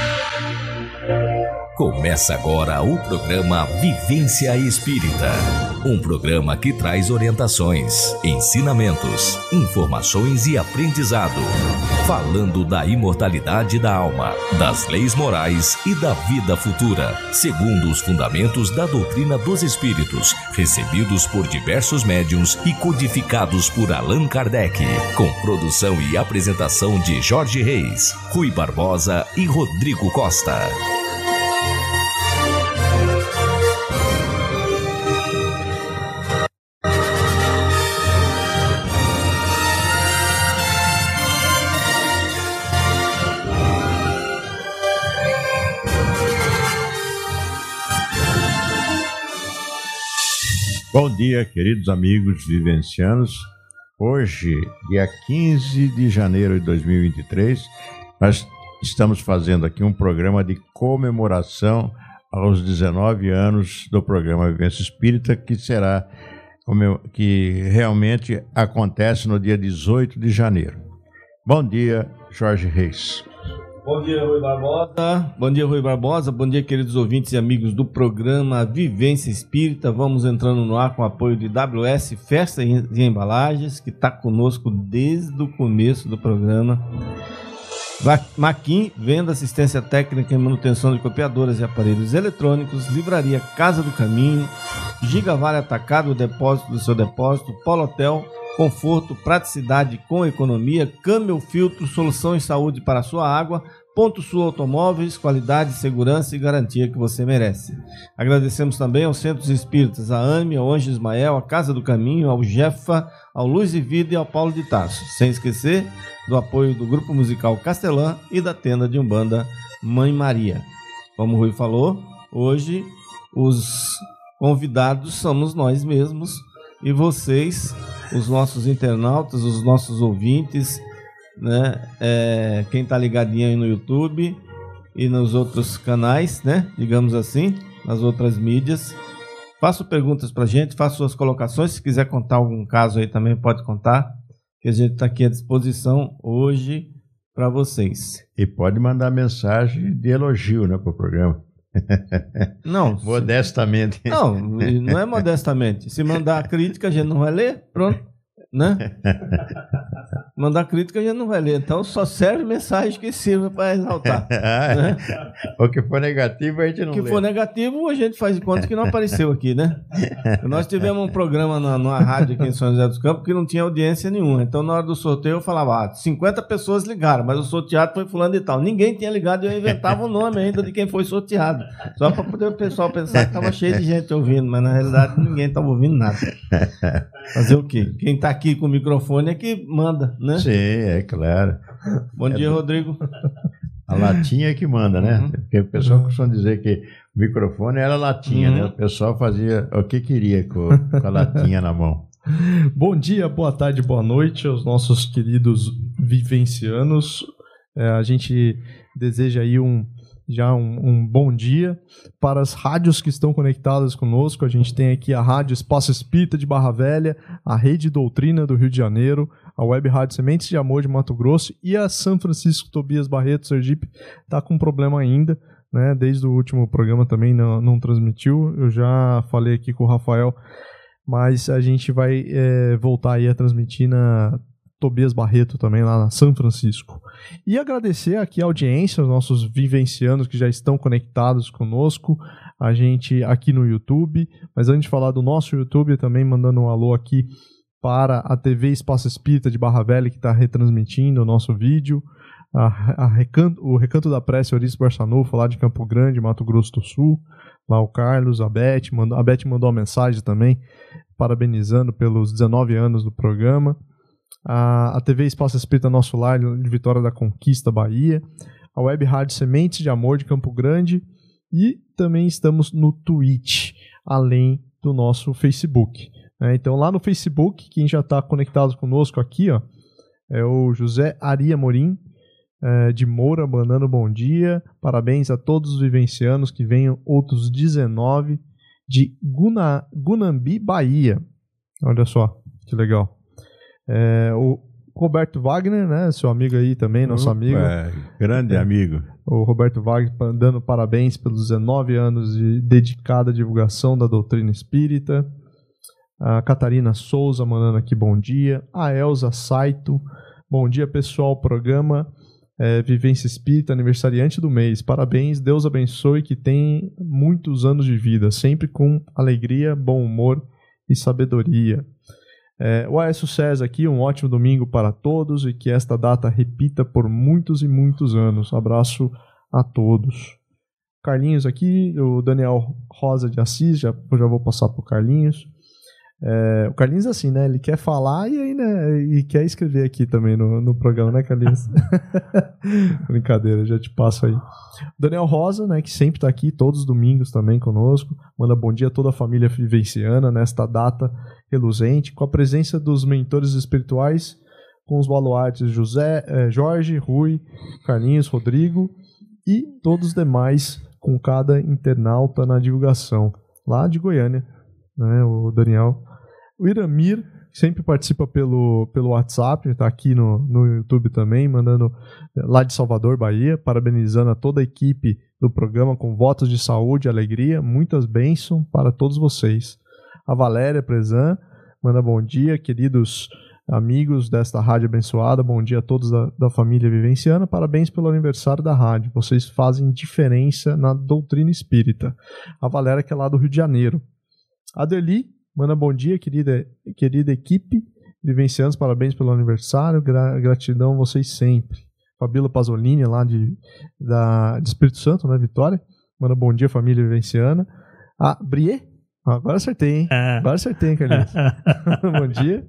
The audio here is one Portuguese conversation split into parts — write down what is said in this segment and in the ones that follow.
Começa agora o programa Vivência Espírita, um programa que traz orientações, ensinamentos, informações e aprendizado, falando da imortalidade da alma, das leis morais e da vida futura, segundo os fundamentos da doutrina dos espíritos, recebidos por diversos médiuns e codificados por Allan Kardec, com produção e apresentação de Jorge Reis, Rui Barbosa e Rodrigo Costa. Bom dia, queridos amigos vivencianos. Hoje, dia 15 de janeiro de 2023, nós estamos fazendo aqui um programa de comemoração aos 19 anos do programa Vivência Espírita, que realmente acontece no dia 18 de janeiro. Bom dia, Jorge Reis. Bom dia, Rui Barbosa. Bom dia, Rui Barbosa. Bom dia, queridos ouvintes e amigos do programa Vivência Espírita. Vamos entrando no ar com o apoio de WS Festa e Embalagens, que está conosco desde o começo do programa. Maquin, venda, assistência técnica e manutenção de copiadoras e aparelhos eletrônicos. Livraria Casa do Caminho. Gigavale Atacado, o depósito do seu depósito. Polo Hotel, conforto, praticidade com economia. Câmbio Filtro, solução em saúde para a sua água. Ponto Sul Automóveis, qualidade, segurança e garantia que você merece. Agradecemos também aos Centros Espíritas, a AME, ao Anjo Ismael, a Casa do Caminho, ao Jefa, ao Luz e Vida e ao Paulo de Tarso. Sem esquecer do apoio do Grupo Musical Castelã e da tenda de Umbanda Mãe Maria. Como o Rui falou, hoje os convidados somos nós mesmos e vocês, os nossos internautas, os nossos ouvintes, né? Quem está ligadinho aí no YouTube e nos outros canais, né? Digamos assim, nas outras mídias. Faça perguntas para a gente, faça suas colocações. Se quiser contar algum caso aí também pode contar, que a gente está aqui à disposição hoje para vocês. E pode mandar mensagem de elogio, né, para o programa. Não, modestamente. Não é modestamente. Se mandar crítica, a gente não vai ler, pronto, né? Mandar crítica, a gente não vai ler. Então só serve mensagem que sirva para exaltar. Né? O que for negativo, a gente não lê. O que for negativo, a gente faz de conta que não apareceu aqui, né? Nós tivemos um programa numa rádio aqui em São José dos Campos que não tinha audiência nenhuma. Então, na hora do sorteio, eu falava, 50 pessoas ligaram, mas o sorteado foi fulano e tal. Ninguém tinha ligado e eu inventava o nome ainda de quem foi sorteado. Só para poder o pessoal pensar que estava cheio de gente ouvindo, mas na realidade ninguém estava ouvindo nada. Fazer o quê? Quem está aqui com o microfone é que manda, né? Sim, é claro. Bom dia, Rodrigo. A latinha é que manda, né? Porque o pessoal costuma dizer que o microfone era latinha, né? O pessoal fazia o que queria com a latinha na mão. Bom dia, boa tarde, boa noite aos nossos queridos vivencianos. A gente deseja aí um bom dia para as rádios que estão conectadas conosco. A gente tem aqui a Rádio Espaço Espírita de Barra Velha, a Rede Doutrina do Rio de Janeiro, a Web Rádio Sementes de Amor de Mato Grosso e a São Francisco Tobias Barreto Sergipe está com problema ainda, né? Desde o último programa também não transmitiu. Eu já falei aqui com o Rafael, mas a gente vai voltar aí a transmitir na Tobias Barreto também, lá na São Francisco. E agradecer aqui a audiência, os nossos vivencianos que já estão conectados conosco, a gente aqui no YouTube, mas antes de falar do nosso YouTube, também mandando um alô aqui para a TV Espaço Espírita de Barra Velha, que está retransmitindo o nosso vídeo, o Recanto da Prece Ouriço Barçanufo, lá de Campo Grande, Mato Grosso do Sul, lá o Carlos, a Beth mandou uma mensagem também, parabenizando pelos 19 anos do programa. A TV Espaço Espírita Nosso Lar de Vitória da Conquista, Bahia, a Web Rádio Sementes de Amor de Campo Grande e também estamos no Twitch, além do nosso Facebook. Então lá no Facebook, quem já está conectado conosco aqui, ó, é o José Ari Amorim, de Moura, mandando bom dia, parabéns a todos os vivencianos, que venham outros 19 de Gunambi, Bahia. Olha só, que legal. Roberto Wagner, né? Seu amigo aí também, nosso amigo. Grande amigo. O Roberto Wagner dando parabéns pelos 19 anos de dedicada divulgação da doutrina espírita. A Catarina Souza mandando aqui bom dia. A Elza Saito. Bom dia, pessoal. Programa Vivência Espírita, aniversariante do mês. Parabéns, Deus abençoe, que tem muitos anos de vida, sempre com alegria, bom humor e sabedoria. O Aécio César aqui, um ótimo domingo para todos e que esta data repita por muitos e muitos anos. Abraço a todos. Carlinhos aqui, o Daniel Rosa de Assis, eu já vou passar para o Carlinhos. O Carlinhos é assim, né? Ele quer falar e aí, né? E quer escrever aqui também no programa, né, Carlinhos? Brincadeira, já te passo aí. Daniel Rosa, né? Que sempre está aqui todos os domingos também conosco. Manda bom dia a toda a família vivenciana nesta data reluzente, com a presença dos mentores espirituais, com os baluartes Jorge, Rui, Carlinhos, Rodrigo e todos os demais, com cada internauta na divulgação, lá de Goiânia, né? O Daniel. O Iramir sempre participa pelo WhatsApp, está aqui no YouTube também, mandando lá de Salvador, Bahia, parabenizando a toda a equipe do programa com votos de saúde e alegria, muitas bênçãos para todos vocês. A Valéria Prezan manda bom dia, queridos amigos desta rádio abençoada, bom dia a todos da família vivenciana, parabéns pelo aniversário da rádio, vocês fazem diferença na doutrina espírita. A Valéria, que é lá do Rio de Janeiro. A Deli manda bom dia, querida equipe vivencianos, parabéns pelo aniversário, gratidão a vocês sempre. Fabíola Pasolini, lá de Espírito Santo, né, Vitória, manda bom dia, família vivenciana. A Brie, agora acertei, hein? Agora acertei, hein, Carlinhos? Bom dia.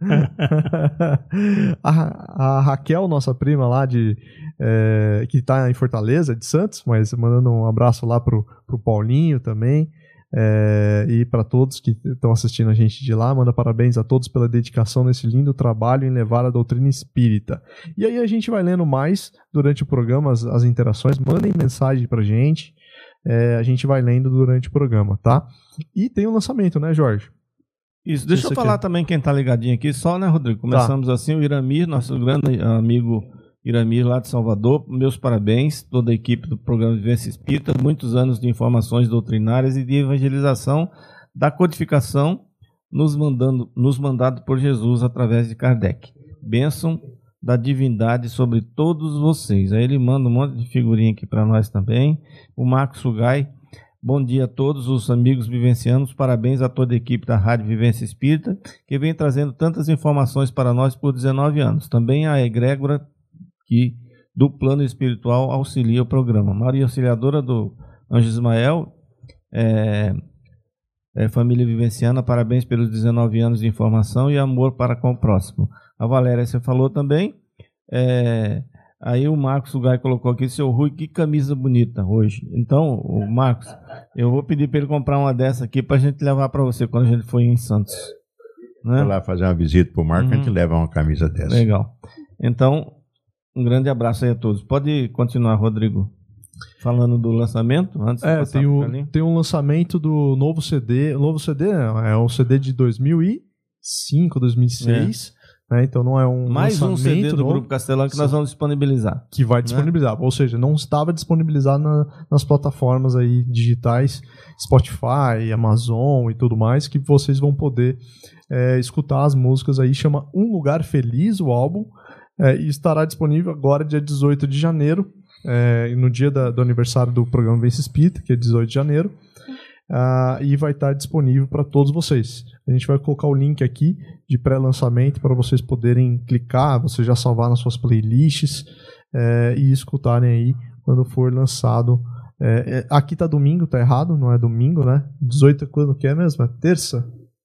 A Raquel, nossa prima lá que está em Fortaleza, de Santos, mas mandando um abraço lá pro Paulinho também. E para todos que estão assistindo a gente de lá, manda parabéns a todos pela dedicação nesse lindo trabalho em levar a doutrina espírita. E aí a gente vai lendo mais durante o programa as interações, mandem mensagem pra gente, a gente vai lendo durante o programa, tá? E tem o lançamento, né, Jorge? Isso, deixa eu falar também quem tá ligadinho aqui, só, né, Rodrigo? Começamos assim, o Iramir, nosso grande amigo Iramir lá de Salvador, meus parabéns, toda a equipe do programa Vivência Espírita, muitos anos de informações doutrinárias e de evangelização da codificação nos mandado por Jesus através de Kardec. Bênção da divindade sobre todos vocês. Aí ele manda um monte de figurinha aqui para nós também. O Marcos Sugai, bom dia a todos os amigos vivencianos, parabéns a toda a equipe da Rádio Vivência Espírita, que vem trazendo tantas informações para nós por 19 anos. Também a egrégora que do plano espiritual auxilia o programa. Maria Auxiliadora do Anjo Ismael, família vivenciana, parabéns pelos 19 anos de informação e amor para com o próximo. A Valéria, você falou também. Aí o Marcos Sugai colocou aqui, seu Rui, que camisa bonita hoje. Então, o Marcos, eu vou pedir para ele comprar uma dessa aqui para a gente levar para você quando a gente for em Santos. Né? Vou lá fazer uma visita para o Marcos, a gente leva uma camisa dessa. Legal. Então, um grande abraço aí a todos. Pode continuar, Rodrigo, falando do lançamento? Antes de tem um lançamento do novo CD. O novo CD é um CD de 2005, 2006. Né? Então não é mais um CD do novo, Grupo Castelão que nós vamos disponibilizar. Que vai disponibilizar. Ou seja, não estava disponibilizado nas plataformas aí digitais, Spotify, Amazon e tudo mais, que vocês vão poder escutar as músicas aí. Chama Um Lugar Feliz, o álbum. E estará disponível agora, dia 18 de janeiro, no dia do aniversário do programa Vivência Espírita, que é 18 de janeiro, e vai estar disponível para todos vocês. A gente vai colocar o link aqui de pré-lançamento para vocês poderem clicar, você já salvar nas suas playlists e escutarem aí quando for lançado. Aqui tá domingo, tá errado, não é domingo, né? 18 quando que é mesmo? É terça?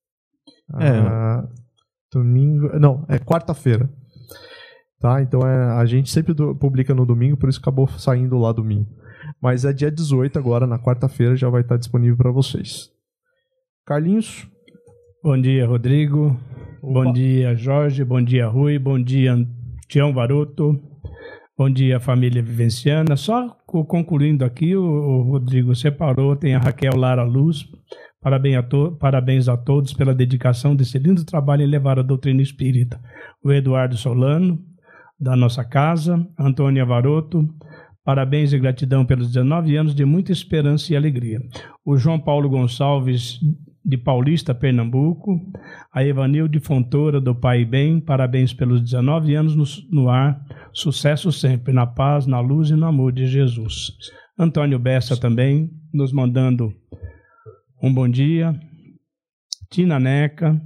Domingo, não, é quarta-feira. Tá? Então a gente sempre publica no domingo, por isso acabou saindo lá domingo. Mas é dia 18 agora, na quarta-feira, já vai estar disponível para vocês. Carlinhos? Bom dia, Rodrigo. Opa. Bom dia, Jorge. Bom dia, Rui. Bom dia, Tião Varoto. Bom dia, família vivenciana. Só concluindo aqui, o Rodrigo separou, tem a Raquel Lara Luz, Parabéns a todos pela dedicação desse lindo trabalho em levar a doutrina espírita. O Eduardo Solano, da nossa casa, Antônia Varoto, parabéns e gratidão pelos 19 anos de muita esperança e alegria. O João Paulo Gonçalves, de Paulista, Pernambuco, a Evanilde Fontoura, do Pai Bem, parabéns pelos 19 anos no ar, sucesso sempre, na paz, na luz e no amor de Jesus. Antônio Bessa também, nos mandando um bom dia. Tina Neca,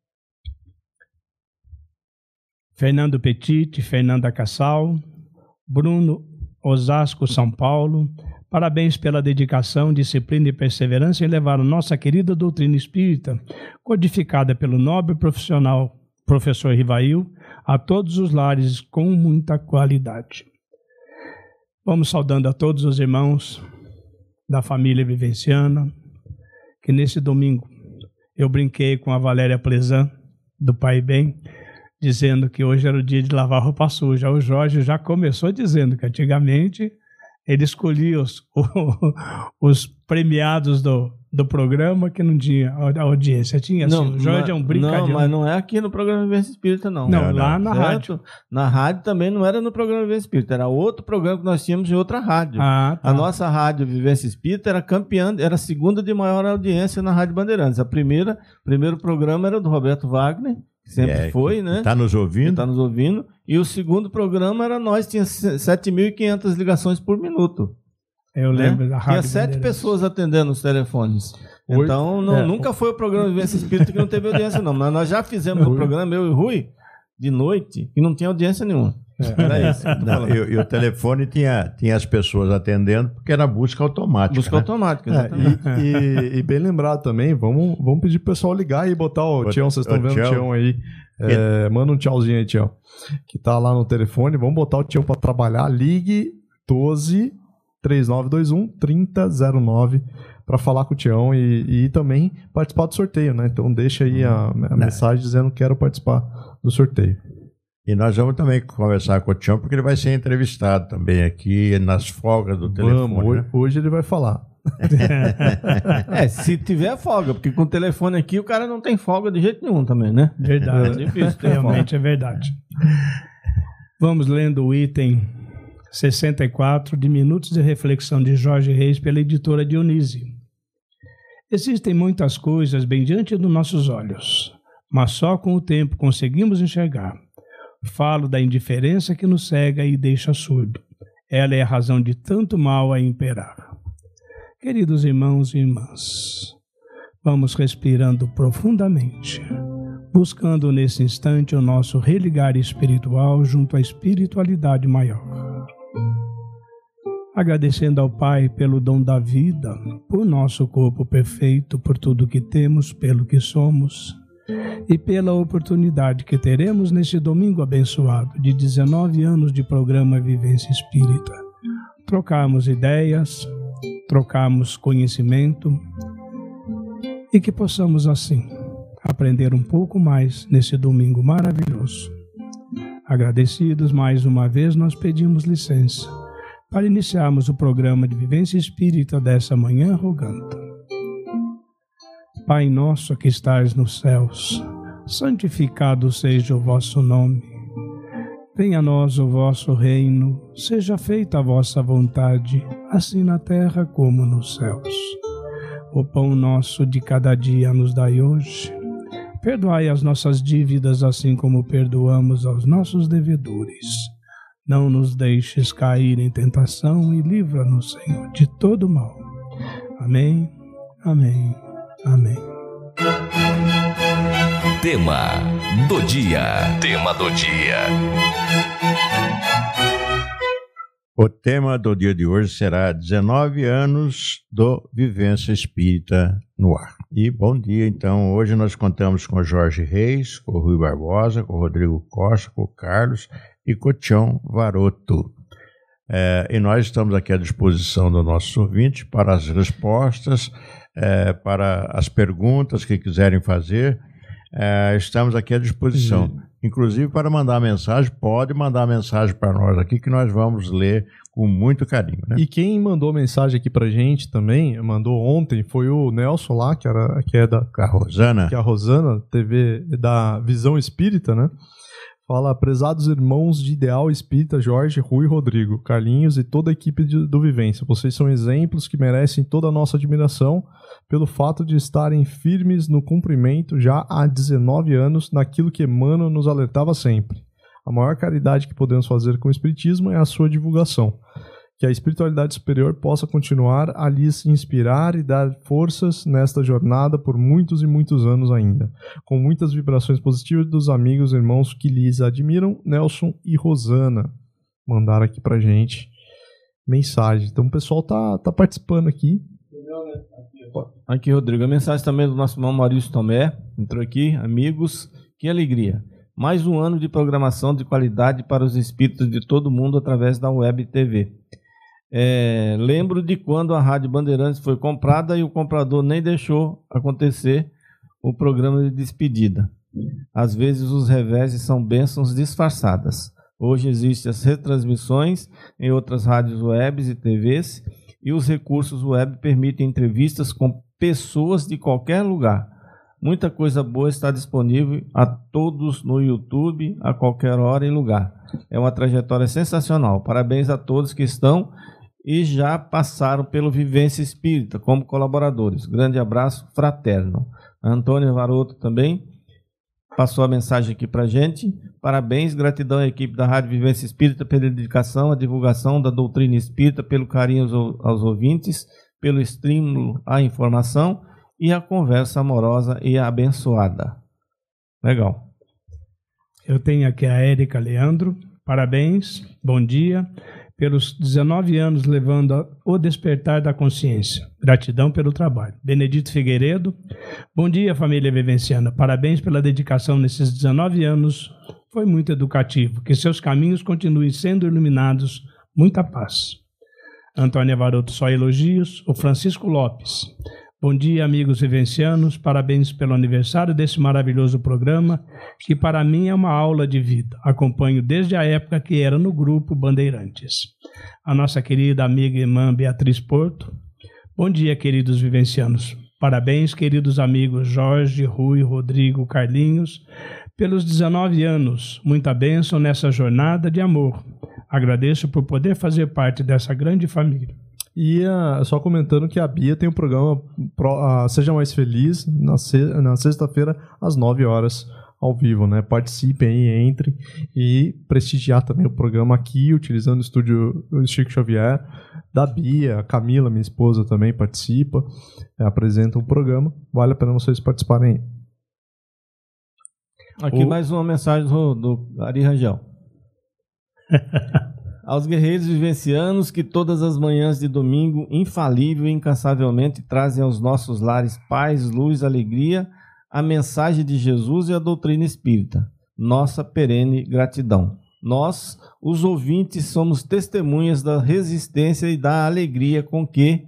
Fernando Petit, Fernanda Cassal, Bruno Osasco, São Paulo, parabéns pela dedicação, disciplina e perseverança em levar a nossa querida doutrina espírita, codificada pelo nobre profissional professor Rivail, a todos os lares com muita qualidade. Vamos saudando a todos os irmãos da família vivenciana, que nesse domingo eu brinquei com a Valéria Plezan, do Pai Bem, dizendo que hoje era o dia de lavar roupa suja. O Jorge já começou dizendo que antigamente ele escolhia os premiados do programa que não tinha audiência. Tinha assim, o Jorge é um brincadeiro. Não, mas não é aqui no programa Vivência Espírita, não. Não, lá na rádio. Na rádio também não era no programa Vivência Espírita, era outro programa que nós tínhamos em outra rádio. Tá. A nossa rádio Vivência Espírita era campeã, era a segunda de maior audiência na Rádio Bandeirantes. O primeiro programa era do Roberto Wagner, que sempre foi, né? Está nos ouvindo. Está nos ouvindo. E o segundo programa era nós, tinha 7.500 ligações por minuto. Eu lembro da rádio. Tinha 7 pessoas atendendo os telefones. Então, nunca foi o programa Vivência Espírita que não teve audiência, não. Mas nós já fizemos um programa, eu e Rui, de noite, e não tinha audiência nenhuma. Era isso. E o telefone tinha as pessoas atendendo, porque era busca automática. Busca automática, exatamente. E bem lembrado também, vamos pedir pro pessoal ligar e botar o Tião, vocês estão vendo o Tião aí. Manda um tchauzinho aí, Tião, que tá lá no telefone. Vamos botar o Tião para trabalhar. Ligue 12 3921 3009 para falar com o Tião e também participar do sorteio, né? Então deixa aí a mensagem dizendo que quero participar do sorteio. E nós vamos também conversar com o Tião, porque ele vai ser entrevistado também aqui nas folgas do telefone. Hoje ele vai falar. Se tiver folga, porque com o telefone aqui o cara não tem folga de jeito nenhum também, né? Verdade. É difícil ter Realmente é verdade. Vamos lendo o item 64 de Minutos de Reflexão de Jorge Reis pela editora Dionísio. Existem muitas coisas bem diante dos nossos olhos, mas só com o tempo conseguimos enxergar. Falo da indiferença que nos cega e deixa surdo. Ela é a razão de tanto mal a imperar. Queridos irmãos e irmãs, vamos respirando profundamente, buscando nesse instante o nosso religar espiritual junto à espiritualidade maior. Agradecendo ao Pai pelo dom da vida, por nosso corpo perfeito, por tudo que temos, pelo que somos, e pela oportunidade que teremos neste domingo abençoado de 19 anos de programa Vivência Espírita. Trocarmos ideias, trocarmos conhecimento e que possamos assim aprender um pouco mais nesse domingo maravilhoso. Agradecidos mais uma vez, nós pedimos licença para iniciarmos o programa de Vivência Espírita dessa manhã rogando: Pai nosso que estais nos céus, santificado seja o vosso nome. Venha a nós o vosso reino, seja feita a vossa vontade, assim na terra como nos céus. O pão nosso de cada dia nos dai hoje. Perdoai as nossas dívidas, assim como perdoamos aos nossos devedores. Não nos deixes cair em tentação e livra-nos, Senhor, de todo mal. Amém, amém, amém. Tema do dia. Tema do dia. O tema do dia de hoje será 19 anos do Vivência Espírita no ar. E bom dia, então. Hoje nós contamos com o Jorge Reis, com o Rui Barbosa, com o Rodrigo Costa, com o Carlos e com o Tião Varoto. E nós estamos aqui à disposição do nosso ouvinte para as respostas, para as perguntas que quiserem fazer. Estamos aqui à disposição. inclusive para mandar mensagem, pode mandar mensagem para nós aqui que nós vamos ler com muito carinho, né? E quem mandou mensagem aqui pra gente também, mandou ontem, foi o Nelson lá, que é da A Rosana. que é a Rosana, TV da Visão Espírita, né? Fala, prezados irmãos de Ideal Espírita, Jorge, Rui e Rodrigo, Carlinhos e toda a equipe do Vivência. Vocês são exemplos que merecem toda a nossa admiração pelo fato de estarem firmes no cumprimento já há 19 anos naquilo que Emmanuel nos alertava sempre. A maior caridade que podemos fazer com o Espiritismo é a sua divulgação. Que a espiritualidade superior possa continuar a lhes inspirar e dar forças nesta jornada por muitos e muitos anos ainda. Com muitas vibrações positivas dos amigos e irmãos que lhes admiram, Nelson e Rosana. Mandaram aqui pra gente mensagem. Então o pessoal tá participando aqui. Aqui, Rodrigo. A mensagem também do nosso irmão Maurício Tomé. Entrou aqui. Amigos, que alegria. Mais um ano de programação de qualidade para os espíritos de todo mundo através da Web TV. Lembro de quando a Rádio Bandeirantes foi comprada e o comprador nem deixou acontecer o programa de despedida. Às vezes os reveses são bênçãos disfarçadas. Hoje existem as retransmissões em outras rádios webs e TVs e os recursos web permitem entrevistas com pessoas de qualquer lugar. Muita coisa boa está disponível a todos no YouTube, a qualquer hora e lugar. É uma trajetória sensacional. Parabéns a todos que estão e já passaram pelo Vivência Espírita como colaboradores. Grande abraço fraterno. A Antônia Varoto também passou a mensagem aqui para a gente. Parabéns, gratidão à equipe da Rádio Vivência Espírita pela dedicação à divulgação da doutrina espírita, pelo carinho aos ouvintes, pelo estímulo à informação e a conversa amorosa e abençoada. Legal. Eu tenho aqui a Érica Leandro. Parabéns, bom dia, pelos 19 anos levando o despertar da consciência. Gratidão pelo trabalho. Benedito Figueiredo. Bom dia, família vivenciana. Parabéns pela dedicação nesses 19 anos. Foi muito educativo. Que seus caminhos continuem sendo iluminados. Muita paz. Antônia Varoto, só elogios. O Francisco Lopes. Bom dia, amigos vivencianos. Parabéns pelo aniversário desse maravilhoso programa, que para mim é uma aula de vida. Acompanho desde a época que era no grupo Bandeirantes. A nossa querida amiga irmã Beatriz Porto. Bom dia, queridos vivencianos. Parabéns, queridos amigos Jorge, Rui, Rodrigo, Carlinhos, pelos 19 anos. Muita bênção nessa jornada de amor. Agradeço por poder fazer parte dessa grande família. E só comentando que a Bia tem um programa Seja Mais Feliz na sexta-feira às 9 horas ao vivo, né? Participem aí, entrem e prestigiar também o programa aqui, utilizando o estúdio Chico Xavier, da Bia, a Camila, minha esposa, também participa, apresenta um programa, vale a pena vocês participarem aí. Aqui mais uma mensagem do Ari Rangel. Aos guerreiros vivencianos que todas as manhãs de domingo, infalível e incansavelmente, trazem aos nossos lares paz, luz, alegria, a mensagem de Jesus e a doutrina espírita. Nossa perene gratidão. Nós, os ouvintes, somos testemunhas da resistência e da alegria com que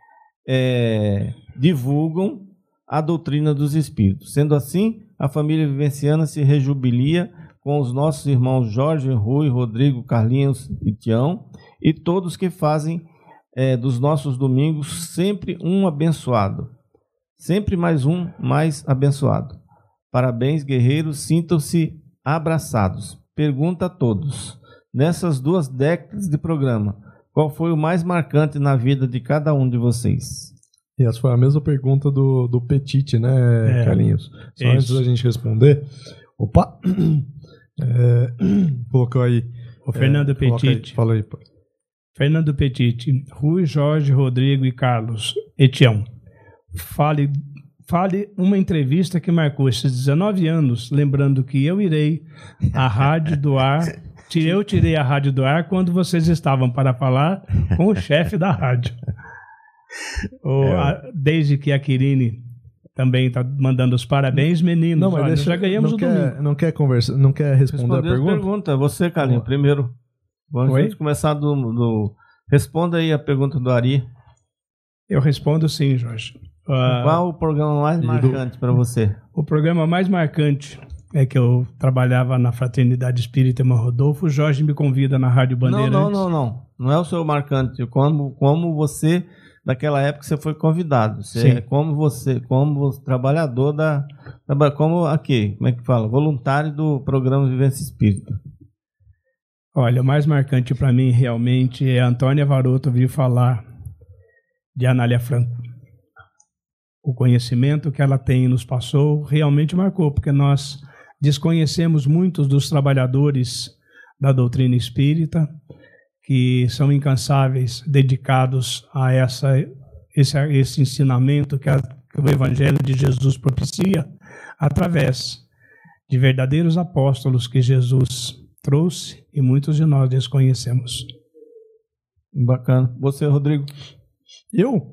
divulgam a doutrina dos espíritos. Sendo assim, a família vivenciana se rejubilia com os nossos irmãos Jorge, Rui, Rodrigo, Carlinhos e Tião, e todos que fazem dos nossos domingos sempre um abençoado. Sempre mais um mais abençoado. Parabéns, guerreiros, sintam-se abraçados. Pergunta a todos, nessas 2 décadas de programa, qual foi o mais marcante na vida de cada um de vocês? E essa foi a mesma pergunta do Petit, né, Carlinhos? Só antes da gente responder. Opa! Colocou aí. O Fernando Petit. Fala aí, pai. Fernando Petit, Rui, Jorge, Rodrigo e Carlos Etião. Fale uma entrevista que marcou esses 19 anos, lembrando que eu irei à rádio do ar. Eu tirei a rádio do ar quando vocês estavam para falar com o chefe da rádio. Desde que a Quirine também está mandando os parabéns, meninos. Não, mas já ganhamos o domingo. Não quer conversar, não quer responder a pergunta? Você, Carlinhos, primeiro. Vamos começar Responda aí a pergunta do Ari. Eu respondo sim, Jorge. Qual o programa mais marcante para você? O programa mais marcante que eu trabalhava na Fraternidade Espírita Irmão Rodolfo, o Jorge me convida na Rádio Bandeirantes. Não é o seu marcante. Como você, naquela época, você foi convidado. Como trabalhador como é que fala? Voluntário do programa Vivência Espírita. Olha, o mais marcante para mim realmente é a Antônia Varoto vir falar de Anália Franco. O conhecimento que ela tem e nos passou realmente marcou, porque nós desconhecemos muitos dos trabalhadores da doutrina espírita, que são incansáveis, dedicados a esse ensinamento que o Evangelho de Jesus propicia, através de verdadeiros apóstolos que Jesus trouxe e muitos de nós desconhecemos. Bacana. Você, Rodrigo? Eu?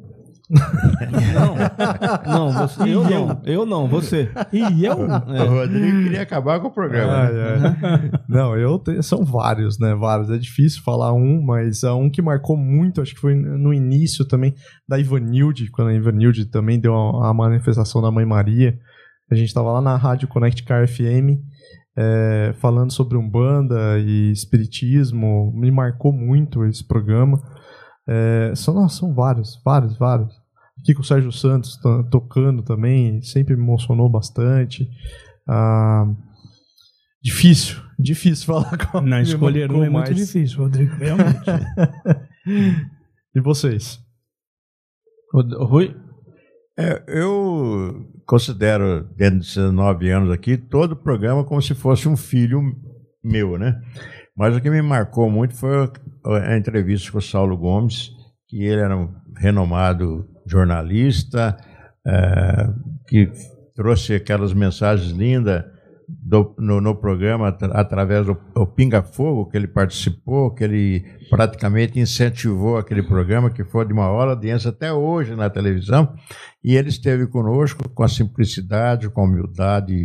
Não, você. E eu? O Rodrigo queria acabar com o programa. Não, são vários, né? Vários. É difícil falar um, mas um que marcou muito, acho que foi no início também, da Ivanilde, quando a Ivanilde também deu a manifestação da Mãe Maria. A gente estava lá na Rádio Connect Car FM, falando sobre Umbanda e Espiritismo. Me marcou muito esse programa. São vários. Aqui com o Sérgio Santos tocando também, sempre me emocionou bastante. Difícil falar com não, escolher um é muito difícil, Rodrigo, realmente. E vocês? Rui? Eu considero, dentro desses 9 anos aqui, todo o programa como se fosse um filho meu, né? Mas o que me marcou muito foi a entrevista com o Saulo Gomes, que ele era um renomado jornalista, que trouxe aquelas mensagens lindas no programa através do Pinga Fogo, que ele participou, que ele praticamente incentivou aquele programa, que foi de uma audiência até hoje na televisão, e ele esteve conosco com a simplicidade, com a humildade,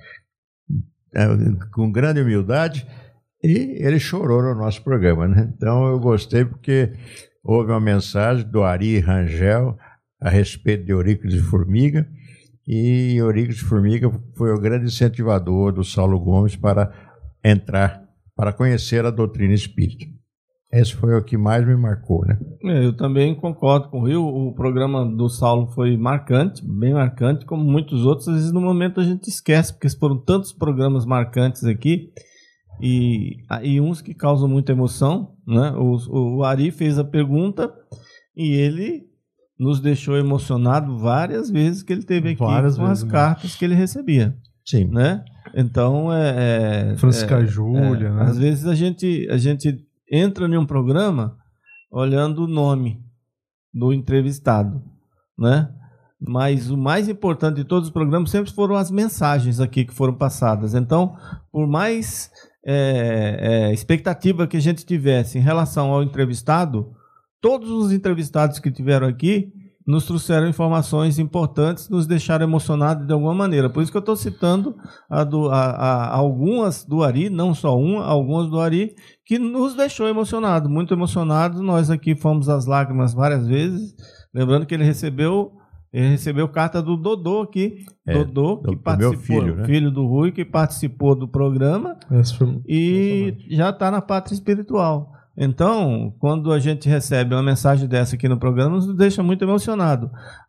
com grande humildade, e ele chorou no nosso programa, né? Então eu gostei porque houve uma mensagem do Ari Rangel a respeito de Eurípides de Formiga, e Eurípides de Formiga foi o grande incentivador do Saulo Gomes para conhecer a doutrina espírita. Esse foi o que mais me marcou, né? Eu também concordo com o Rio. O programa do Saulo foi marcante, bem marcante, como muitos outros. Às vezes no momento a gente esquece, porque foram tantos programas marcantes aqui, e uns que causam muita emoção, né? O Ari fez a pergunta e ele nos deixou emocionado várias vezes que ele teve aqui com as cartas que ele recebia. Sim. Né? Então, Francisca Júlia, né? Às vezes a gente entra em um programa olhando o nome do entrevistado, né? Mas o mais importante de todos os programas sempre foram as mensagens aqui que foram passadas. Então, por mais expectativa que a gente tivesse em relação ao entrevistado, todos os entrevistados que tiveram aqui nos trouxeram informações importantes, nos deixaram emocionados de alguma maneira. Por isso que eu estou citando algumas do Ari, não só algumas do Ari, que nos deixou emocionados, muito emocionados. Nós aqui fomos às lágrimas várias vezes, lembrando que ele recebeu carta do Dodô aqui, Dodô, que participou, meu filho, filho do Rui, que participou do programa e já está na pátria espiritual. Então, quando a gente recebe uma mensagem dessa aqui no programa, nos deixa muito emocionado.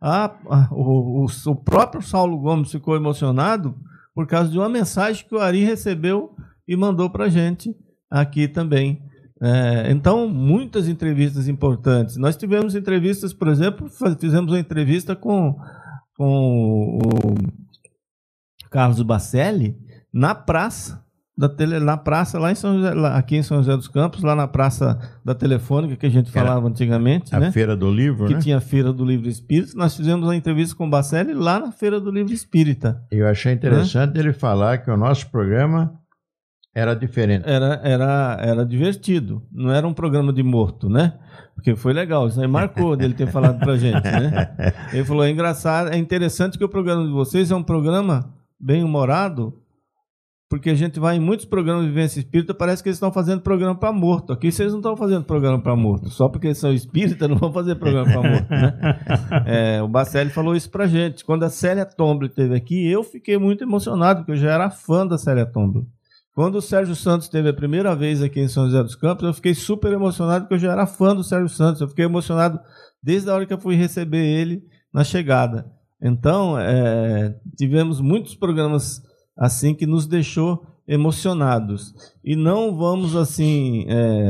O próprio Saulo Gomes ficou emocionado por causa de uma mensagem que o Ari recebeu e mandou para a gente aqui também. Então, muitas entrevistas importantes. Nós tivemos entrevistas, por exemplo, fizemos uma entrevista com o Carlos Bacelli na praça. Na praça lá em São José, aqui em São José dos Campos, lá na praça da Telefônica que a gente falava antigamente, a Feira do Livro, que tinha a Feira do Livro Espírita. Nós fizemos uma entrevista com o Bacelli lá na Feira do Livro Espírita. Eu achei interessante ele falar que o nosso programa era diferente. Era divertido, não era um programa de morto, né? Porque foi legal, isso aí marcou dele ter falado pra gente, né? Ele falou, é engraçado, é interessante que o programa de vocês é um programa bem-humorado, porque a gente vai em muitos programas de vivência espírita, parece que eles estão fazendo programa para morto. Aqui vocês não estão fazendo programa para morto. Só porque eles são espíritas não vão fazer programa para morto, né? O Bacelli falou isso pra gente. Quando a Célia Tomboli esteve aqui, eu fiquei muito emocionado, porque eu já era fã da Célia Tomboli. Quando o Sérgio Santos esteve a primeira vez aqui em São José dos Campos, eu fiquei super emocionado, porque eu já era fã do Sérgio Santos. Eu fiquei emocionado desde a hora que eu fui receber ele na chegada. Então, tivemos muitos programas assim que nos deixou emocionados. E não vamos, assim,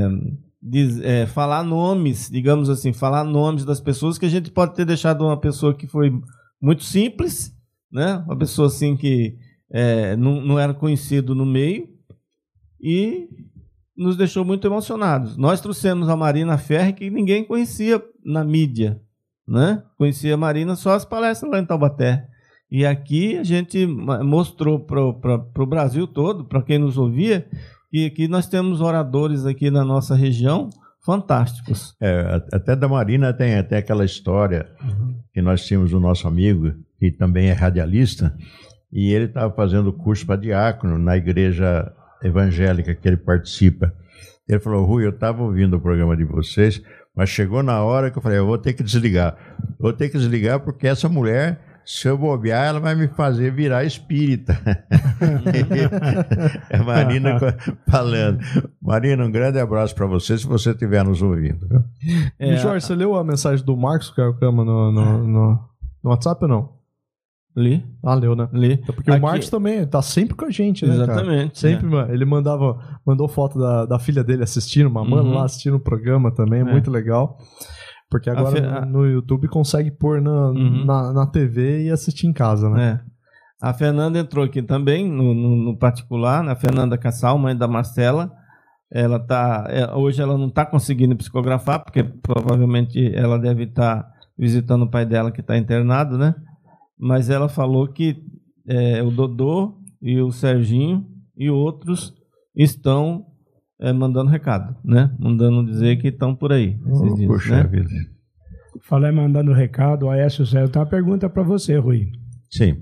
falar nomes, digamos assim, falar nomes das pessoas, que a gente pode ter deixado uma pessoa que foi muito simples, né? Uma pessoa assim que não era conhecido no meio, e nos deixou muito emocionados. Nós trouxemos a Marina Ferri, que ninguém conhecia na mídia, né? Conhecia a Marina só as palestras lá em Taubaté. E aqui a gente mostrou para o Brasil todo, para quem nos ouvia, que aqui nós temos oradores aqui na nossa região fantásticos. Até da Marina tem até aquela história que nós tínhamos um nosso amigo, que também é radialista, e ele estava fazendo curso para diácono na igreja evangélica que ele participa. Ele falou: Rui, eu estava ouvindo o programa de vocês, mas chegou na hora que eu falei, eu vou ter que desligar. Vou ter que desligar porque essa mulher, se eu bobear, ela vai me fazer virar espírita. É a Marina falando. Marina, um grande abraço para você, se você estiver nos ouvindo. Jorge, você leu a mensagem do Marcos Carcama no WhatsApp ou não? Li. Leu, né? Li. Porque aqui o Marcos também tá sempre com a gente, né, exatamente, cara? Sempre, mano. Ele mandou foto da filha dele assistindo, mamando lá, assistindo o programa também, muito legal. Porque agora no YouTube consegue pôr na TV e assistir em casa, né? A Fernanda entrou aqui também, no particular, a Fernanda Cassal, mãe da Marcela. Ela hoje ela não está conseguindo psicografar, porque provavelmente ela deve estar visitando o pai dela, que está internado, né? Mas ela falou que o Dodô e o Serginho e outros estão mandando recado, né? Mandando dizer que estão por aí. Puxa vida. Falei mandando recado, o Aécio Zé tem uma pergunta para você, Rui. Sim.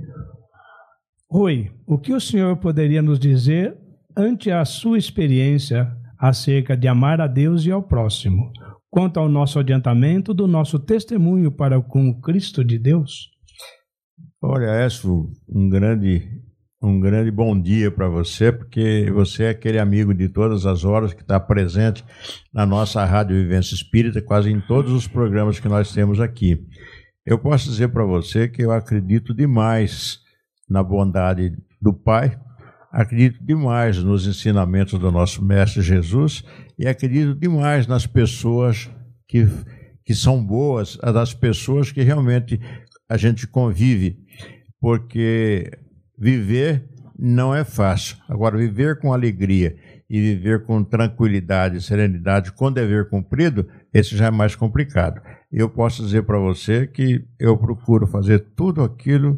Rui, o que o senhor poderia nos dizer ante a sua experiência acerca de amar a Deus e ao próximo, quanto ao nosso adiantamento do nosso testemunho para com o Cristo de Deus? Olha, Écio, um grande bom dia para você, porque você é aquele amigo de todas as horas que está presente na nossa Rádio Vivência Espírita, quase em todos os programas que nós temos aqui. Eu posso dizer para você que eu acredito demais na bondade do Pai, acredito demais nos ensinamentos do nosso Mestre Jesus e acredito demais nas pessoas que são boas, das pessoas que realmente a gente convive, porque viver não é fácil. Agora, viver com alegria e viver com tranquilidade e serenidade com dever cumprido, esse já é mais complicado. Eu posso dizer para você que eu procuro fazer tudo aquilo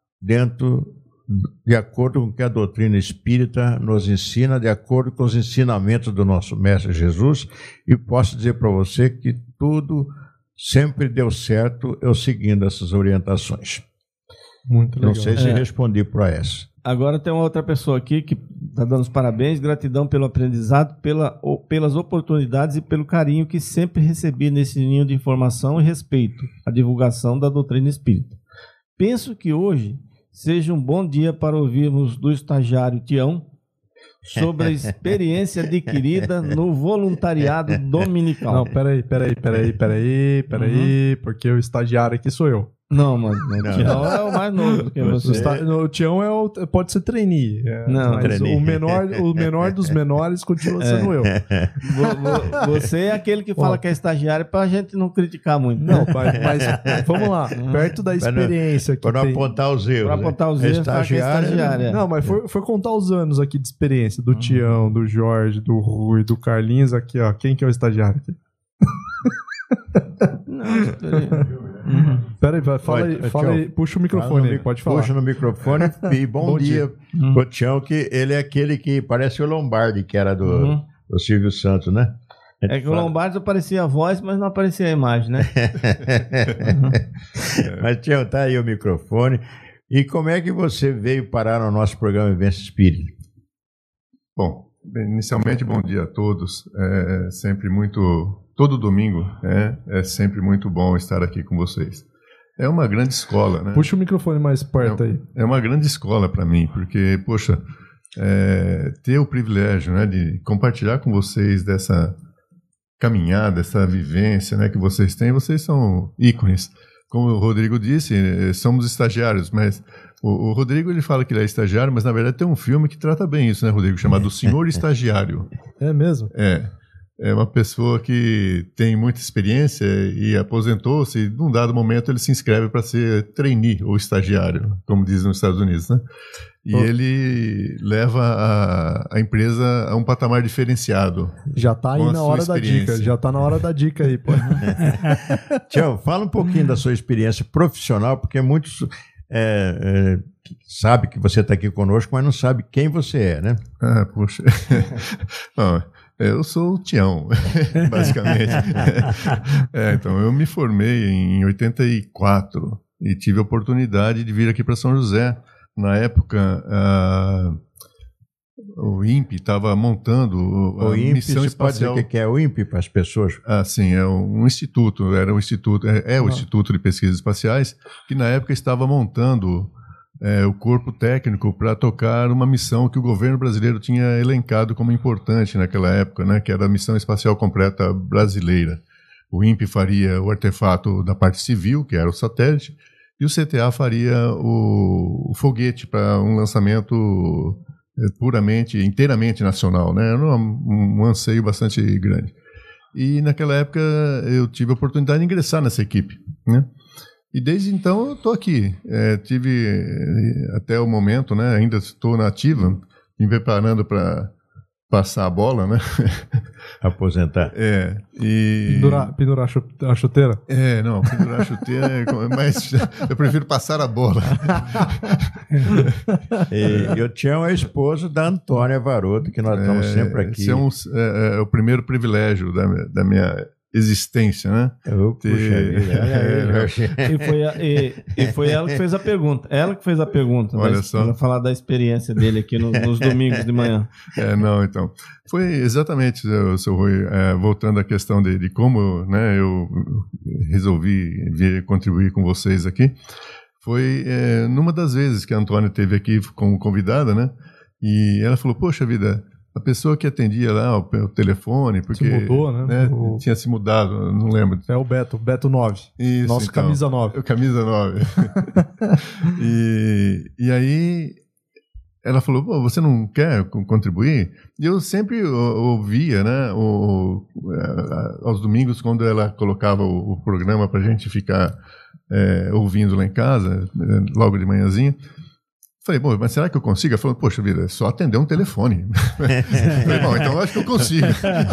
de acordo com o que a doutrina espírita nos ensina, de acordo com os ensinamentos do nosso Mestre Jesus, e posso dizer para você que tudo sempre deu certo eu seguindo essas orientações. Muito legal. Não sei se respondi para essa. Agora tem uma outra pessoa aqui que está dando os parabéns, gratidão pelo aprendizado, pelas oportunidades e pelo carinho que sempre recebi nesse ninho de informação e respeito à divulgação da doutrina espírita. Penso que hoje seja um bom dia para ouvirmos do estagiário Tião sobre a experiência adquirida no voluntariado dominical. Não, peraí, porque o estagiário aqui sou eu. Não, mano, o Tião é o mais novo do que você. O Tião pode ser trainee. Não, mas o menor dos menores continua sendo eu. Você é aquele que fala que é estagiário pra gente não criticar muito. Não, mas vamos lá, perto da experiência. Para não apontar os erros. Para apontar os erros, estagiário. Não, mas foi contar os anos aqui de experiência do Tião, do Jorge, do Rui, do Carlinhos. Aqui, ó. Quem que é o estagiário aqui? Não, Peraí, fala aí, puxa o microfone aí, pode falar. Puxa no microfone e bom dia pro Tião, que ele é aquele que parece o Lombardi, que era do Silvio Santos, né? É que o Lombardi aparecia a voz, mas não aparecia a imagem, né? Mas, Tião, tá aí o microfone. E como é que você veio parar no nosso programa Vivência Espírita? Bom, inicialmente, bom dia a todos. É sempre todo domingo é sempre muito bom estar aqui com vocês. É uma grande escola, né? Puxa o microfone mais perto aí. É uma grande escola para mim, porque, poxa, ter o privilégio, né, de compartilhar com vocês dessa caminhada, essa vivência, né, que vocês têm, vocês são ícones. Como o Rodrigo disse, somos estagiários, mas o Rodrigo ele fala que ele é estagiário, mas na verdade tem um filme que trata bem isso, né, Rodrigo? Chamado O Senhor Estagiário. É mesmo? É uma pessoa que tem muita experiência e aposentou-se e num dado momento ele se inscreve para ser trainee ou estagiário, como dizem nos Estados Unidos, né? E ele leva a empresa a um patamar diferenciado. Já tá aí na hora da dica, já tá na hora da dica aí, pô. Tião, fala um pouquinho da sua experiência profissional, porque muitos sabem que você está aqui conosco, mas não sabe quem você é, né? Ah, poxa. Não, eu sou o Tião, basicamente. Então, eu me formei em 84 e tive a oportunidade de vir aqui para São José. Na época, o INPE estava montando a missão espacial. Pode dizer o que é o INPE para as pessoas? Sim, é um instituto, o Instituto de Pesquisas Espaciais, que na época estava montando o corpo técnico para tocar uma missão que o governo brasileiro tinha elencado como importante naquela época, né, que era a Missão Espacial Completa Brasileira. O INPE faria o artefato da parte civil, que era o satélite, e o CTA faria o foguete para um lançamento inteiramente nacional, né? Era um anseio bastante grande. E naquela época eu tive a oportunidade de ingressar nessa equipe, né? E desde então eu estou aqui. Tive até o momento, né? Ainda estou na ativa, me preparando para passar a bola, né? Aposentar. E... Pendurar a chuteira? Não, pendurar a chuteira, mas eu prefiro passar a bola. E o Tião é esposo da Antônia Varoto, que nós estamos sempre aqui. Esse é o primeiro privilégio da minha existência, né? Puxa vida, e foi ela que fez a pergunta. Ela que fez a pergunta. Olha só. Para falar da experiência dele aqui nos domingos de manhã. Então. Foi exatamente, seu Rui, voltando à questão de como, né, eu resolvi vir contribuir com vocês aqui. Foi numa das vezes que a Antônia esteve aqui como convidada, né? E ela falou, poxa vida, a pessoa que atendia lá o telefone, porque... Se mudou, né? Tinha se mudado, não lembro. É o Beto 9. Isso, nosso então, camisa 9. O camisa 9. E aí ela falou, pô, você não quer contribuir? E eu sempre ouvia, né, aos domingos, quando ela colocava o programa pra gente ficar ouvindo lá em casa, logo de manhãzinha. Falei, bom, mas será que eu consigo? Ela falou, poxa vida, é só atender um telefone. Falei, bom, então eu acho que eu consigo.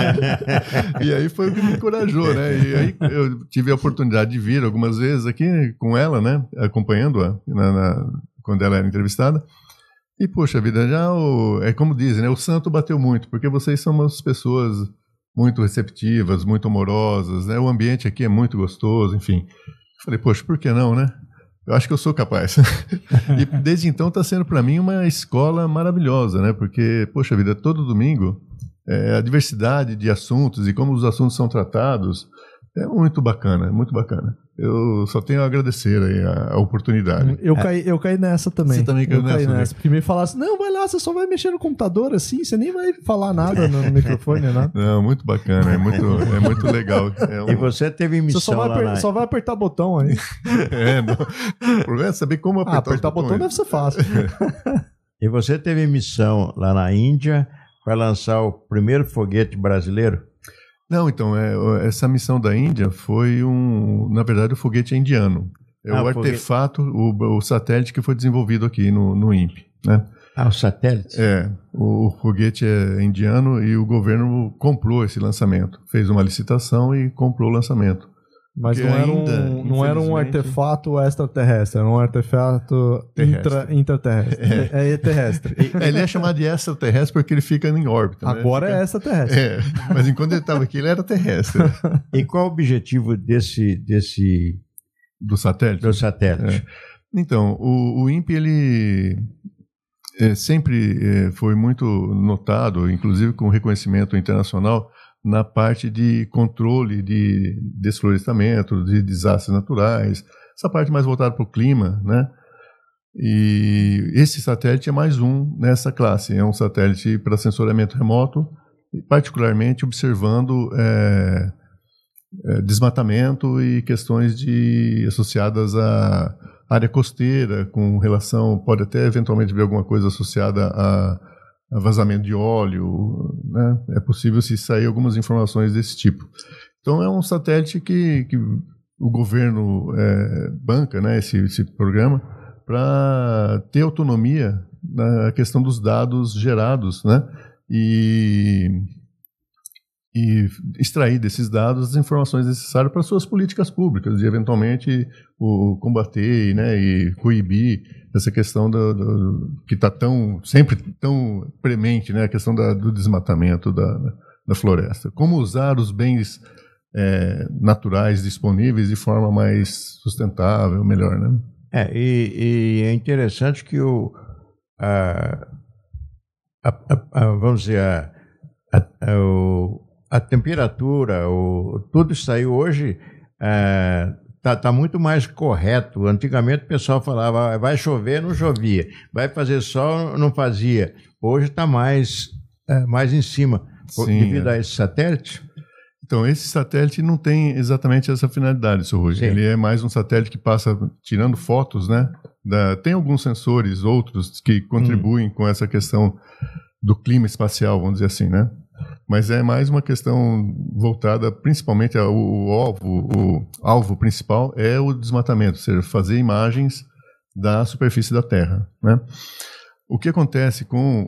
E aí foi o que me encorajou, né? E aí eu tive a oportunidade de vir algumas vezes aqui com ela, né? Acompanhando-a quando ela era entrevistada. E, poxa vida, já é como dizem, né? O santo bateu muito, porque vocês são umas pessoas muito receptivas, muito amorosas, né? O ambiente aqui é muito gostoso, enfim. Falei, poxa, por que não, né? Eu acho que eu sou capaz. E desde então está sendo para mim uma escola maravilhosa, né? Porque, poxa vida, todo domingo a diversidade de assuntos e como os assuntos são tratados é muito bacana, muito bacana. Eu só tenho a agradecer aí a oportunidade. Eu caí nessa também. Você também caiu nessa? Porque me falasse, não, vai lá, você só vai mexer no computador assim, você nem vai falar nada no microfone, nada. Não, muito bacana, é muito legal. E você teve missão você só vai apertar botão aí. O problema é saber como apertar o botão deve ser fácil. E você teve missão lá na Índia para lançar o primeiro foguete brasileiro? Não, então, essa missão da Índia foi na verdade, o foguete é indiano. É o artefato, o satélite que foi desenvolvido aqui no INPE, né? O satélite? O foguete é indiano e o governo comprou esse lançamento. Fez uma licitação e comprou o lançamento. Mas não era um artefato extraterrestre, era um artefato intraterrestre. É terrestre. Ele é chamado de extraterrestre porque ele fica em órbita. Agora né? É extraterrestre. Mas enquanto ele estava aqui, ele era terrestre. E qual o objetivo do satélite? Então, o INPE, ele sempre foi muito notado, inclusive com reconhecimento internacional, na parte de controle de desflorestamento, de desastres naturais, essa parte mais voltada para o clima, né? E esse satélite é mais um nessa classe, é um satélite para sensoriamento remoto, particularmente observando desmatamento e questões associadas à área costeira, com relação, pode até eventualmente ver alguma coisa associada a vazamento de óleo, né? É possível se sair algumas informações desse tipo. Então é um satélite que o governo banca, né, esse programa, para ter autonomia na questão dos dados gerados, né, e extrair desses dados as informações necessárias para suas políticas públicas, de eventualmente combater, né, e coibir essa questão que está sempre tão premente, né, a questão do desmatamento da floresta. Como usar os bens naturais disponíveis de forma mais sustentável, melhor, né? E é interessante que vamos dizer, a temperatura, tudo isso aí hoje tá muito mais correto. Antigamente o pessoal falava, vai chover, não chovia, vai fazer sol, não fazia. Hoje está mais em cima. Sim, devido a esse satélite? Então, esse satélite não tem exatamente essa finalidade, Sr. Rui. Ele é mais um satélite que passa tirando fotos, né? Tem alguns sensores, outros, que contribuem com essa questão do clima espacial, vamos dizer assim, né? Mas é mais uma questão voltada principalmente o alvo principal é o desmatamento, ou seja, fazer imagens da superfície da Terra, né? O que acontece com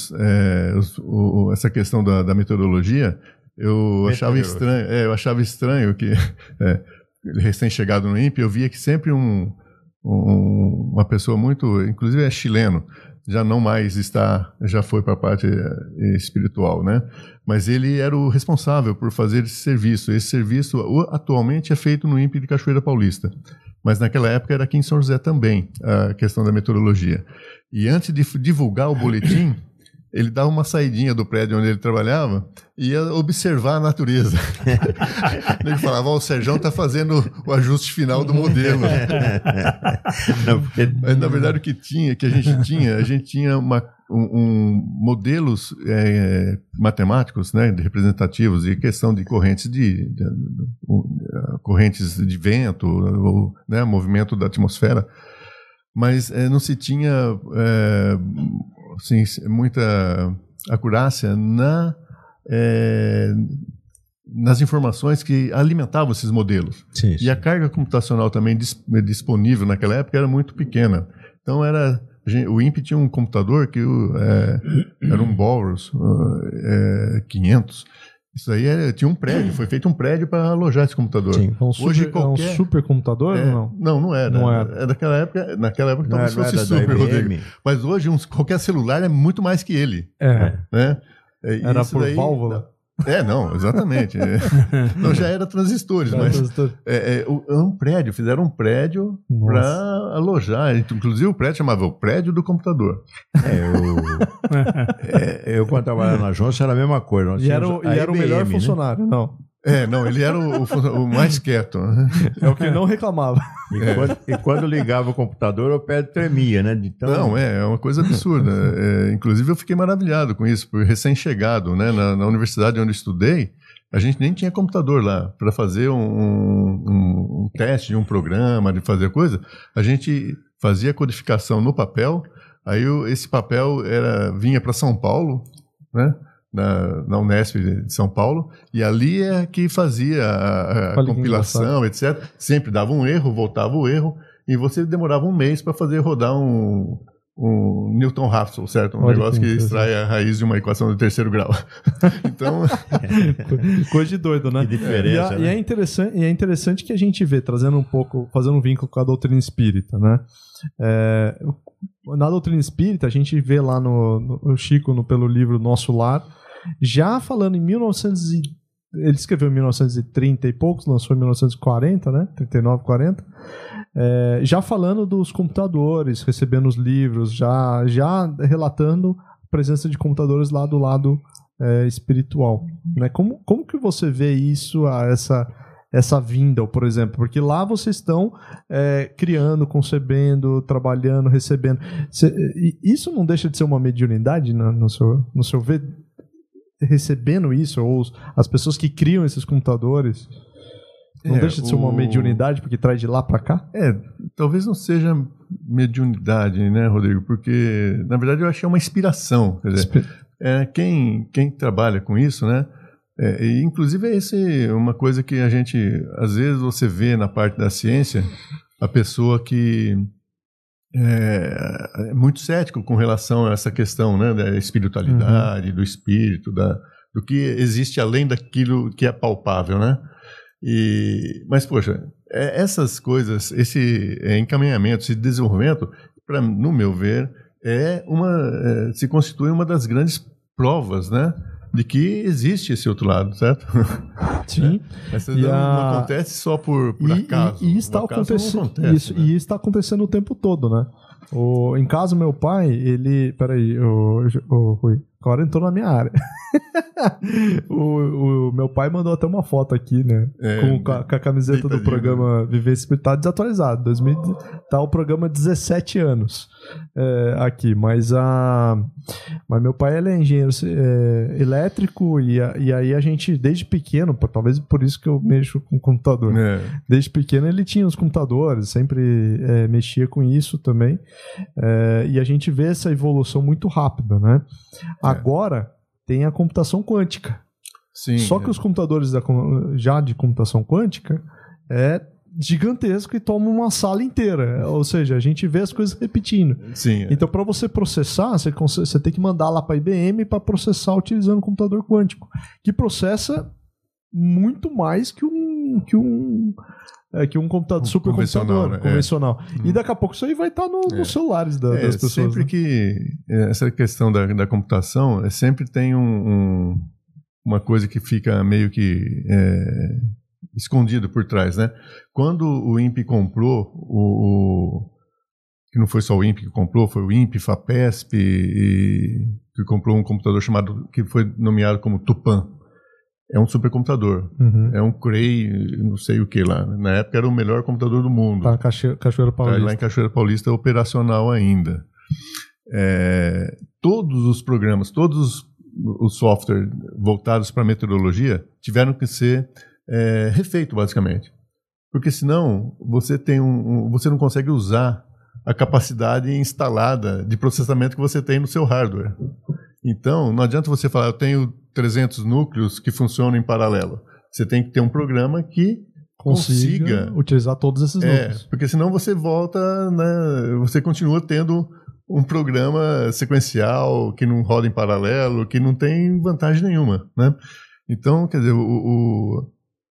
essa questão da metodologia, eu achava estranho que, recém-chegado no INPE, eu via que sempre uma pessoa muito, inclusive é chileno, já não mais já foi para a parte espiritual, né? Mas ele era o responsável por fazer esse serviço. Esse serviço atualmente é feito no INPE de Cachoeira Paulista, mas naquela época era aqui em São José também, a questão da meteorologia. E antes de divulgar o boletim, ele dava uma saidinha do prédio onde ele trabalhava e ia observar a natureza. Ele falava, o Serjão está fazendo o ajuste final do modelo. Mas, na verdade, a gente tinha modelos matemáticos, né, representativos, e questão de correntes correntes de vento, né, movimento da atmosfera, mas não se tinha assim, muita acurácia nas informações que alimentavam esses modelos. Sim. E a carga computacional também disponível naquela época era muito pequena. Então o INPE tinha um computador que era um Bowers 500. Isso aí tinha um prédio, foi feito um prédio para alojar esse computador. Sim, Hoje é um supercomputador ou não? Não era. Não era. Naquela época talvez fosse super, Rodrigo. Mas hoje qualquer celular é muito mais que ele. Né? Era por válvula? Não, exatamente. Não, já era transistores, mas fizeram um prédio para alojar. Inclusive o prédio chamava o prédio do computador. Eu quando trabalhava na Johnson era a mesma coisa. E era o melhor funcionário, né? Não, ele era o mais quieto. É o que não reclamava. E quando ligava o computador, o pé tremia, né? Não, é uma coisa absurda. Inclusive, eu fiquei maravilhado com isso, porque recém-chegado, né, na universidade onde eu estudei, a gente nem tinha computador lá para fazer um teste de um programa, de fazer coisa. A gente fazia codificação no papel, aí esse papel vinha para São Paulo, né? Na Unesp de São Paulo, e ali é que fazia a compilação, etc. Sempre dava um erro, voltava o erro, e você demorava um mês para fazer rodar um Newton-Raphson, certo? Um negócio que extrai a raiz de uma equação de terceiro grau. Então... Coisa de doido, né? Que diferença, né? E é interessante que a gente vê, trazendo um pouco, fazendo um vínculo com a doutrina espírita, né? Na doutrina espírita, a gente vê lá no Chico, pelo livro Nosso Lar, já falando em 1900 Ele escreveu em 1930 e poucos, lançou em 1940, né? 39, 40. Já falando dos computadores, recebendo os livros, já relatando a presença de computadores lá do lado espiritual. Né? Como que você vê isso, essa vinda, por exemplo? Porque lá vocês estão criando, concebendo, trabalhando, recebendo. Isso não deixa de ser uma mediunidade no seu ver? Recebendo isso, ou as pessoas que criam esses computadores, não deixa de ser uma mediunidade porque traz de lá para cá? Talvez não seja mediunidade, né, Rodrigo? Porque, na verdade, eu achei uma inspiração. Quer dizer, quem trabalha com isso, né? E, inclusive, é uma coisa que a gente, às vezes, você vê na parte da ciência, a pessoa que é muito cético com relação a essa questão, né, da espiritualidade, do espírito, do que existe além daquilo que é palpável, né? Mas, poxa, essas coisas, esse encaminhamento, esse desenvolvimento, no meu ver, se constitui uma das grandes provas, né, de que existe esse outro lado, certo? Sim. Essa não acontece só por acaso. E está acontecendo o tempo todo, né? Em casa, meu pai, ele... Peraí, Rui, agora entrou na minha área. o meu pai mandou até uma foto aqui, né? Com a camiseta do programa Vivência Espiritual desatualizado. Tá o programa 17 anos aqui. Mas meu pai, ele é engenheiro elétrico e aí a gente, desde pequeno, talvez por isso que eu mexo com computador. Desde pequeno ele tinha os computadores, sempre mexia com isso também. E a gente vê essa evolução muito rápida, né? Agora tem a computação quântica. Sim, só que os computadores já de computação quântica é gigantesco e toma uma sala inteira. Ou seja, a gente vê as coisas repetindo. Sim, então, para você processar, você tem que mandar lá para a IBM para processar utilizando um computador quântico, que processa muito mais que um computador supercomputador, né? convencional. E daqui a pouco isso aí vai estar nos celulares das pessoas. Sempre, né? Que essa questão da computação sempre tem uma coisa que fica meio que escondido por trás, né? Quando o INPE comprou que não foi só o INPE que comprou, foi o INPE, FAPESP, que comprou um computador que foi nomeado como Tupã. É um supercomputador. É um Cray, não sei o que lá. Na época era o melhor computador do mundo. Tá, Cachoeira Paulista. Tá lá em Cachoeira Paulista, operacional ainda. Todos os programas, todos os softwares voltados para meteorologia tiveram que ser refeitos, basicamente. Porque senão você não consegue usar a capacidade instalada de processamento que você tem no seu hardware. Então, não adianta você falar, eu tenho 300 núcleos que funcionam em paralelo. Você tem que ter um programa que consiga utilizar todos esses núcleos. Porque senão você volta, né, você continua tendo um programa sequencial que não roda em paralelo, que não tem vantagem nenhuma, né? Então, quer dizer, o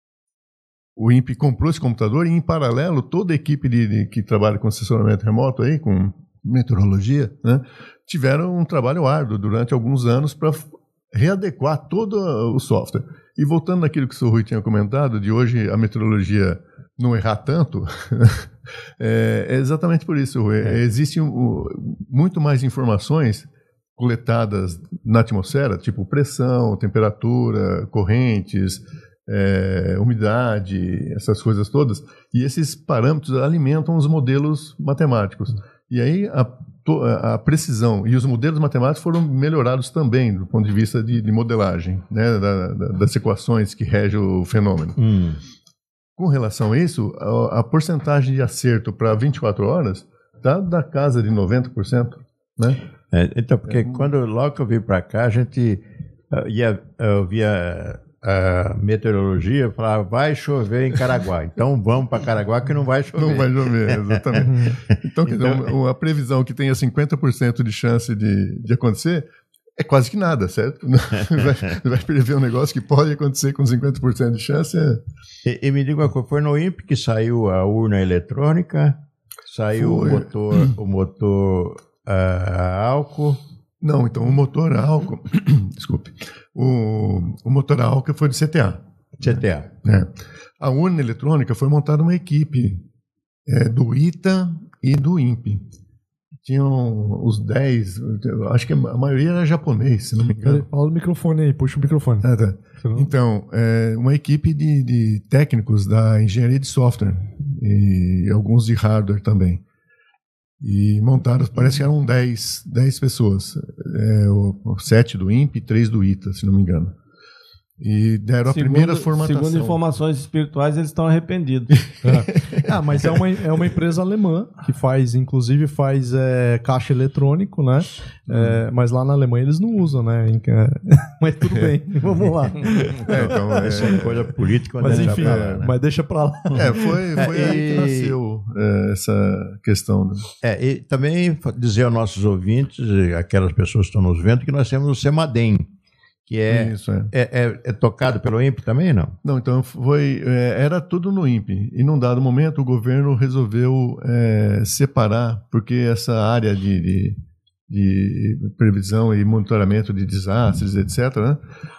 INPE comprou esse computador e, em paralelo, toda a equipe que trabalha com assessoramento remoto, aí, com meteorologia, né, tiveram um trabalho árduo durante alguns anos para readequar todo o software. E voltando naquilo que o Sr. Rui tinha comentado, de hoje a meteorologia não errar tanto, é exatamente por isso, Rui. Existem muito mais informações coletadas na atmosfera, tipo pressão, temperatura, correntes, umidade, essas coisas todas, e esses parâmetros alimentam os modelos matemáticos. E aí a precisão e os modelos matemáticos foram melhorados também do ponto de vista de modelagem, né, das equações que regem o fenômeno. Com relação a isso, a porcentagem de acerto para 24 horas está da casa de 90%. Né? Então, porque logo que eu vim para cá, a gente eu via a meteorologia, falava, vai chover em Caraguá. Então vamos para Caraguá que não vai chover. Não vai chover, exatamente. Então, quer dizer, uma previsão que tenha 50% de chance de acontecer é quase que nada, certo? Vai prever um negócio que pode acontecer com 50% de chance. E me diga uma coisa, foi no INPE que saiu a urna eletrônica, saiu o motor a álcool. Não, então o motor a álcool, desculpe, O motor a álcool foi do CTA. CTA. A urna eletrônica foi montada uma equipe do ITA e do INPE. Tinham os 10, acho que a maioria era japonês, se não me engano. Fala o microfone aí, puxa o microfone. Tá. Então, uma equipe de técnicos da engenharia de software e alguns de hardware também. E montaram, parece que eram 10 pessoas. 7 do INPE e 3 do ITA, se não me engano. E deram a primeira formatação. Segundo informações espirituais, eles estão arrependidos. Mas é uma empresa alemã que inclusive faz caixa eletrônico, né? Mas lá na Alemanha eles não usam, né? Mas tudo bem, vamos lá. Então, Essa é coisa política, mas enfim, mas deixa pra lá. Foi aí que nasceu essa questão. Né? E também dizer aos nossos ouvintes, aquelas pessoas que estão nos vendo, que nós temos o CEMADEM, que é tocado pelo INPE também, não? Não, então era tudo no INPE. E num dado momento o governo resolveu separar, porque essa área de previsão e monitoramento de desastres, etc., né,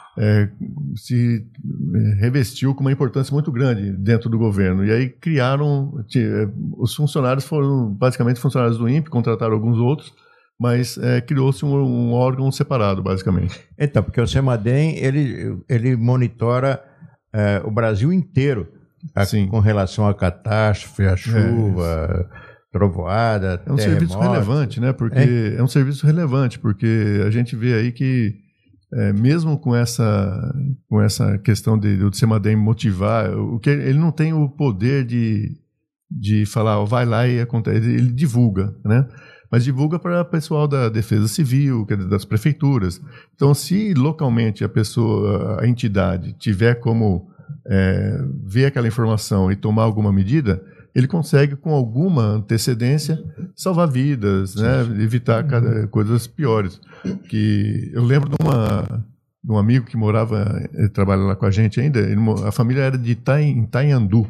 se revestiu com uma importância muito grande dentro do governo. E aí criaram, os funcionários foram basicamente funcionários do INPE, contrataram alguns outros, mas criou-se um órgão separado, basicamente. Então, porque o CEMADEM, ele monitora o Brasil inteiro com relação à catástrofe, à chuva, trovoada, É um serviço relevante, né? Porque é um serviço relevante, porque a gente vê aí que mesmo com essa questão do CEMADEM motivar, ele não tem o poder de falar, vai lá e acontece, ele divulga, né? Mas divulga para o pessoal da Defesa Civil, das prefeituras. Então, se localmente a entidade tiver como ver aquela informação e tomar alguma medida, ele consegue, com alguma antecedência, salvar vidas, né? Evitar coisas piores. Que eu lembro de um amigo que ele trabalha lá com a gente ainda, a família era de Itanhandu.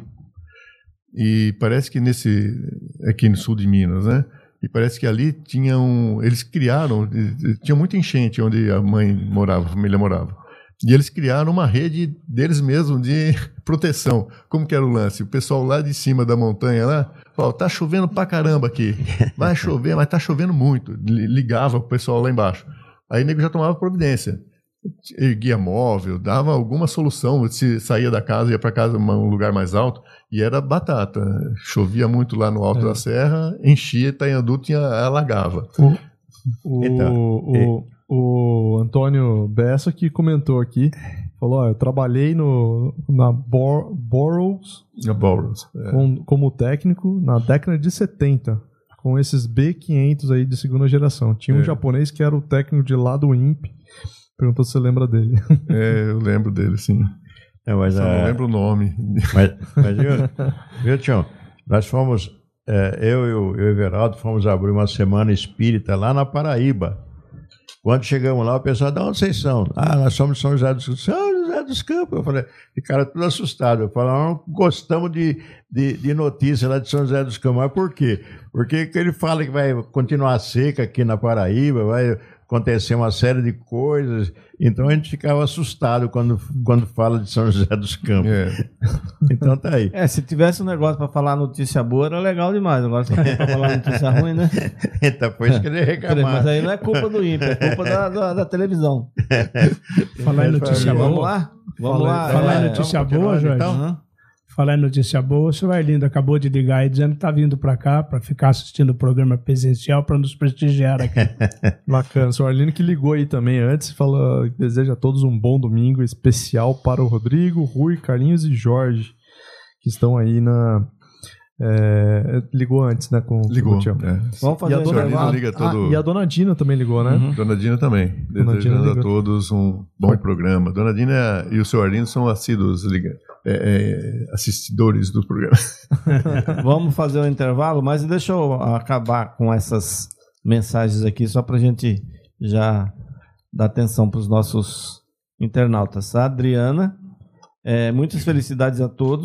E parece que aqui no sul de Minas, né? E parece que ali eles criaram, tinha muita enchente onde a família morava. E eles criaram uma rede deles mesmos de proteção. Como que era o lance? O pessoal lá de cima da montanha lá, falou, tá chovendo pra caramba aqui. Vai chover, mas tá chovendo muito. Ligava o pessoal lá embaixo. Aí o nego já tomava providência. Erguia móvel, dava alguma solução, se saía da casa, ia para casa, um lugar mais alto, e era batata. Chovia muito lá no alto da serra, enchia, Itanhandu alagava. O Antônio Bessa que comentou aqui, falou, eu trabalhei na Burroughs como técnico na década de 70, com esses B500 aí de segunda geração. Tinha um japonês que era o técnico de lá do INPE. Perguntou se você lembra dele. Eu lembro dele, sim. Mas, só não lembro o nome. Mas viu, Tião? Nós fomos, eu e o Everaldo, fomos abrir uma semana espírita lá na Paraíba. Quando chegamos lá, o pessoal, de onde vocês são? Nós somos de São José dos Campos. São José dos Campos. Eu falei, ficaram tudo assustados. Eu falei, nós gostamos de notícia lá de São José dos Campos. Mas por quê? Porque ele fala que vai continuar seca aqui na Paraíba, vai acontecer uma série de coisas, então a gente ficava assustado quando fala de São José dos Campos. Então tá aí. Se tivesse um negócio para falar notícia boa, era legal demais. Agora só tem para falar notícia ruim, né? Então foi isso que ele reclamava. Mas aí não é culpa do INPE, é culpa da televisão. Falar em notícia boa. Vamos lá. Falar em notícia boa, Jorge. Então? Falar em notícia boa, o senhor Arlindo acabou de ligar aí dizendo que está vindo para cá para ficar assistindo o programa presencial para nos prestigiar aqui. Bacana. O senhor Arlindo que ligou aí também antes, fala que deseja a todos um bom domingo especial para o Rodrigo, Rui, Carlinhos e Jorge, que estão aí ligou antes, né? Ligou. Vamos fazer E a Dona Dina também ligou, né? Uhum. Dona Dina também. Desejando a todos um bom programa. Dona Dina e o seu Arlindo são assíduos assistidores do programa. Vamos fazer um intervalo, mas deixa eu acabar com essas mensagens aqui, só para a gente já dar atenção para os nossos internautas. A Adriana, muitas felicidades a todos.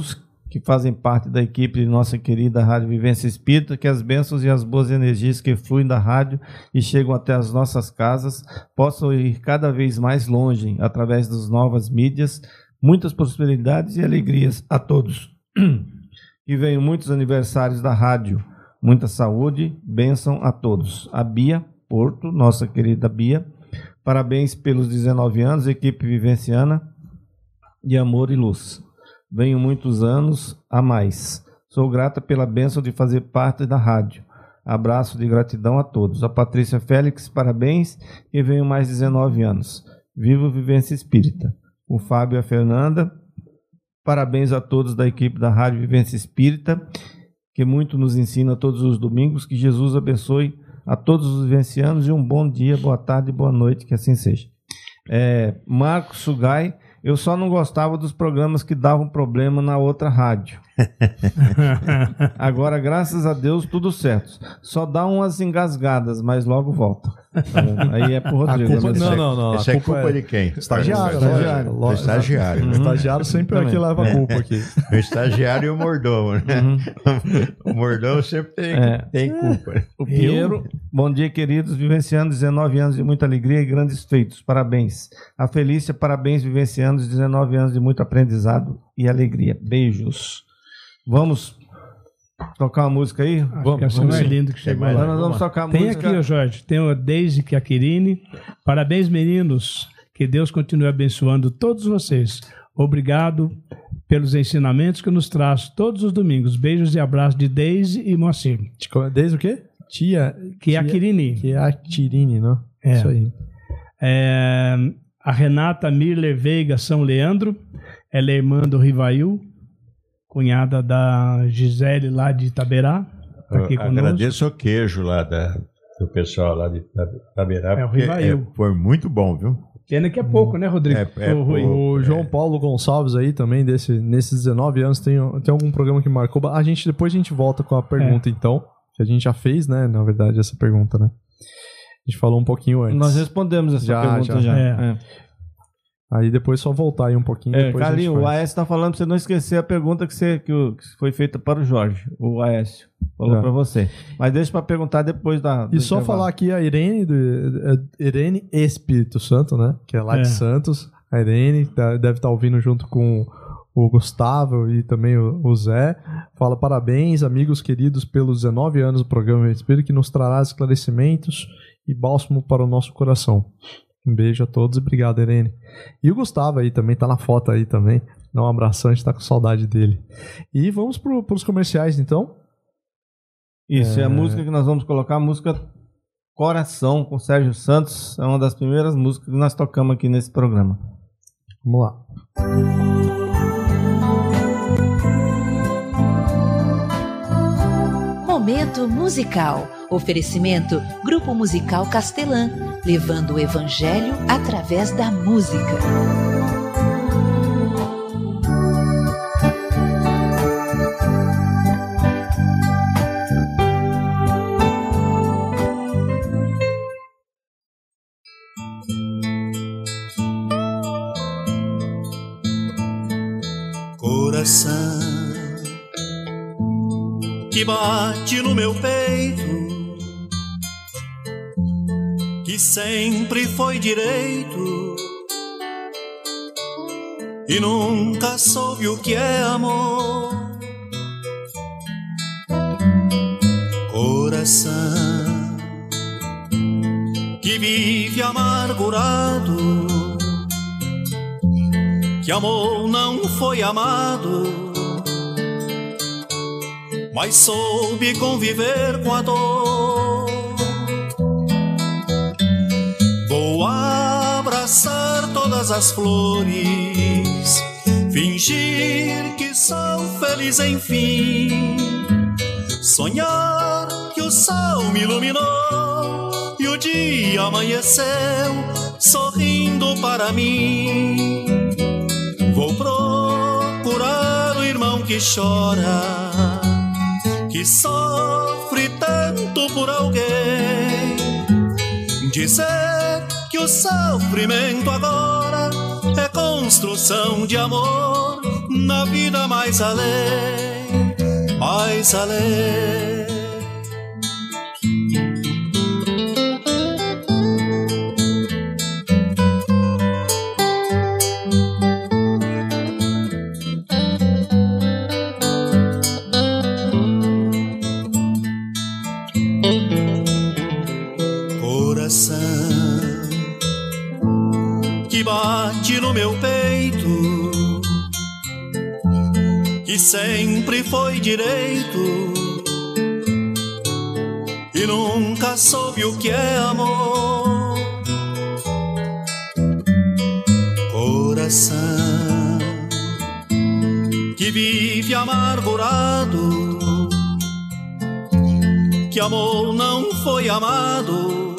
que fazem parte da equipe de nossa querida Rádio Vivência Espírita, que as bênçãos e as boas energias que fluem da rádio e chegam até as nossas casas possam ir cada vez mais longe através das novas mídias. Muitas prosperidades e alegrias a todos. E venham muitos aniversários da rádio. Muita saúde, bênção a todos. A Bia Porto, nossa querida Bia, parabéns pelos 19 anos, equipe vivenciana de amor e luz. Venham muitos anos a mais. Sou grata pela bênção de fazer parte da rádio. Abraço de gratidão a todos. A Patrícia Félix, parabéns, e venham mais 19 anos. Viva Vivência Espírita. O Fábio e a Fernanda, parabéns a todos da equipe da Rádio Vivência Espírita, que muito nos ensina todos os domingos. Que Jesus abençoe a todos os vivencianos e um bom dia, boa tarde e boa noite, que assim seja. Marcos Sugai, eu só não gostava dos programas que davam problema na outra rádio. Agora, graças a Deus, tudo certo. Só dá umas engasgadas, mas logo volta. Tá bom? Aí é pro Rodrigo. Não. Essa é culpa de quem? Estagiário. O estagiário. O estagiário sempre é o que leva a culpa aqui. O estagiário e o mordomo, né? O mordomo sempre tem culpa. O Piero, bom dia, queridos vivencianos, 19 anos de muita alegria e grandes feitos. Parabéns. A Felícia, parabéns, vivencianos, 19 anos de muito aprendizado e alegria. Beijos. Vamos tocar uma música aí? Vamos. Mais lindo que chegou. Agora nós vamos tocar a música. Tem aqui, ó, Jorge, tem o Deise Chiacchirini. Parabéns, meninos. Que Deus continue abençoando todos vocês. Obrigado pelos ensinamentos que nos traz todos os domingos. Beijos e abraços de Deise e Moacir. Deise o quê? Chiacchirini. Chiacchirini, não? Isso aí. A Renata Mirler Veiga São Leandro. Ela é irmã do Rivail, cunhada da Gisele lá de Itaberá. Tá aqui agradeço o queijo lá do pessoal lá de Itaberá. O Rivail. Foi muito bom, viu? Pena que é pouco, né, Rodrigo? O João Paulo Gonçalves aí também, nesses 19 anos, tem algum programa que marcou. Depois a gente volta com a pergunta, então, que a gente já fez, né, na verdade, essa pergunta, né? A gente falou um pouquinho antes. Nós respondemos essa pergunta já. Aí depois só voltar aí um pouquinho. Carlinhos, o Aécio tá falando pra você não esquecer a pergunta que foi feita para o Jorge. O Aécio falou para você. Mas deixa para perguntar depois da... E só falar aqui a Irene, Irene Espírito Santo, né? Que é lá de Santos. A Irene deve estar ouvindo junto com o Gustavo e também o Zé. Fala parabéns, amigos queridos, pelos 19 anos do programa Espírito, que nos trará esclarecimentos e bálsamo para o nosso coração. Um beijo a todos e obrigado, Irene. E o Gustavo aí também, tá na foto aí também. Dá um abração, a gente tá com saudade dele. E vamos pros comerciais, então. Isso, é a música que nós vamos colocar, a música Coração, com Sérgio Santos. É uma das primeiras músicas que nós tocamos aqui nesse programa. Vamos lá. Momento musical. Oferecimento Grupo Musical Castelã, levando o Evangelho através da música. Coração que bate no meu peito, que sempre foi direito e nunca soube o que é amor. Coração que vive amargurado, que amou não foi amado, mas soube conviver com a dor. Vou abraçar todas as flores, fingir que sou feliz enfim, sonhar que o sol me iluminou e o dia amanheceu sorrindo para mim. Vou procurar o irmão que chora, que sofre tanto por alguém, dizer que o sofrimento agora é construção de amor na vida mais além, mais além. Que bate no meu peito, que sempre foi direito e nunca soube o que é amor. Coração que vive amargurado, que amor não foi amado,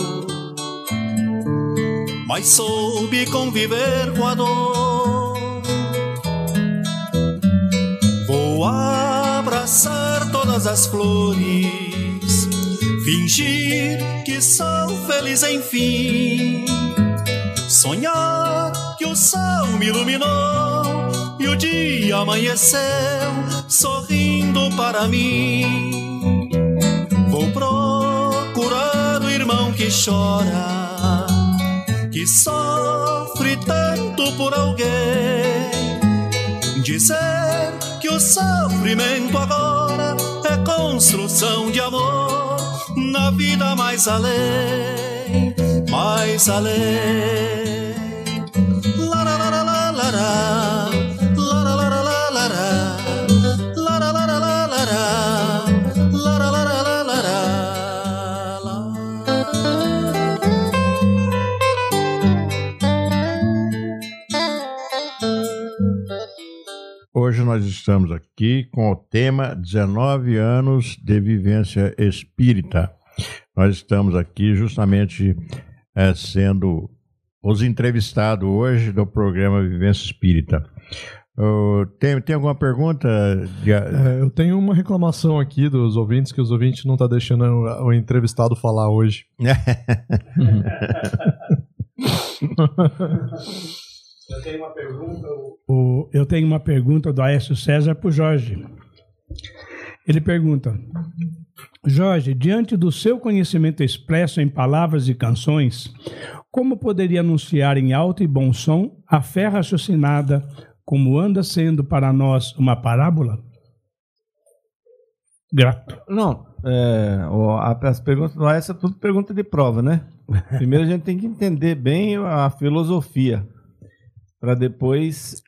mas soube conviver com a dor. Vou abraçar todas as flores, fingir que sou feliz enfim, sonhar que o sol me iluminou e o dia amanheceu sorrindo para mim. Vou procurar o irmão que chora, que sofre tanto por alguém, dizer que o sofrimento agora é construção de amor na vida mais além, mais além. La la la la la la la, la la la la la la, la la la la la la, la la la la la la. Hoje nós estamos aqui com o tema 19 anos de vivência espírita. Nós estamos aqui justamente sendo os entrevistados hoje do programa Vivência Espírita. Tem alguma pergunta? Eu tenho uma reclamação aqui dos ouvintes, que os ouvintes não estão deixando o entrevistado falar hoje. Eu tenho uma pergunta do Aécio César para o Jorge. Ele pergunta: Jorge, diante do seu conhecimento expresso em palavras e canções, como poderia anunciar em alto e bom som a fé raciocinada, como anda sendo para nós uma parábola? Grato. Não, as perguntas do Aécio é tudo pergunta de prova, né? Primeiro a gente tem que entender bem a filosofia, para depois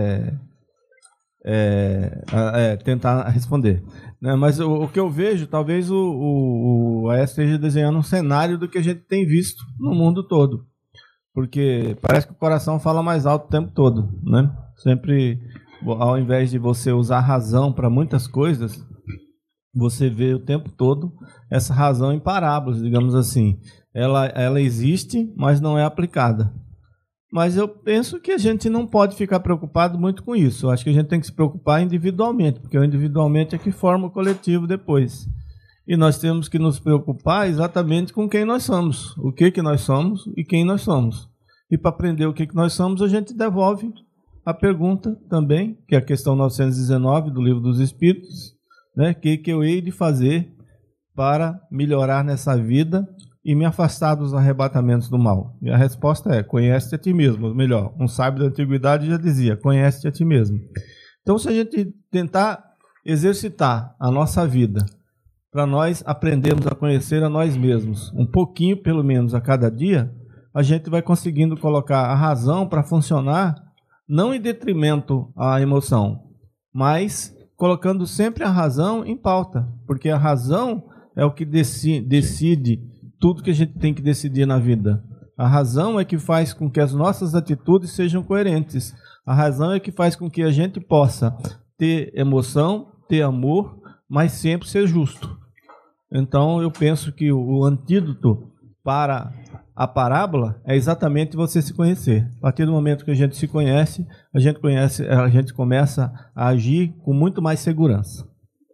tentar responder. Né? Mas o que eu vejo, talvez o Aécio esteja desenhando um cenário do que a gente tem visto no mundo todo. Porque parece que o coração fala mais alto o tempo todo. Né? Sempre, ao invés de você usar a razão para muitas coisas, você vê o tempo todo essa razão em parábolas, digamos assim. Ela existe, mas não é aplicada. Mas eu penso que a gente não pode ficar preocupado muito com isso. Eu acho que a gente tem que se preocupar individualmente, porque o individualmente é que forma o coletivo depois. E nós temos que nos preocupar exatamente com quem nós somos, o que nós somos e quem nós somos. E para aprender o que nós somos, a gente devolve a pergunta também, que é a questão 919 do Livro dos Espíritos, né? Que eu hei de fazer para melhorar nessa vida e me afastar dos arrebatamentos do mal? E a resposta é: conhece-te a ti mesmo. Ou melhor, um sábio da antiguidade já dizia: conhece-te a ti mesmo. Então, se a gente tentar exercitar a nossa vida para nós aprendermos a conhecer a nós mesmos, um pouquinho pelo menos a cada dia, a gente vai conseguindo colocar a razão para funcionar, não em detrimento à emoção, mas colocando sempre a razão em pauta, porque a razão é o que decide tudo que a gente tem que decidir na vida. A razão é que faz com que as nossas atitudes sejam coerentes. A razão é que faz com que a gente possa ter emoção, ter amor, mas sempre ser justo. Então, eu penso que o antídoto para a parábola é exatamente você se conhecer. A partir do momento que a gente se conhece, a gente começa a agir com muito mais segurança.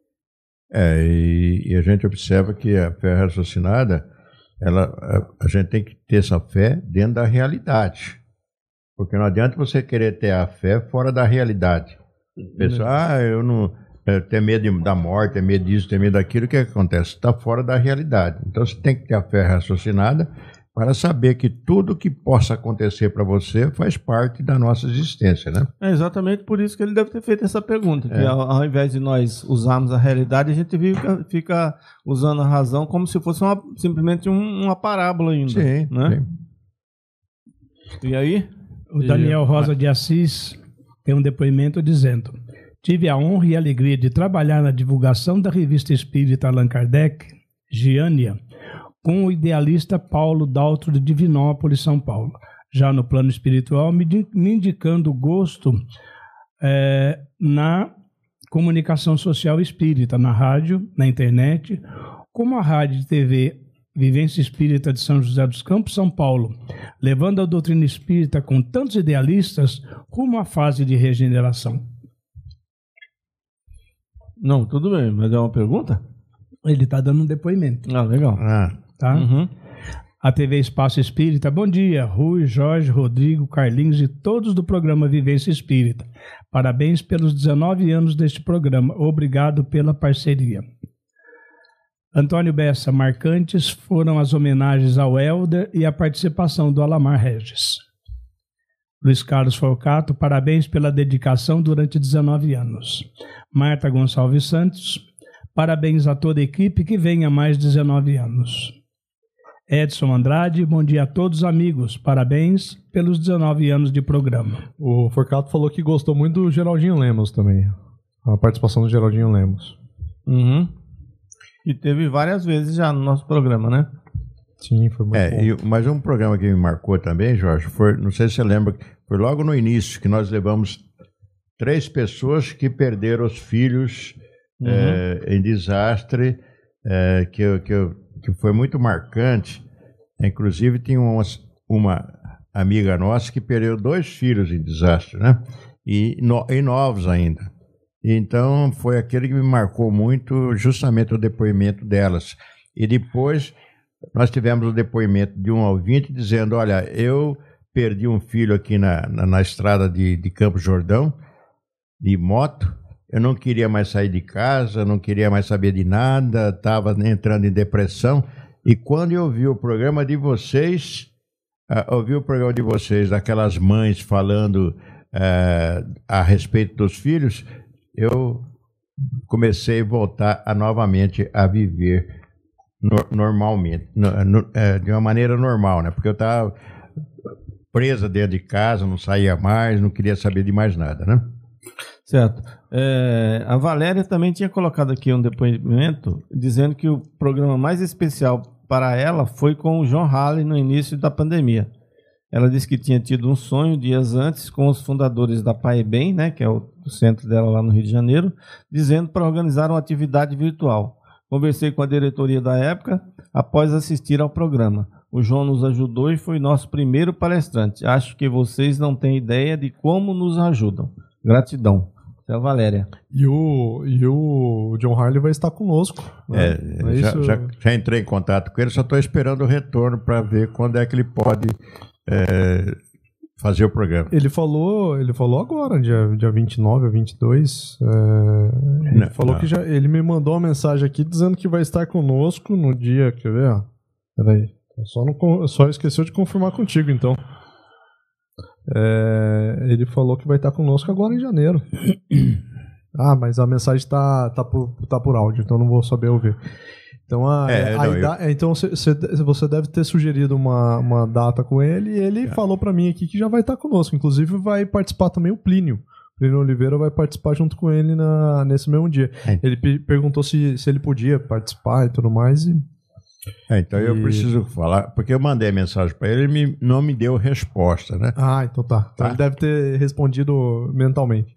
E a gente observa que a fé raciocinada, a gente tem que ter essa fé dentro da realidade. Porque não adianta você querer ter a fé fora da realidade. Pessoal, eu não tenho medo da morte, tenho medo disso, tenho medo daquilo. O que acontece? Está fora da realidade. Então você tem que ter a fé raciocinada para saber que tudo que possa acontecer para você faz parte da nossa existência, né? É exatamente por isso que ele deve ter feito essa pergunta. Que ao invés de nós usarmos a realidade, a gente fica usando a razão como se fosse simplesmente uma parábola ainda. Sim, né? Sim. E aí? O Daniel Rosa de Assis tem um depoimento dizendo: tive a honra e a alegria de trabalhar na divulgação da revista espírita Allan Kardec, Giânia, com o idealista Paulo Daltro de Divinópolis, São Paulo. Já no plano espiritual, me indicando gosto na comunicação social espírita, na rádio, na internet, como a rádio e TV Vivência Espírita de São José dos Campos, São Paulo, levando a doutrina espírita com tantos idealistas rumo à fase de regeneração. Não, tudo bem, mas é uma pergunta? Ele está dando um depoimento. Ah, legal. Tá? A TV Espaço Espírita, bom dia, Rui, Jorge, Rodrigo, Carlinhos e todos do programa Vivência Espírita. Parabéns pelos 19 anos deste programa. Obrigado pela parceria. Antônio Bessa, marcantes foram as homenagens ao Helder e a participação do Alamar Regis. Luiz Carlos Forcato, parabéns pela dedicação durante 19 anos. Marta Gonçalves Santos, parabéns a toda a equipe que vem há mais de 19 anos. Edson Andrade, bom dia a todos amigos, parabéns pelos 19 anos de programa. O Forcato falou que gostou muito do Geraldinho Lemos também, a participação do Geraldinho Lemos. E teve várias vezes já no nosso programa, né? Sim, foi muito bom. Mas um programa que me marcou também, Jorge, foi, não sei se você lembra, foi logo no início que nós levamos 3 pessoas que perderam os filhos em desastre, que foi muito marcante. Inclusive, tinha uma amiga nossa que perdeu 2 filhos em desastre, né? E novos ainda. Então, foi aquele que me marcou muito, justamente o depoimento delas. E depois, nós tivemos o depoimento de um ouvinte dizendo: olha, eu perdi um filho aqui na estrada de Campos Jordão, de moto. Eu não queria mais sair de casa, não queria mais saber de nada, estava entrando em depressão. E quando eu ouvi o programa de vocês, daquelas mães falando a respeito dos filhos, eu comecei a voltar novamente a viver normalmente, de uma maneira normal, né? Porque eu estava presa dentro de casa, não saía mais, não queria saber de mais nada, né? Certo. A Valéria também tinha colocado aqui um depoimento dizendo que o programa mais especial para ela foi com o John Halley no início da pandemia. Ela disse que tinha tido um sonho dias antes com os fundadores da Pai Bem, né, que é o centro dela lá no Rio de Janeiro, dizendo para organizar uma atividade virtual. Conversei com a diretoria da época após assistir ao programa. O João nos ajudou e foi nosso primeiro palestrante. Acho que vocês não têm ideia de como nos ajudam. Gratidão. É a Valéria. E o John Harley vai estar conosco. Né? Já entrei em contato com ele, só estou esperando o retorno para ver quando é que ele pode fazer o programa. Ele falou agora, dia 29 ou 22. Ele falou que ele me mandou uma mensagem aqui dizendo que vai estar conosco no dia. Quer ver? Peraí. Só esqueceu de confirmar contigo, então. Ele falou que vai estar conosco agora em janeiro. Mas a mensagem tá por áudio, então não vou saber ouvir. Então, então você deve ter sugerido uma data com ele, e ele falou para mim aqui que já vai estar conosco. Inclusive vai participar também o Plínio. Plínio Oliveira vai participar junto com ele nesse mesmo dia. Ele perguntou se ele podia participar e tudo mais. Então eu preciso falar, porque eu mandei a mensagem para ele não me deu resposta, né? Então tá. Então ele deve ter respondido mentalmente.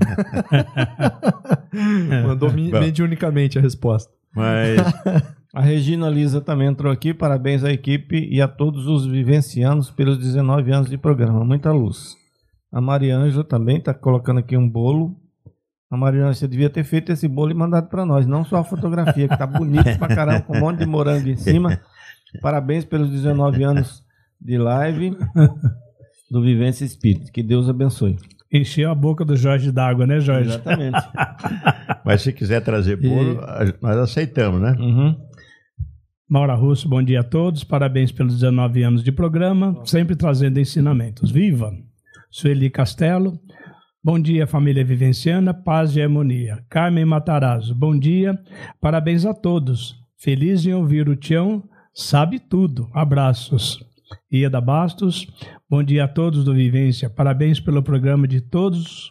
Mandou mediunicamente a resposta. Mas a Regina Lisa também entrou aqui. Parabéns à equipe e a todos os vivencianos pelos 19 anos de programa. Muita luz. A Maria Ângela também está colocando aqui um bolo. A Mariana, você devia ter feito esse bolo e mandado para nós, não só a fotografia, que tá bonito pra caramba, com um monte de morango em cima. Parabéns pelos 19 anos de live do Vivência Espírita. Que Deus abençoe. Encheu a boca do Jorge d'água, né, Jorge? Exatamente. Mas se quiser trazer bolo, nós aceitamos, né? Uhum. Maura Russo, bom dia a todos. Parabéns pelos 19 anos de programa, sempre trazendo ensinamentos. Viva! Sueli Castelo, bom dia, família vivenciana, paz e harmonia. Carmen Matarazzo, bom dia, parabéns a todos. Feliz em ouvir o Tião, sabe tudo. Abraços. Ieda Bastos, bom dia a todos do Vivência, parabéns pelo programa de todos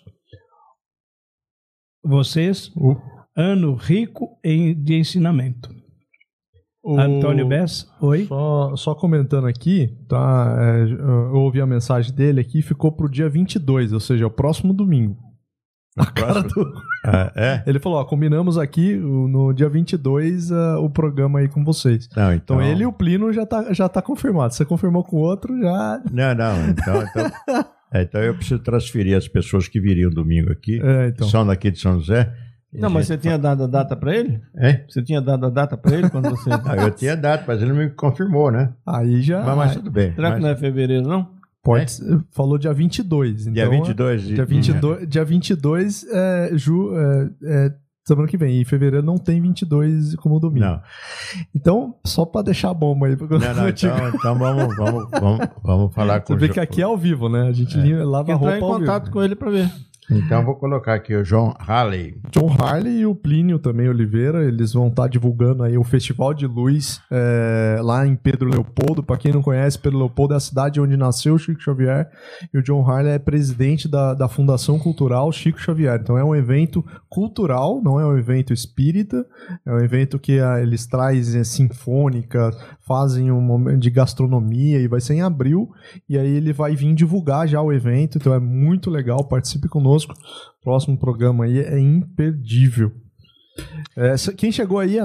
vocês. Ano rico de ensinamento. Antônio Bessa, oi. Só comentando aqui, tá? Eu ouvi a mensagem dele aqui, ficou pro dia 22, ou seja, o próximo domingo. A cara do... Ele falou, combinamos aqui no dia 22 o programa aí com vocês. Não, então ele e o Plínio já tá confirmado. Você confirmou com o outro, já... Não. Então eu preciso transferir as pessoas que viriam domingo aqui, que são daqui de São José. Não, mas você tinha dado a data para ele? Você tinha dado a data para ele quando você... Eu tinha dado, mas ele não me confirmou, né? Aí já... Mas tudo bem. Será que não é fevereiro, não? Falou dia 22. Dia 22. Dia 22 semana que vem. Em fevereiro não tem 22 como domingo. Não. Então, só para deixar a bomba aí. Então vamos falar com o João. Você vê que aqui é ao vivo, né? A gente lava a roupa ao vivo. Entrar em contato com ele para ver. Então vou colocar aqui o John Harley. John Harley e o Plínio também Oliveira, eles vão estar divulgando aí o Festival de Luz lá em Pedro Leopoldo. Para quem não conhece, Pedro Leopoldo é a cidade onde nasceu o Chico Xavier, e o John Harley é presidente da Fundação Cultural Chico Xavier. Então é um evento cultural, não é um evento espírita, é um evento que eles trazem sinfônica, fazem um momento de gastronomia, e vai ser em abril, e aí ele vai vir divulgar já o evento, então é muito legal, participe conosco. Próximo programa aí é imperdível. Quem chegou aí,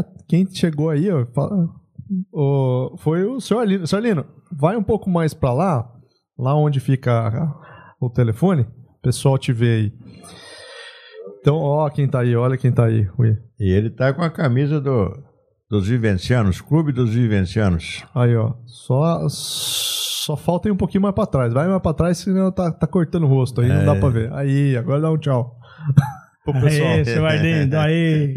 foi o senhor Arlindo. Senhor Arlindo, vai um pouco mais para lá onde fica o telefone, o pessoal te vê aí. Então, olha quem tá aí. E ele tá com a camisa dos Vivencianos, Clube dos Vivencianos. Aí, ó, só falta ir um pouquinho mais pra trás. Vai mais pra trás, senão tá cortando o rosto aí, não dá pra ver. Aí, agora dá um tchau pro pessoal. Aí, seu Arlindo, aí.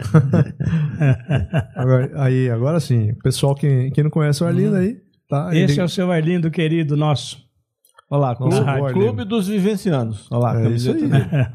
Agora sim. Pessoal, quem não conhece o Arlindo aí, tá? Esse é o seu Arlindo querido nosso. Olha lá, Clube dos Vivencianos. Olha lá, isso aí.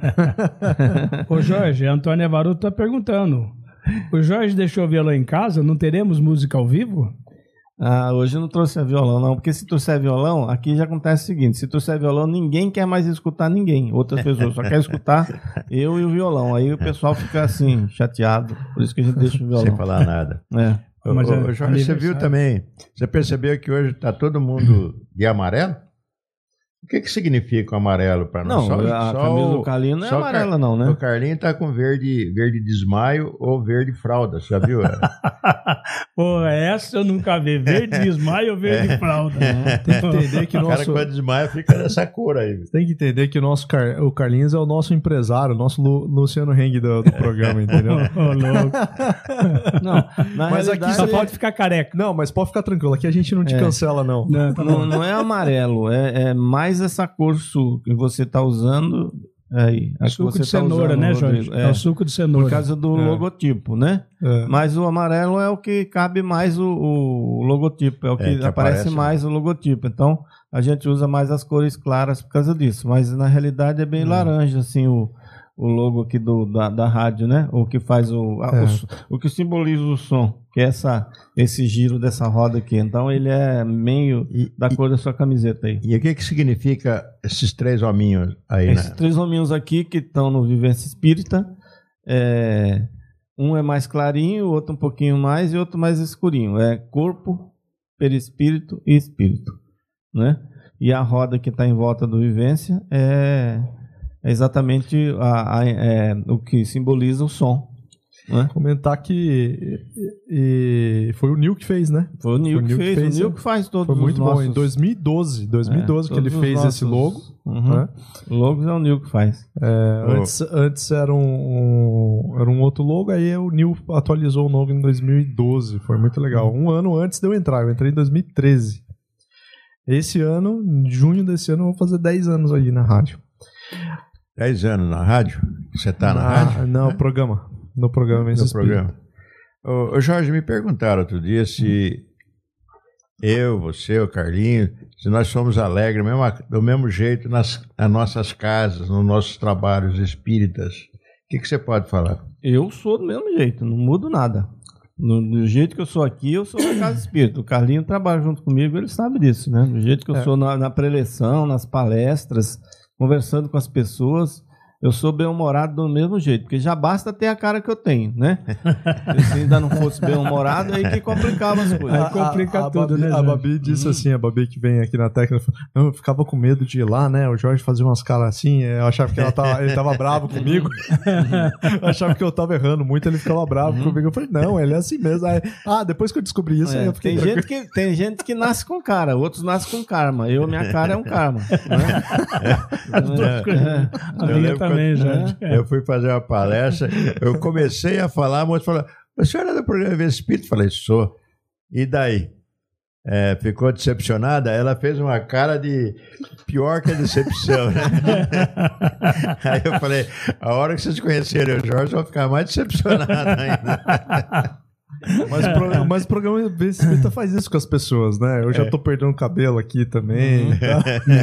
Ô Jorge, Antônio Avaruto tá perguntando. O Jorge deixou o violão em casa? Não teremos música ao vivo? Hoje eu não trouxe violão, não. Porque se trouxer violão, aqui já acontece o seguinte: se trouxer violão, ninguém quer mais escutar ninguém. Outras pessoas só querem escutar eu e o violão. Aí o pessoal fica assim, chateado. Por isso que a gente deixa o violão. Sem falar nada. Mas Jorge, você viu também? Você percebeu que hoje está todo mundo de amarelo? O que significa o amarelo para nós? Não, a camisa do Carlinho não é amarela, não, né? O Carlinho tá com verde desmaio ou verde fralda, você já viu? Pô, essa eu nunca vi. Verde desmaio ou verde fralda. Tem que entender que o cara quando desmaia fica dessa cor aí. Tem que entender que o Carlinhos é o nosso empresário, o nosso Luciano Heng do programa, entendeu? Louco. Não, mas aqui só pode ficar careca. Não, mas pode ficar tranquilo, aqui a gente não te cancela, não. Não é amarelo, é mais essa cor que você está usando aí. Suco de cenoura, né, Jorge? É o suco de cenoura. Por causa do logotipo, né? Mas o amarelo é o que cabe mais o logotipo, é o que aparece mais o logotipo. Então, a gente usa mais as cores claras por causa disso. Mas, na realidade, é bem laranja, assim, o logo aqui da rádio, né? O que faz o que simboliza o som, que é esse giro dessa roda aqui. Então ele é meio da cor da sua camiseta aí. E o que significa esses três hominhos aí, Esses três hominhos aqui que estão no Vivência Espírita, um é mais clarinho, o outro um pouquinho mais e outro mais escurinho. É corpo, perispírito e espírito, né? E a roda que está em volta do Vivência é exatamente o que simboliza o som. Né? Comentar que foi o Nil que fez, né? Foi o Nil que fez. O Nil que faz todos os nossos... Foi muito bom. Em 2012 que ele fez esse logo. Né? Logos é o Nil que faz. Antes era um outro logo, aí o Nil atualizou o logo em 2012. Foi muito legal. Um ano antes de eu entrar. Eu entrei em 2013. Esse ano, em junho desse ano, eu vou fazer 10 anos aí na rádio. 10 anos na rádio? Você está na rádio? Não, programa. No programa. No programa. Ô, Jorge, me perguntaram outro dia se eu, você, o Carlinhos, se nós somos alegres do mesmo jeito nas nossas casas, nos nossos trabalhos espíritas. O que você pode falar? Eu sou do mesmo jeito, não mudo nada. Do jeito que eu sou aqui, eu sou na Casa Espírita. O Carlinho trabalha junto comigo, ele sabe disso, né? Do jeito que eu sou na preleção, nas palestras, conversando com as pessoas, eu sou bem-humorado do mesmo jeito, porque já basta ter a cara que eu tenho, né? Se ainda não fosse bem-humorado, aí que complicava as coisas. Aí complica tudo, Babi, né? A Babi disse assim, a Babi que vem aqui na técnica, eu ficava com medo de ir lá, né? O Jorge fazia umas caras assim, eu achava que ele tava bravo comigo. Eu achava que eu tava errando muito, ele ficava bravo comigo. Eu falei, não, ele é assim mesmo. Aí, depois que eu descobri isso, aí eu fiquei tem gente que nasce com cara, outros nascem com karma. Minha cara é um karma. Né? A minha também, gente. Eu fui fazer uma palestra, eu comecei a falar, a moça falou, a senhora é do programa Vivência Espírita? Eu falei, sou. E daí? Ficou decepcionada? Ela fez uma cara de pior que a decepção, né? Aí eu falei, a hora que vocês conhecerem o Jorge, vão ficar mais decepcionado ainda. Mas o programa Vivência Espírita faz isso com as pessoas, né? Eu já tô perdendo cabelo aqui também. Tá?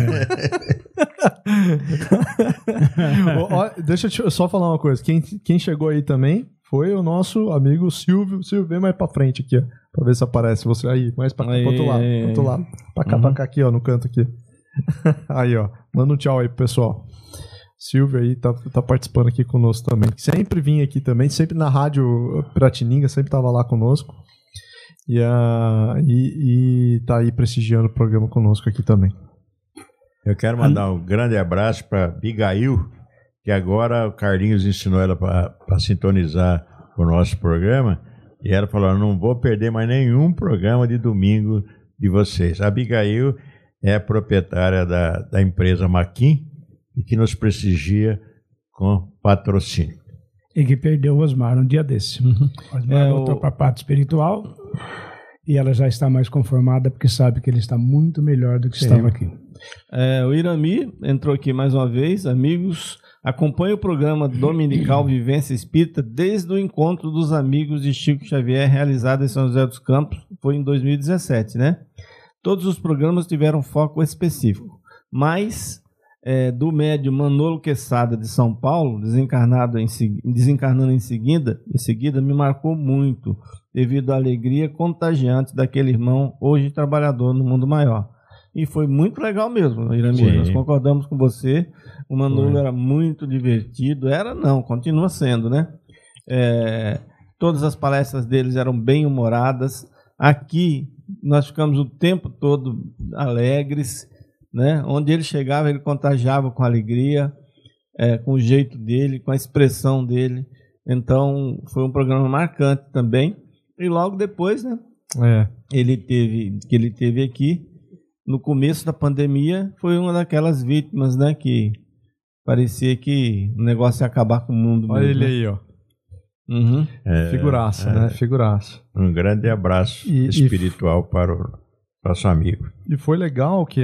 Deixa eu só falar uma coisa. Quem chegou aí também foi o nosso amigo Silvio. Silvio, vem mais pra frente aqui, ó. Pra ver se aparece você aí. Mais pra cá, pro outro lado. Pra cá, aqui, ó, no canto aqui. Aí, ó. Manda um tchau aí pro pessoal. Silvio aí tá participando aqui conosco também. Sempre vinha aqui também, sempre na Rádio Piratininga, sempre tava lá conosco. E tá aí prestigiando o programa conosco aqui também. Eu quero mandar um grande abraço para Abigail, que agora o Carlinhos ensinou ela para sintonizar o nosso programa. E ela falou, não vou perder mais nenhum programa de domingo de vocês. A Abigail é a proprietária da empresa Maquin e que nos prestigia com patrocínio. E que perdeu o Osmar um dia desse. O Osmar voltou para a parte espiritual e ela já está mais conformada porque sabe que ele está muito melhor do que estava aqui. O Irami entrou aqui mais uma vez. Amigos, acompanhe o programa dominical Vivência Espírita desde o encontro dos amigos de Chico Xavier realizado em São José dos Campos, foi em 2017, né? Todos os programas tiveram foco específico, mas do médium Manolo Quesada de São Paulo, desencarnando em seguida, me marcou muito, devido à alegria contagiante daquele irmão, hoje trabalhador no mundo maior. E foi muito legal mesmo, Irami. Nós concordamos com você. O Manolo era muito divertido. Continua sendo, né? Todas as palestras deles eram bem humoradas. Aqui nós ficamos o tempo todo alegres, né? Onde ele chegava, ele contagiava com alegria, com o jeito dele, com a expressão dele. Então, foi um programa marcante também. E logo depois, né? Ele teve aqui. No começo da pandemia, foi uma daquelas vítimas, né, que parecia que o negócio ia acabar com o mundo. Olha ele aí, ó. Figuraça, né? Figuraça. Um grande abraço espiritual para o nosso amigo. E foi legal que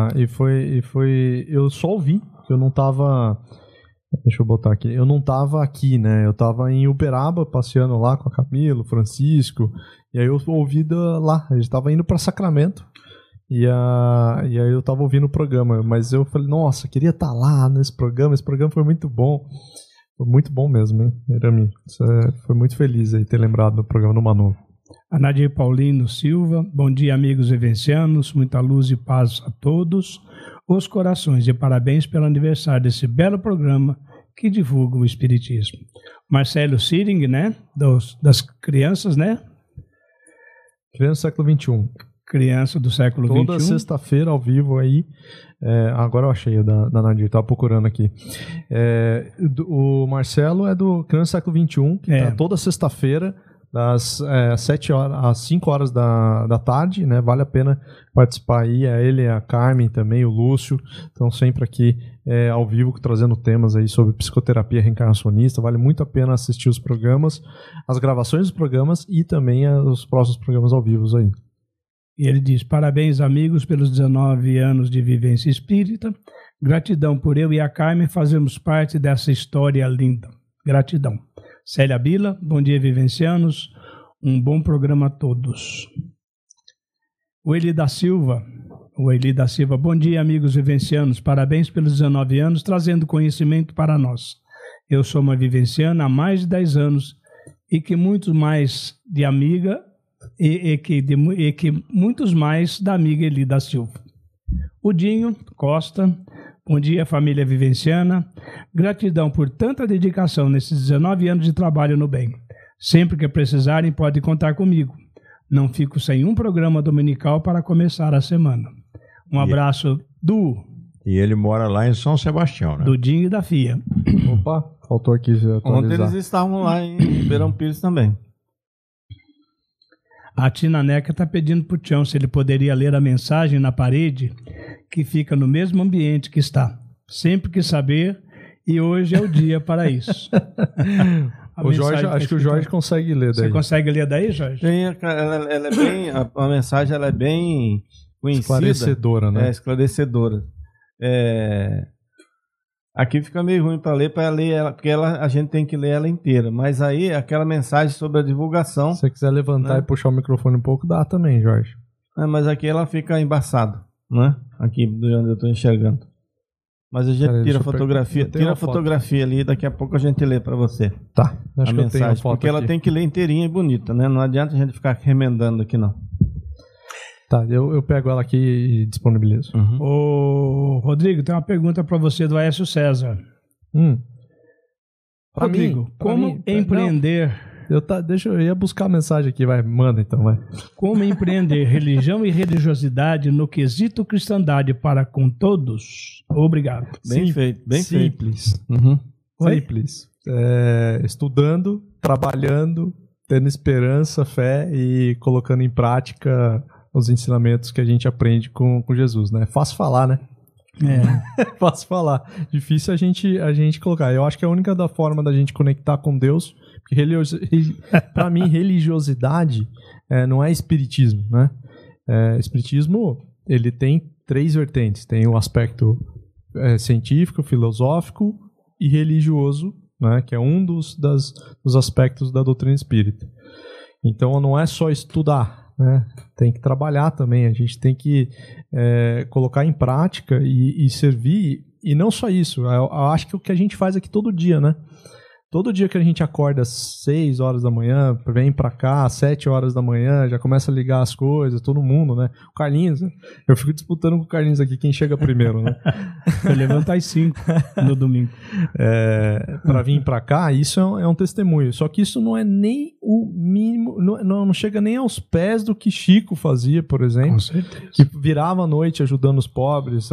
eu só ouvi, que eu não tava... Deixa eu botar aqui. Eu não tava aqui, né? Eu tava em Uberaba, passeando lá com a Camila, o Francisco, e aí eu ouvi lá. A gente tava indo para Sacramento. E aí eu tava ouvindo o programa, mas eu falei, nossa, queria estar lá nesse programa, esse programa foi muito bom. Foi muito bom mesmo, hein, Irami? Foi muito feliz aí ter lembrado do programa do Manu. A Nadir Paulino Silva, bom dia amigos vivencianos, muita luz e paz a todos os corações e parabéns pelo aniversário desse belo programa que divulga o Espiritismo. Marcelo Siring, né, das crianças, né? Criança do século XXI. Criança do século XXI. Toda sexta-feira ao vivo aí. Agora eu achei da Nadir, estava procurando aqui. O Marcelo é do Criança do século XXI, que tá toda sexta-feira, das 7 horas às 5 horas da tarde, né? Vale a pena participar aí. Ele, a Carmen também, o Lúcio, estão sempre aqui ao vivo trazendo temas aí sobre psicoterapia reencarnacionista. Vale muito a pena assistir os programas, as gravações dos programas e também os próximos programas ao vivo aí. E ele diz, parabéns amigos pelos 19 anos de vivência espírita, Gratidão por eu e a Carmen fazermos parte dessa história linda. Gratidão. Célia Bila, bom dia, vivencianos. Um bom programa a todos. O Eli da Silva, bom dia, amigos vivencianos. Parabéns pelos 19 anos, trazendo conhecimento para nós. Eu sou uma vivenciana há mais de 10 anos e que muitos mais de amiga e que muitos mais da amiga Eli da Silva. O Dinho Costa, bom dia, família vivenciana. Gratidão por tanta dedicação nesses 19 anos de trabalho no bem. Sempre que precisarem, podem contar comigo. Não fico sem um programa dominical para começar a semana. Um abraço do... E ele mora lá em São Sebastião, né? Do Dinho e da Fia. Opa, faltou aqui atualizar. Ontem eles estavam lá em Ribeirão Pires também. A Tina Neca está pedindo para o Tião se ele poderia ler a mensagem na parede que fica no mesmo ambiente que está. Sempre quis saber e hoje é o dia para isso. O Jorge, acho que o Jorge consegue ler daí. Você consegue ler daí, Jorge? Ela é bem, a mensagem ela é bem conhecida. Esclarecedora, né? Esclarecedora. Aqui fica meio ruim para ler ela, porque a gente tem que ler ela inteira. Mas aí, aquela mensagem sobre a divulgação... Se você quiser levantar, né, e puxar o microfone um pouco, dá também, Jorge. Mas aqui ela fica embaçada, né? Aqui, de onde eu estou enxergando. Mas a gente tira a fotografia, tira a fotografia ali, daqui a pouco a gente lê para você. Tá, acho que eu tenho a foto porque ela tem que ler inteirinha e bonita, né? Não adianta a gente ficar remendando aqui, não. Tá, eu pego ela aqui e disponibilizo. Ô, Rodrigo, tem uma pergunta para você do Aécio César. Rodrigo, como empreender... Eu ia buscar a mensagem aqui, vai, manda então, vai. Como empreender religião e religiosidade no quesito cristandade para com todos? Obrigado. Bem feito, bem simples. Simples. Estudando, trabalhando, tendo esperança, fé e colocando em prática os ensinamentos que a gente aprende com Jesus, né? Fácil falar, né? Fácil falar. Difícil a gente colocar. Eu acho que a única forma da gente conectar com Deus, porque para mim religiosidade não é espiritismo, né? Espiritismo, ele tem 3 vertentes. Tem o aspecto científico, filosófico e religioso, né? Que é um dos aspectos da doutrina espírita. Então não é só estudar, né? Tem que trabalhar também, a gente tem que colocar em prática e servir, e não só isso, eu acho que o que a gente faz aqui todo dia, né? Todo dia que a gente acorda às 6 horas da manhã, vem pra cá às 7 horas da manhã, já começa a ligar as coisas, todo mundo, né? O Carlinhos, eu fico disputando com o Carlinhos aqui quem chega primeiro, né? Eu levanto às 5 no domingo. Para vir pra cá, isso é um testemunho. Só que isso não é nem o mínimo, não chega nem aos pés do que Chico fazia, por exemplo. Com certeza. Que virava a noite ajudando os pobres,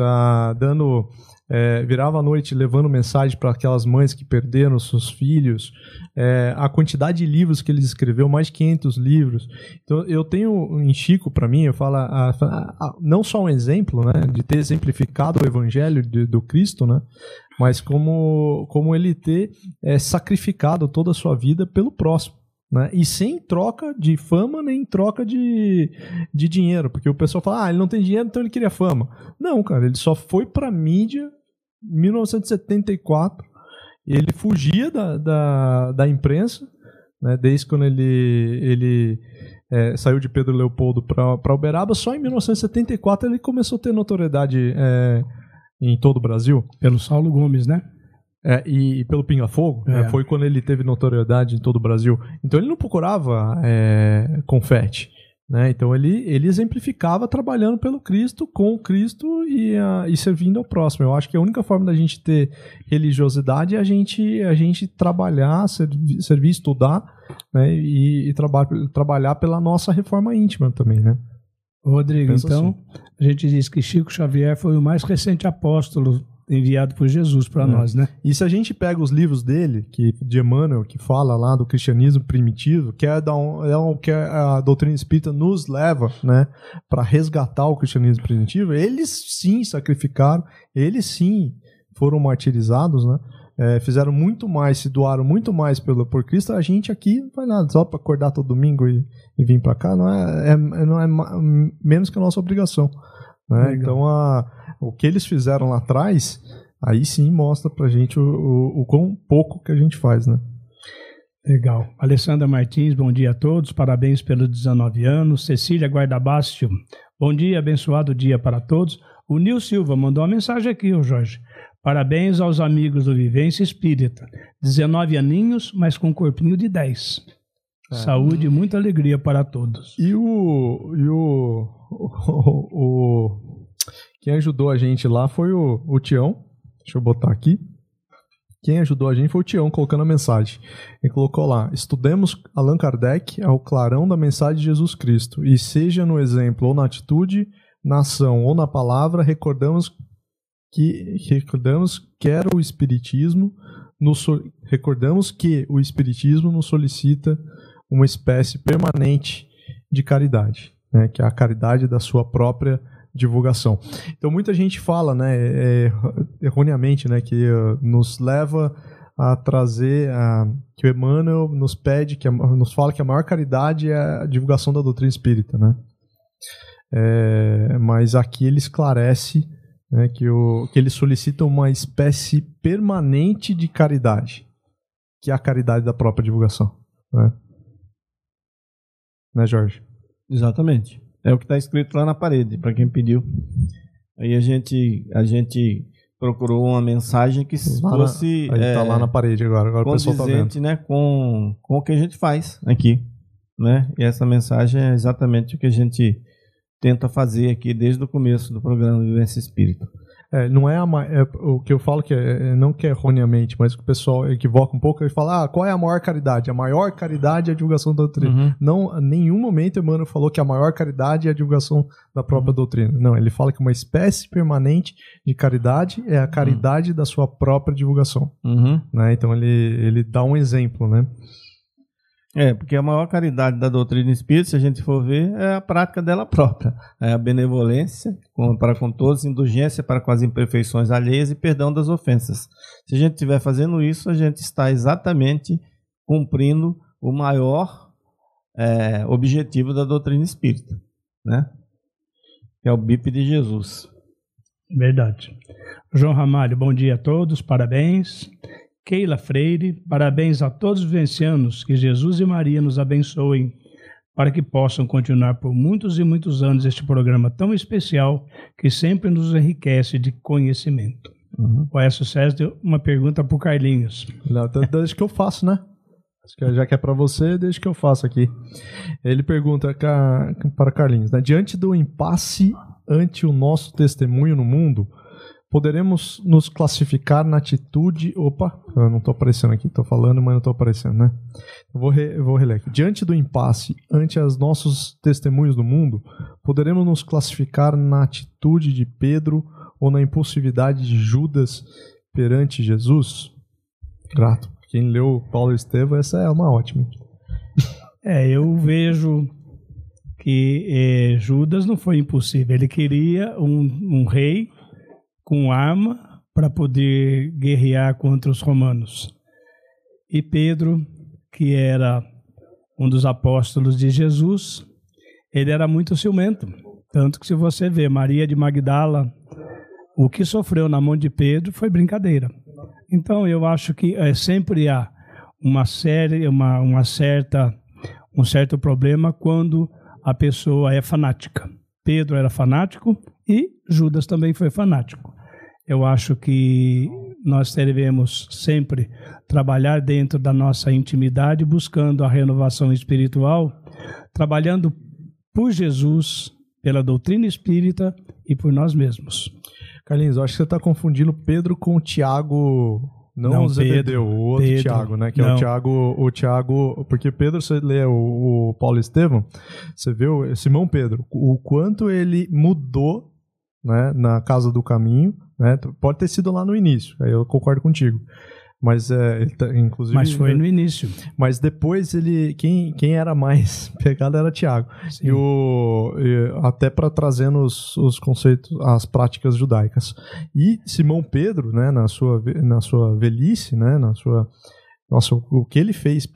virava a noite levando mensagem para aquelas mães que perderam seus filhos, a quantidade de livros que ele escreveu, mais de 500 livros. Então eu tenho em Chico, para mim, eu falo não só um exemplo, né, de ter exemplificado o evangelho do Cristo, né, mas como ele ter sacrificado toda a sua vida pelo próximo. Né? E sem troca de fama, nem troca de dinheiro. Porque o pessoal fala, ele não tem dinheiro, então ele queria fama. Não, cara, ele só foi pra mídia em 1974. Ele fugia da imprensa, né? Desde quando ele saiu de Pedro Leopoldo para Uberaba. Só em 1974 ele começou a ter notoriedade em todo o Brasil. Pelo Saulo Gomes, né? E pelo Pinga Fogo, né? Foi quando ele teve notoriedade em todo o Brasil. Então ele não procurava confete, né? Então ele exemplificava trabalhando pelo Cristo, com o Cristo e servindo ao próximo. Eu acho que a única forma da gente ter religiosidade é a gente trabalhar, servir, estudar, né? E trabalhar pela nossa reforma íntima também, né? Rodrigo, então, a gente diz que Chico Xavier foi o mais recente apóstolo enviado por Jesus para nós, né? E se a gente pega os livros dele, de Emmanuel, que fala lá do cristianismo primitivo, que é o que a doutrina espírita nos leva, né, para resgatar o cristianismo primitivo, eles sim sacrificaram, eles sim foram martirizados, né? Fizeram muito mais, se doaram muito mais por Cristo. A gente aqui não faz nada, só para acordar todo domingo e vir para cá, não é menos que a nossa obrigação. Né? Então, o que eles fizeram lá atrás, aí sim mostra pra gente o quão pouco que a gente faz, né? Legal. Alessandra Martins, bom dia a todos, parabéns pelos 19 anos. Cecília Guardabácio, bom dia, abençoado dia para todos. O Nil Silva mandou uma mensagem aqui, Jorge. Parabéns aos amigos do Vivência Espírita. 19 aninhos, mas com um corpinho de 10. Saúde e muita alegria para todos. E quem ajudou a gente lá foi o Tião. Deixa eu botar aqui. Quem ajudou a gente foi o Tião, colocando a mensagem. Ele colocou lá: estudemos Allan Kardec ao clarão da mensagem de Jesus Cristo, e seja no exemplo ou na atitude, na ação ou na palavra, recordamos que o Espiritismo recordamos que o Espiritismo nos solicita uma espécie permanente de caridade, né, que é a caridade da sua própria divulgação. Então muita gente fala, né, erroneamente, né, que nos leva a trazer que o Emmanuel nos pede, nos fala que a maior caridade é a divulgação da doutrina espírita, né? Mas aqui ele esclarece, né, que ele solicita uma espécie permanente de caridade, que é a caridade da própria divulgação, né, Jorge? Exatamente. É o que está escrito lá na parede, para quem pediu. Aí a gente procurou uma mensagem que fosse... Está lá na parede agora o pessoal está vendo. Né, com o que a gente faz aqui, né? E essa mensagem é exatamente o que a gente tenta fazer aqui desde o começo do programa Vivência Espírita. Não é o que eu falo que não que é erroneamente, mas que o pessoal equivoca um pouco e fala, qual é a maior caridade? A maior caridade é a divulgação da doutrina. Não, em nenhum momento o Emmanuel falou que a maior caridade é a divulgação da própria doutrina. Não, ele fala que uma espécie permanente de caridade é a caridade da sua própria divulgação. Né? Então ele dá um exemplo, né? Porque a maior caridade da doutrina espírita, se a gente for ver, é a prática dela própria. É a benevolência para com todos, indulgência para com as imperfeições alheias e perdão das ofensas. Se a gente estiver fazendo isso, a gente está exatamente cumprindo o maior objetivo da doutrina espírita, né? Que é o BIP de Jesus. Verdade. João Ramalho, bom dia a todos, parabéns. Keila Freire, parabéns a todos os vivencianos, que Jesus e Maria nos abençoem, para que possam continuar por muitos e muitos anos este programa tão especial, que sempre nos enriquece de conhecimento. O Aécio César deu uma pergunta para o Carlinhos. Não, desde que eu faço, né? Já que é para você, desde que eu faço aqui. Ele pergunta para Carlinhos, né? Diante do impasse ante o nosso testemunho no mundo, poderemos nos classificar na atitude... Opa, eu não estou aparecendo aqui, estou falando, mas não estou aparecendo, né? Eu vou reler aqui. Diante do impasse ante os nossos testemunhos do mundo, poderemos nos classificar na atitude de Pedro ou na impulsividade de Judas perante Jesus? Grato. Quem leu Paulo e Estevão, essa é uma ótima. Eu vejo que Judas não foi impossível. Ele queria um rei com arma para poder guerrear contra os romanos. E Pedro, que era um dos apóstolos de Jesus, ele era muito ciumento. Tanto que, se você vê Maria de Magdala, o que sofreu na mão de Pedro foi brincadeira. Então eu acho que sempre há um certo problema quando a pessoa é fanática. Pedro era fanático e Judas também foi fanático. Eu acho que nós devemos sempre trabalhar dentro da nossa intimidade, buscando a renovação espiritual, trabalhando por Jesus, pela doutrina espírita e por nós mesmos. Carlinhos, eu acho que você está confundindo Pedro com o Tiago, não o Zebedeu, o outro Pedro, Tiago, né? Que não. É o Tiago, porque Pedro, você lê o Paulo e Estevão, você vê o Simão Pedro, o quanto ele mudou, né, na Casa do Caminho, né? Pode ter sido lá no início, aí eu concordo contigo. Mas, inclusive... Mas foi no início. Mas depois quem era mais pegado era Tiago. Até para trazendo os conceitos, as práticas judaicas. E Simão Pedro, né, na sua velhice, né, Nossa, o que ele fez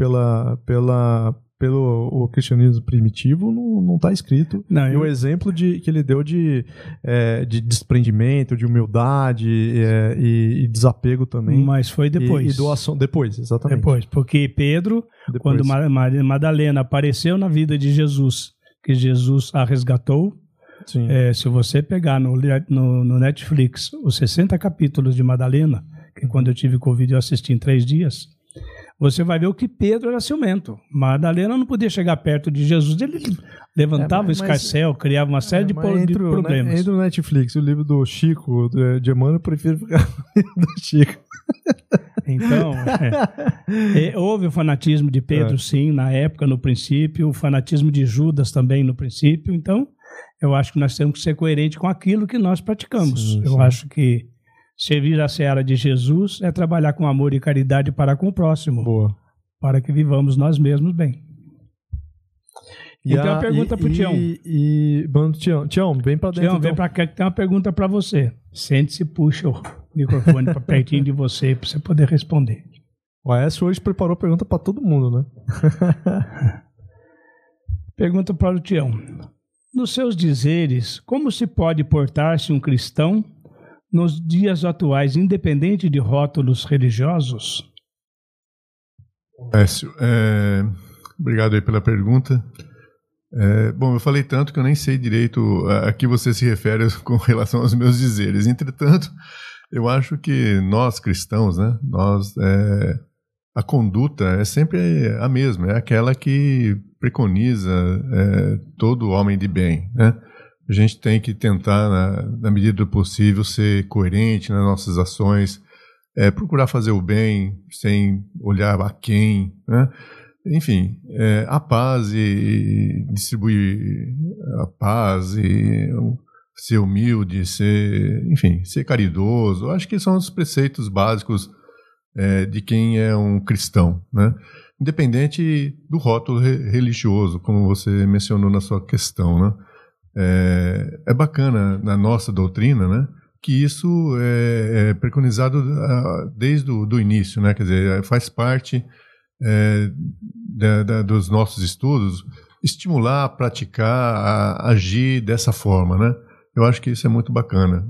pelo cristianismo primitivo não está escrito. Não, e o exemplo que ele deu de desprendimento, de humildade e desapego também. Mas foi depois. E doação. Depois, exatamente. Depois, porque Pedro, quando Madalena apareceu na vida de Jesus, que Jesus a resgatou, se você pegar no Netflix os 60 capítulos de Madalena, que quando eu tive Covid eu assisti em 3 dias, você vai ver o que Pedro era ciumento. Madalena não podia chegar perto de Jesus. Ele levantava o escarcéu, criava uma série de problemas. Entre o Netflix e o livro do Chico, de Emmanuel, eu prefiro ficar no livro do Chico. Então, houve o fanatismo de Pedro, sim, na época, no princípio. O fanatismo de Judas também, no princípio. Então, eu acho que nós temos que ser coerentes com aquilo que nós praticamos. Sim, eu acho que servir a seara de Jesus é trabalhar com amor e caridade para com o próximo. Boa. Para que vivamos nós mesmos bem. Então, a pergunta para o Tião. Tião, vem para dentro. Tião, vem para cá que tem uma pergunta para você. Sente-se e puxa o microfone para pertinho de você, para você poder responder. O Aécio hoje preparou pergunta para todo mundo, né? Pergunta para o Tião. Nos seus dizeres, como se pode portar-se um cristão nos dias atuais, independente de rótulos religiosos? Écio, obrigado aí pela pergunta. Bom, eu falei tanto que eu nem sei direito a que você se refere com relação aos meus dizeres. Entretanto, eu acho que nós cristãos, né, a conduta é sempre a mesma, é aquela que preconiza todo homem de bem, né? A gente tem que tentar, na medida do possível, ser coerente nas nossas ações, procurar fazer o bem sem olhar a quem, né? Enfim, a paz e distribuir a paz e ser humilde, ser caridoso. Acho que são os preceitos básicos de quem é um cristão, né? Independente do rótulo religioso, como você mencionou na sua questão, né? É bacana na nossa doutrina, né, que isso é preconizado desde o início, né, quer dizer, faz parte dos nossos estudos estimular, praticar, agir dessa forma, né? Eu acho que isso é muito bacana.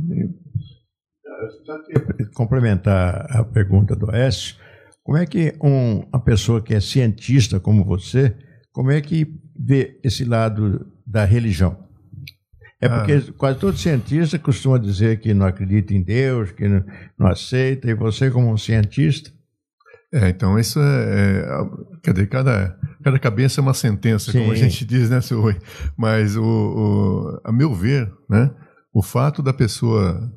Complementar a pergunta do Aécio, como é que uma pessoa que é cientista como você, como é que vê esse lado da religião? Porque quase todo cientista costuma dizer que não acredita em Deus, que não aceita, e você como um cientista? Então isso quer dizer, cada cabeça é uma sentença, Sim. Como a gente diz, né, seu Rui? Mas, a meu ver, né, o fato da pessoa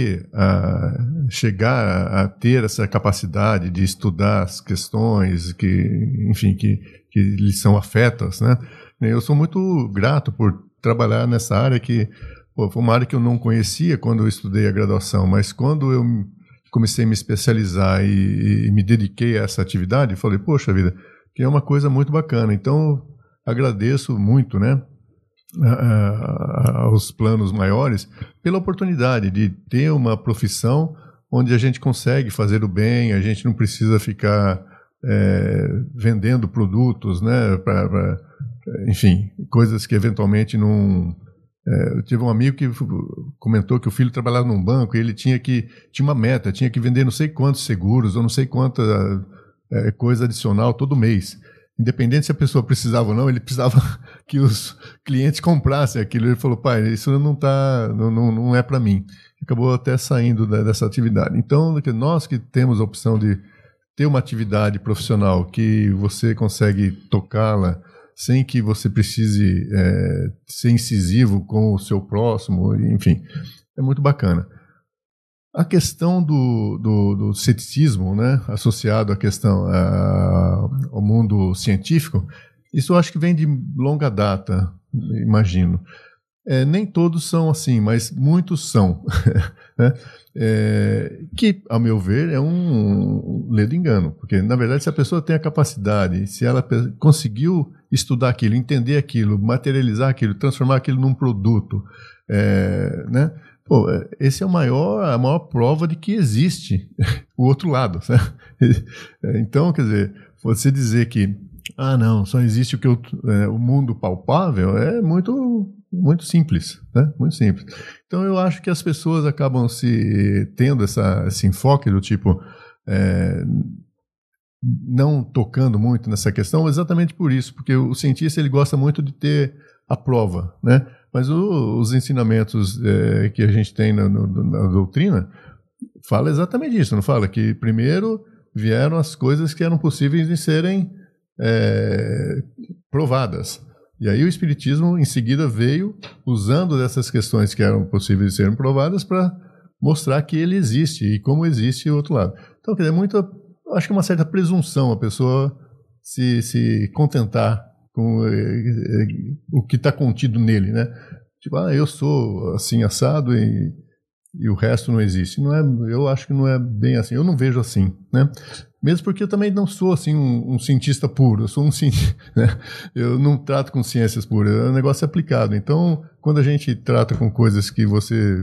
chegar a ter essa capacidade de estudar as questões que lhe são afetas, né? Eu sou muito grato por trabalhar nessa área que foi uma área que eu não conhecia quando eu estudei a graduação, mas quando eu comecei a me especializar e me dediquei a essa atividade, falei, poxa vida, que é uma coisa muito bacana. Então, agradeço muito, né, aos planos maiores pela oportunidade de ter uma profissão onde a gente consegue fazer o bem, a gente não precisa ficar vendendo produtos, né, enfim, coisas que eventualmente não... Eu tive um amigo que comentou que o filho trabalhava num banco e ele tinha uma meta, tinha que vender não sei quantos seguros ou não sei quanta coisa adicional todo mês. Independente se a pessoa precisava ou não, ele precisava que os clientes comprassem aquilo. Ele falou, pai, isso não é para mim. Acabou até saindo dessa atividade. Então, nós que temos a opção de ter uma atividade profissional que você consegue tocá-la sem que você precise ser incisivo com o seu próximo, enfim, é muito bacana. A questão do ceticismo, né, associado à questão ao mundo científico, isso eu acho que vem de longa data, imagino. Nem todos são assim, mas muitos são. Né? Que, ao meu ver, é um ledo engano. Porque, na verdade, se a pessoa tem a capacidade, se ela conseguiu estudar aquilo, entender aquilo, materializar aquilo, transformar aquilo num produto, né? Pô, esse é a maior prova de que existe o outro lado. Sabe? Então, quer dizer, você dizer que não, só existe o mundo palpável é muito, muito simples, né? Muito simples. Então, eu acho que as pessoas acabam tendo esse enfoque do tipo não tocando muito nessa questão exatamente por isso, porque o cientista ele gosta muito de ter a prova, né? Mas os ensinamentos que a gente tem na doutrina fala exatamente isso, não fala? Que primeiro vieram as coisas que eram possíveis de serem provadas. E aí o Espiritismo, em seguida, veio usando dessas questões que eram possíveis de serem provadas para mostrar que ele existe e como existe o outro lado. Então, quer dizer, acho que uma certa presunção a pessoa se contentar com o que está contido nele, né? Tipo, eu sou assim assado e o resto não existe. Não é, eu acho que não é bem assim. Eu não vejo assim, né? Mesmo porque eu também não sou assim um cientista puro. Eu sou um cientista, né? Eu não trato com ciências puras. É um negócio aplicado. Então, quando a gente trata com coisas que você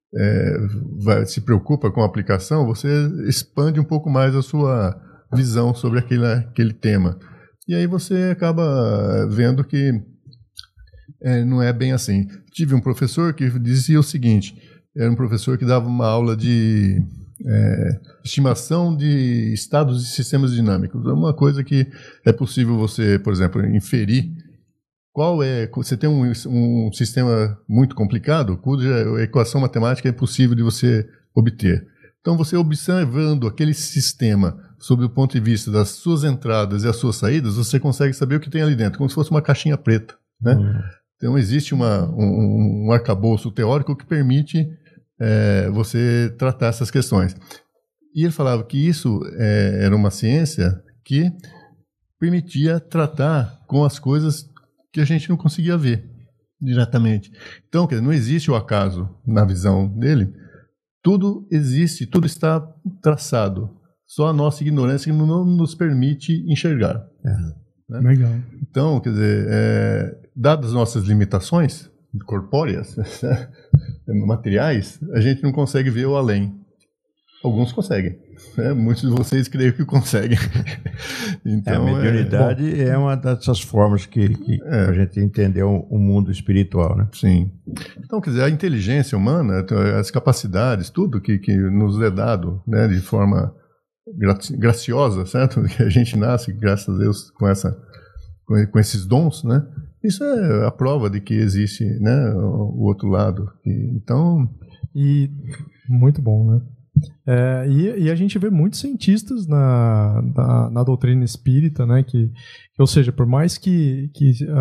se preocupa com a aplicação, você expande um pouco mais a sua visão sobre aquele tema. E aí você acaba vendo que não é bem assim. Tive um professor que dizia o seguinte, era um professor que dava uma aula de estimação de estados de sistemas dinâmicos. É uma coisa que é possível você, por exemplo, inferir você tem um sistema muito complicado, cuja equação matemática é impossível de você obter. Então, você observando aquele sistema sob o ponto de vista das suas entradas e as suas saídas, você consegue saber o que tem ali dentro, como se fosse uma caixinha preta, né? Então, existe um arcabouço teórico que permite você tratar essas questões. E ele falava que isso era uma ciência que permitia tratar com as coisas que a gente não conseguia ver diretamente. Então, quer dizer, não existe o acaso na visão dele. Tudo existe, tudo está traçado. Só a nossa ignorância não nos permite enxergar. Né? Legal. Então, quer dizer, dadas as nossas limitações corpóreas, materiais, a gente não consegue ver o além. Alguns conseguem. Muitos de vocês creio que conseguem. Então, a mediunidade é uma dessas formas que a gente entendeu o mundo espiritual, né? Sim. Então, quer dizer, a inteligência humana, as capacidades, tudo que nos é dado, né, de forma graciosa, certo? Que a gente nasce, graças a Deus, com esses dons, né? Isso é a prova de que existe, né, o outro lado. Então... E muito bom, né? E a gente vê muitos cientistas na doutrina espírita, né, ou seja, por mais que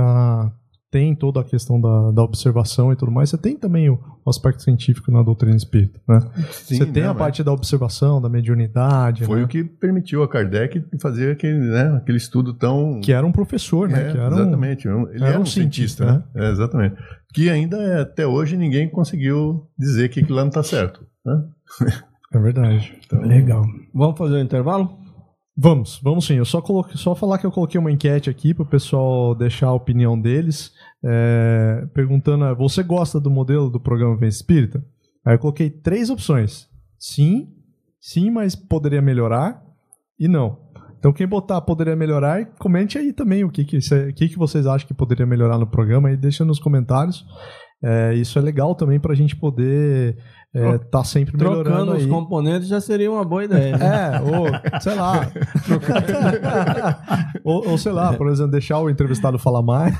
tem toda a questão da observação e tudo mais, você tem também o aspecto científico na doutrina espírita, né? Sim, você tem a parte da observação, da mediunidade. Foi, né, o que permitiu a Kardec fazer aquele estudo tão... Que era um professor, né? Exatamente. Ele era um cientista, né? Exatamente. Que ainda até hoje ninguém conseguiu dizer que aquilo lá não está certo, né? É verdade. Então, legal. Vamos fazer um intervalo? Vamos sim. Eu só falar que eu coloquei uma enquete aqui para o pessoal deixar a opinião deles, perguntando, você gosta do modelo do programa Vivência Espírita? Aí eu coloquei 3 opções. Sim, mas poderia melhorar, e não. Então quem botar poderia melhorar, comente aí também o que vocês acham que poderia melhorar no programa, aí deixa nos comentários. Isso é legal também para a gente poder tá sempre melhorando. Trocando aí os componentes já seria uma boa ideia. Ou sei lá. ou sei lá, por exemplo, deixar o entrevistado falar mais.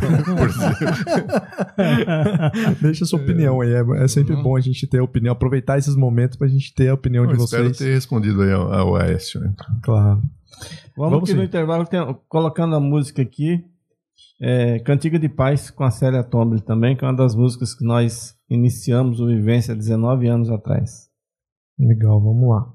Deixa a sua opinião aí. É sempre bom a gente ter a opinião, aproveitar esses momentos para a gente ter a opinião de vocês. Espero ter respondido aí ao Aécio. Né? Claro. Vamos aqui no intervalo, colocando a música aqui. Cantiga de Paz com a Célia Tombre também, que é uma das músicas que nós iniciamos o Vivência há 19 anos atrás. Legal, vamos lá.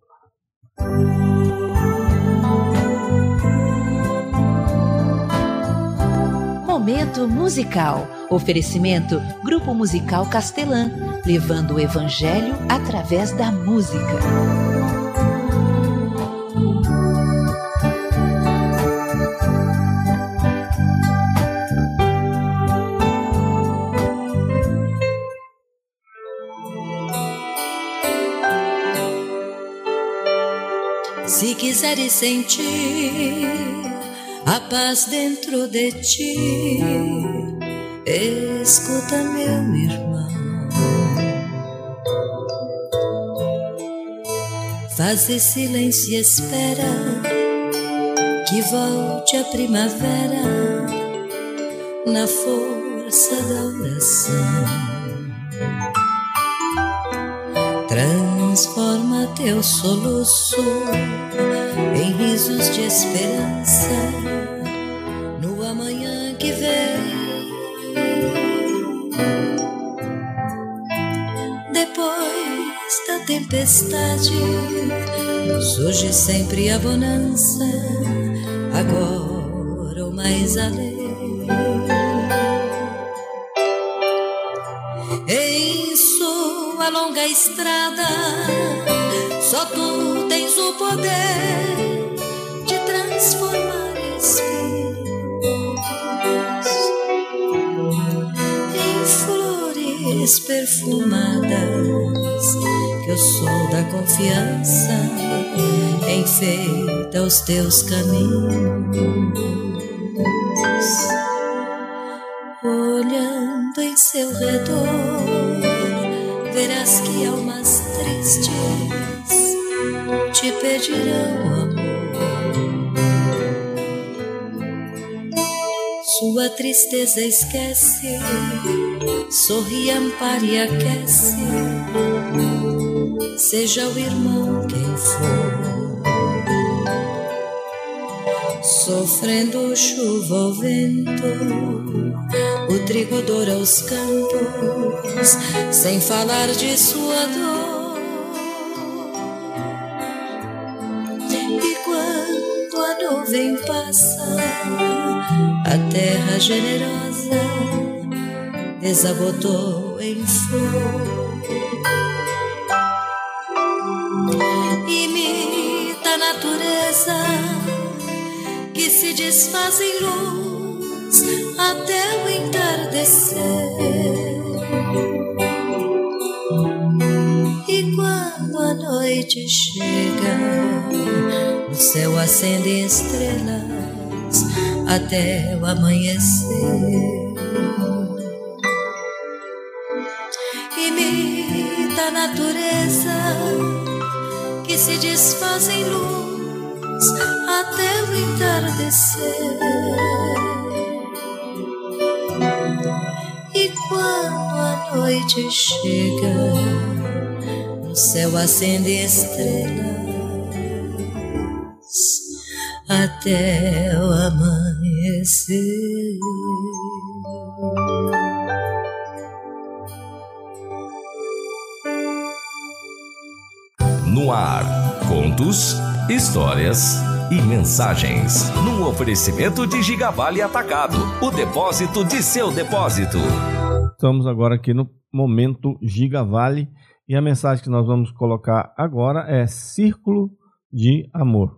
Momento musical. Oferecimento Grupo Musical Castelã, levando o Evangelho através da música. quiseres sentir a paz dentro de ti, escuta, meu irmão. Faze silêncio e espera que volte a primavera na força da oração. Transforma teu soluço em risos de esperança no amanhã que vem. Depois da tempestade surge sempre a bonança, agora ou mais além. Em sua longa estrada só tu tens o poder de transformar espíritos em flores perfumadas que o sol da confiança enfeita os teus caminhos. Olhando em seu redor, verás que almas tristes te pedirão amor. Sua tristeza esquece, sorri, ampare e aquece, seja o irmão quem for. Sofrendo chuva ou vento, o trigo doura os campos, sem falar de sua dor. E quando a nuvem passa, a terra generosa desabotou em flor. Imita a natureza que se desfaz em luz até o entardecer. E quando a noite chega, o céu acende estrelas até o amanhecer. Imita a natureza que se desfaz em luz até o entardecer. E quando a noite chega, no céu acende estrelas até o amanhecer. No ar, contos, histórias e mensagens. Num oferecimento de Gigavale Atacado, o depósito de seu depósito. Estamos agora aqui no momento Gigavale e a mensagem que nós vamos colocar agora é Círculo de Amor.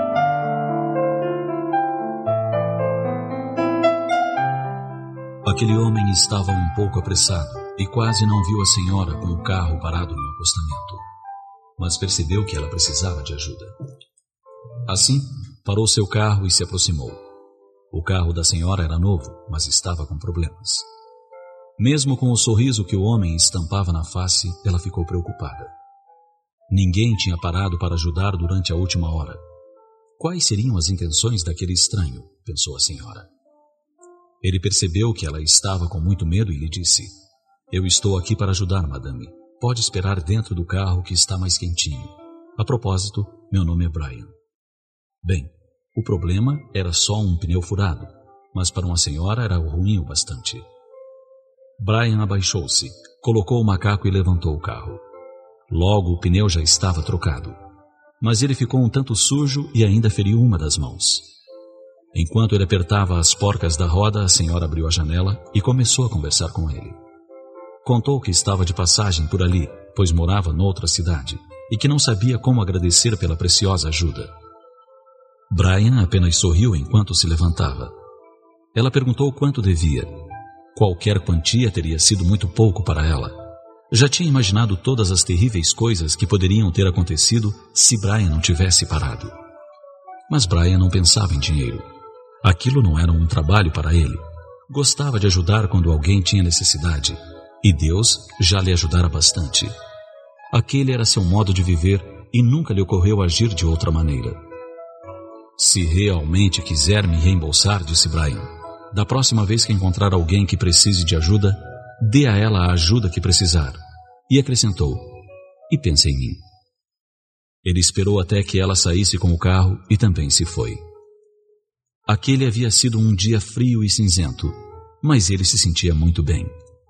Aquele homem estava um pouco apressado e quase não viu a senhora com o carro parado no acostamento, mas percebeu que ela precisava de ajuda. Assim, parou seu carro e se aproximou. O carro da senhora era novo, mas estava com problemas. Mesmo com o sorriso que o homem estampava na face, ela ficou preocupada. Ninguém tinha parado para ajudar durante a última hora. Quais seriam as intenções daquele estranho? Pensou a senhora. Ele percebeu que ela estava com muito medo e lhe disse: Eu estou aqui para ajudar, madame. Pode esperar dentro do carro que está mais quentinho. A propósito, meu nome é Brian. Bem, o problema era só um pneu furado, mas para uma senhora era ruim o bastante. Brian abaixou-se, colocou o macaco e levantou o carro. Logo o pneu já estava trocado, mas ele ficou um tanto sujo e ainda feriu uma das mãos. Enquanto ele apertava as porcas da roda, a senhora abriu a janela e começou a conversar com ele. Contou que estava de passagem por ali, pois morava noutra cidade, e que não sabia como agradecer pela preciosa ajuda. Brian apenas sorriu enquanto se levantava. Ela perguntou quanto devia. Qualquer quantia teria sido muito pouco para ela. Já tinha imaginado todas as terríveis coisas que poderiam ter acontecido se Brian não tivesse parado. Mas Brian não pensava em dinheiro. Aquilo não era um trabalho para ele. Gostava de ajudar quando alguém tinha necessidade, e Deus já lhe ajudara bastante. Aquele era seu modo de viver e nunca lhe ocorreu agir de outra maneira. Se realmente quiser me reembolsar, disse Brian, da próxima vez que encontrar alguém que precise de ajuda, dê a ela a ajuda que precisar. E acrescentou, e pense em mim. Ele esperou até que ela saísse com o carro e também se foi. Aquele havia sido um dia frio e cinzento, mas ele se sentia muito bem.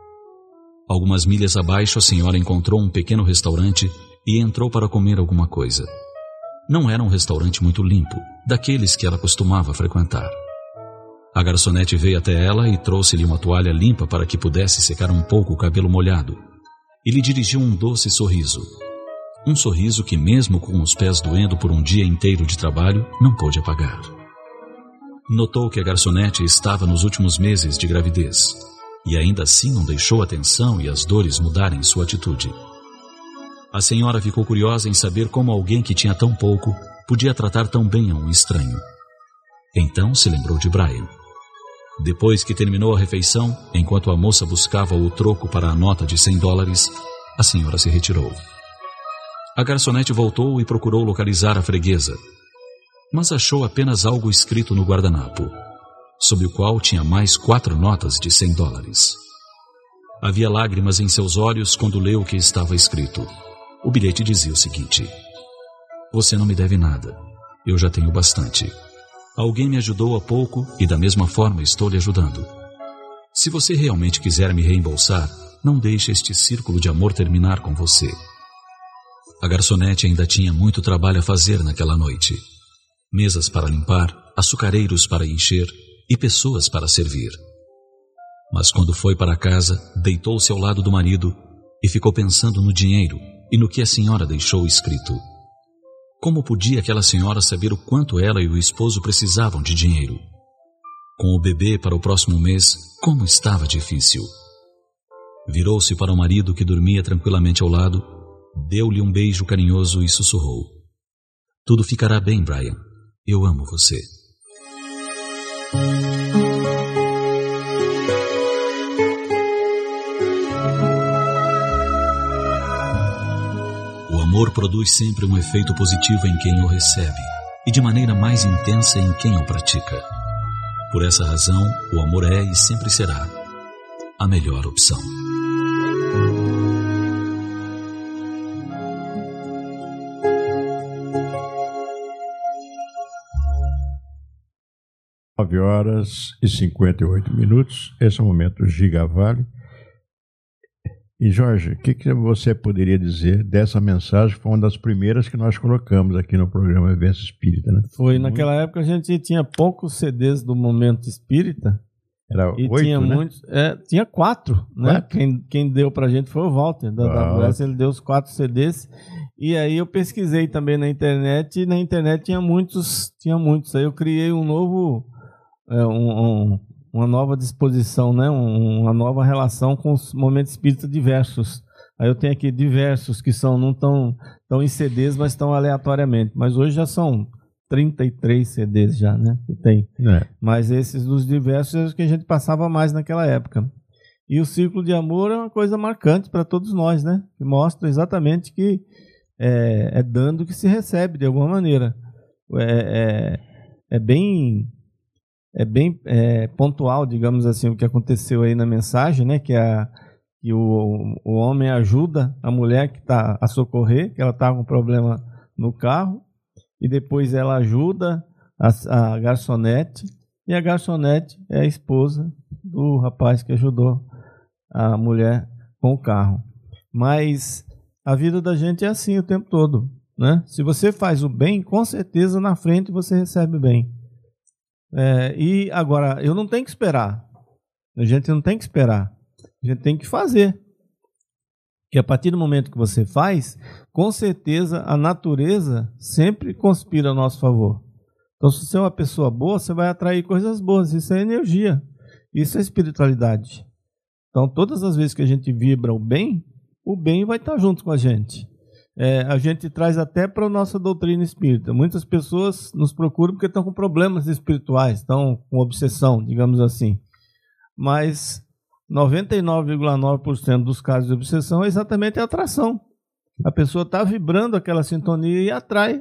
Algumas milhas abaixo, a senhora encontrou um pequeno restaurante e entrou para comer alguma coisa. Não era um restaurante muito limpo, daqueles que ela costumava frequentar. A garçonete veio até ela e trouxe-lhe uma toalha limpa para que pudesse secar um pouco o cabelo molhado, e lhe dirigiu um doce sorriso. Um sorriso que, mesmo com os pés doendo por um dia inteiro de trabalho, não pôde apagar. Notou que a garçonete estava nos últimos meses de gravidez, e ainda assim não deixou a tensão e as dores mudarem sua atitude. A senhora ficou curiosa em saber como alguém que tinha tão pouco podia tratar tão bem a um estranho. Então se lembrou de Brian. Depois que terminou a refeição, enquanto a moça buscava o troco para a nota de $100, a senhora se retirou. A garçonete voltou e procurou localizar a freguesa, mas achou apenas algo escrito no guardanapo, sob o qual tinha mais 4 notas de $100. Havia lágrimas em seus olhos quando leu o que estava escrito. O bilhete dizia o seguinte: você não me deve nada, eu já tenho bastante. Alguém me ajudou há pouco e da mesma forma estou lhe ajudando. Se você realmente quiser me reembolsar, não deixe este círculo de amor terminar com você. A garçonete ainda tinha muito trabalho a fazer naquela noite. Mesas para limpar, açucareiros para encher e pessoas para servir. Mas quando foi para casa, deitou-se ao lado do marido e ficou pensando no dinheiro e no que a senhora deixou escrito. Como podia aquela senhora saber o quanto ela e o esposo precisavam de dinheiro? Com o bebê para o próximo mês, como estava difícil. Virou-se para o marido que dormia tranquilamente ao lado, deu-lhe um beijo carinhoso e sussurrou: tudo ficará bem, Brian. Eu amo você. O amor produz sempre um efeito positivo em quem o recebe e de maneira mais intensa em quem o pratica. Por essa razão, o amor é e sempre será a melhor opção. Horas e 58 minutos. Esse é o momento Giga Vale. E Jorge, o que você poderia dizer dessa mensagem? Foi uma das primeiras que nós colocamos aqui no programa Vivência Espírita, né? Foi, naquela época a gente tinha poucos CDs do Momento Espírita. Era e 8, tinha né? Muitos, tinha 4, né? Quem deu pra gente foi o Walter, da AWS, ele deu os 4 CDs. E aí eu pesquisei também na internet, e na internet tinha muitos. Aí eu criei um novo... uma nova disposição, né? Uma nova relação com os momentos espíritas diversos. Aí eu tenho aqui diversos que não estão em CDs, mas estão aleatoriamente. Mas hoje já são 33 CDs já, né? Que tem. Mas esses dos diversos é os que a gente passava mais naquela época. E o círculo de amor é uma coisa marcante para todos nós, né? Que mostra exatamente que é dando que se recebe de alguma maneira. É bem pontual, digamos assim, o que aconteceu aí na mensagem, né? Que o homem ajuda a mulher que está a socorrer, que ela está com problema no carro, e depois ela ajuda a garçonete, e a garçonete é a esposa do rapaz que ajudou a mulher com o carro. Mas a vida da gente é assim o tempo todo, né? Se você faz o bem, com certeza na frente você recebe o bem. E agora, eu não tenho que esperar. A gente não tem que esperar. A gente tem que fazer. Porque a partir do momento que você faz, com certeza a natureza sempre conspira a nosso favor. Então, se você é uma pessoa boa, você vai atrair coisas boas. Isso é energia. Isso é espiritualidade. Então, todas as vezes que a gente vibra o bem vai estar junto com a gente. a gente traz até para a nossa doutrina espírita. Muitas pessoas nos procuram porque estão com problemas espirituais, estão com obsessão, digamos assim. Mas 99,9% dos casos de obsessão é exatamente a atração. A pessoa está vibrando aquela sintonia e atrai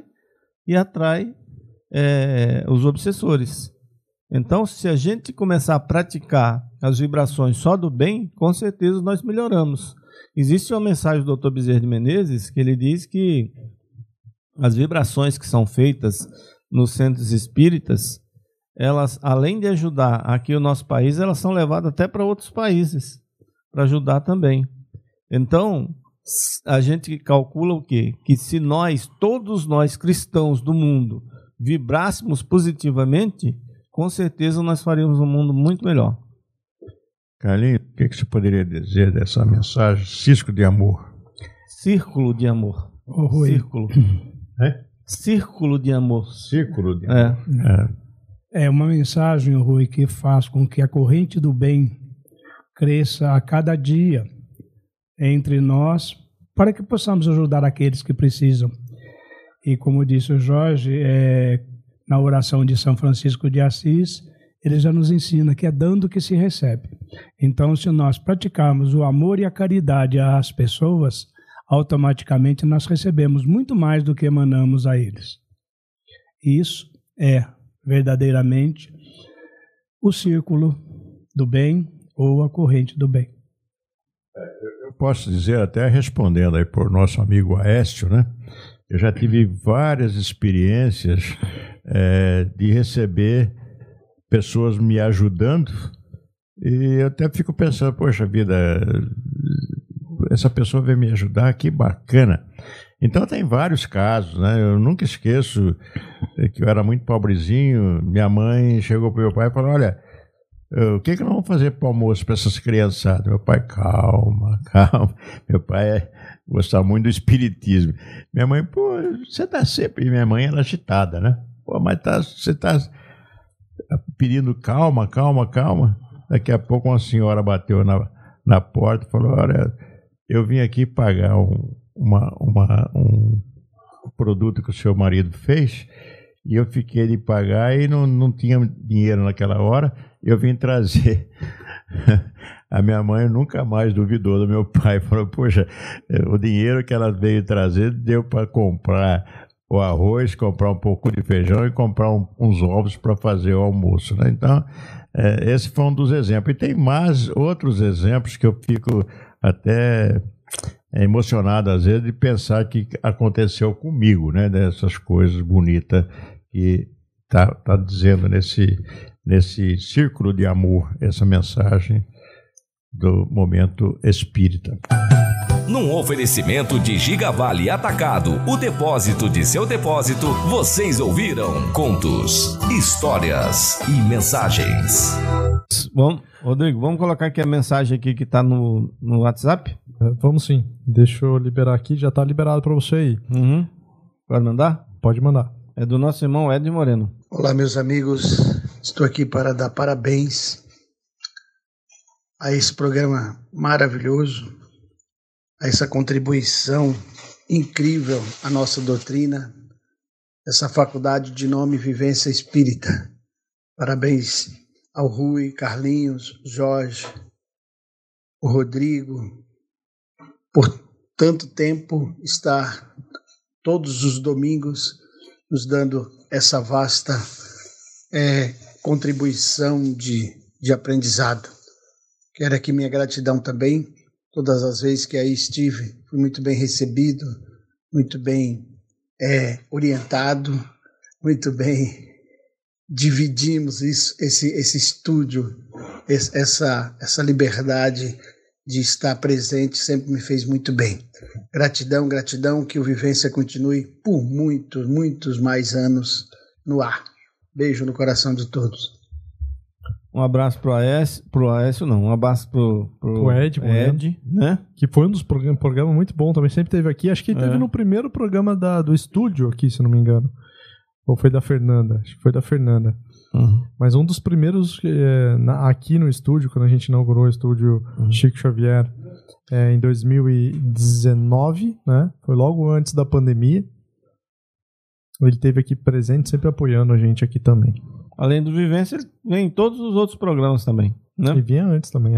os obsessores. Então, se a gente começar a praticar as vibrações só do bem, com certeza nós melhoramos. Existe uma mensagem do Dr. Bezerra de Menezes que ele diz que as vibrações que são feitas nos centros espíritas, elas, além de ajudar aqui o nosso país, elas são levadas até para outros países, para ajudar também. Então, a gente calcula o quê? Que se todos nós cristãos do mundo, vibrássemos positivamente, com certeza nós faríamos um mundo muito melhor. Carlinhos, o que você poderia dizer dessa mensagem? Círculo de amor. Círculo de amor. Círculo. Círculo de amor. Círculo de amor. É uma mensagem, Rui, que faz com que a corrente do bem cresça a cada dia entre nós, para que possamos ajudar aqueles que precisam. E como disse o Jorge, na oração de São Francisco de Assis, ele já nos ensina que é dando que se recebe. Então, se nós praticarmos o amor e a caridade às pessoas, automaticamente nós recebemos muito mais do que emanamos a eles. Isso é verdadeiramente o círculo do bem ou a corrente do bem. Eu posso dizer, até respondendo aí por nosso amigo Aécio, né? Eu já tive várias experiências de receber pessoas me ajudando, e eu até fico pensando, poxa vida, essa pessoa veio me ajudar, que bacana. Então tem vários casos, né? Eu nunca esqueço que eu era muito pobrezinho, minha mãe chegou para o meu pai e falou, olha, o que nós vamos fazer para o almoço para essas criançadas? Meu pai, calma. Meu pai gostava muito do espiritismo. Minha mãe, pô, você está sempre... E minha mãe era agitada, né? Pô, mas você está pedindo calma. Daqui a pouco uma senhora bateu na porta e falou, olha, eu vim aqui pagar um produto que o seu marido fez, e eu fiquei de pagar e não tinha dinheiro naquela hora. Eu vim trazer. A minha mãe nunca mais duvidou do meu pai. Falou, poxa, o dinheiro que ela veio trazer deu para comprar o arroz, comprar um pouco de feijão e comprar uns ovos para fazer o almoço, né? Então, esse foi um dos exemplos. E tem mais outros exemplos que eu fico até emocionado, às vezes, de pensar que aconteceu comigo, né? Dessas coisas bonitas que tá dizendo nesse círculo de amor, essa mensagem do momento espírita. Num oferecimento de Gigavale Atacado, o depósito de seu depósito, vocês ouviram contos, histórias e mensagens. Bom, Rodrigo, vamos colocar aqui a mensagem aqui que está no WhatsApp? Vamos sim. Deixa eu liberar aqui, já está liberado para você aí. Pode mandar? Pode mandar. É do nosso irmão Ed Moreno. Olá, meus amigos. Estou aqui para dar parabéns a esse programa maravilhoso, a essa contribuição incrível à nossa doutrina, essa faculdade de nome Vivência Espírita. Parabéns ao Rui, Carlinhos, Jorge, o Rodrigo, por tanto tempo estar todos os domingos nos dando essa vasta contribuição de aprendizado. Quero aqui minha gratidão também, todas as vezes que aí estive, fui muito bem recebido, muito bem orientado, muito bem dividimos esse estúdio, essa liberdade de estar presente, sempre me fez muito bem. Gratidão, que o Vivência continue por muitos mais anos no ar. Beijo no coração de todos. Um abraço um abraço pro Ed, né? Que foi um dos programas muito bom também, sempre teve aqui. Acho que ele teve no primeiro programa do estúdio aqui, se não me engano. Ou foi da Fernanda? Acho que foi da Fernanda. Mas um dos primeiros aqui no estúdio, quando a gente inaugurou o estúdio Chico Xavier, em 2019, né? Foi logo antes da pandemia. Ele esteve aqui presente, sempre apoiando a gente aqui também. Além do Vivência, ele vem em todos os outros programas também, né? E vinha antes também,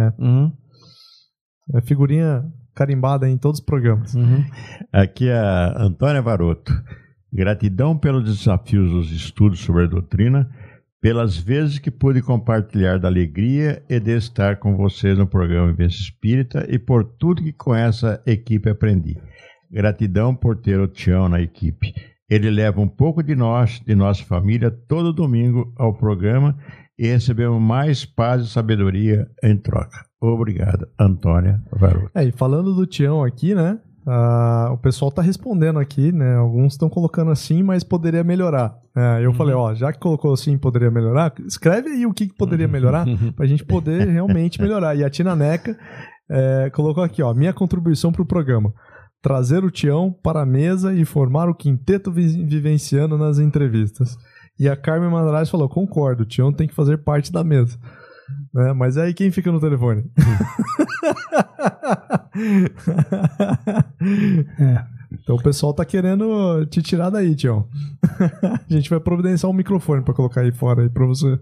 É figurinha carimbada em todos os programas. Aqui é a Antônia Varoto. Gratidão pelos desafios dos estudos sobre a doutrina, pelas vezes que pude compartilhar da alegria e de estar com vocês no programa Vivência Espírita e por tudo que com essa equipe aprendi. Gratidão por ter o Tião na equipe. Ele leva um pouco de nossa família, todo domingo ao programa e recebemos mais paz e sabedoria em troca. Obrigado, Antônia Varoto. E falando do Tião aqui, né? O pessoal tá respondendo aqui, né? Alguns estão colocando assim, mas poderia melhorar. Eu falei, já que colocou assim, poderia melhorar, escreve aí o que poderia melhorar pra gente poder realmente melhorar. E a Tina Neca colocou aqui, minha contribuição pro programa. Trazer o Tião para a mesa e formar o quinteto vivenciano nas entrevistas. E a Carmen Mandrade falou, concordo, o Tião tem que fazer parte da mesa. Mas aí quem fica no telefone? Então o pessoal tá querendo te tirar daí, Tião. A gente vai providenciar um microfone para colocar aí fora aí para você.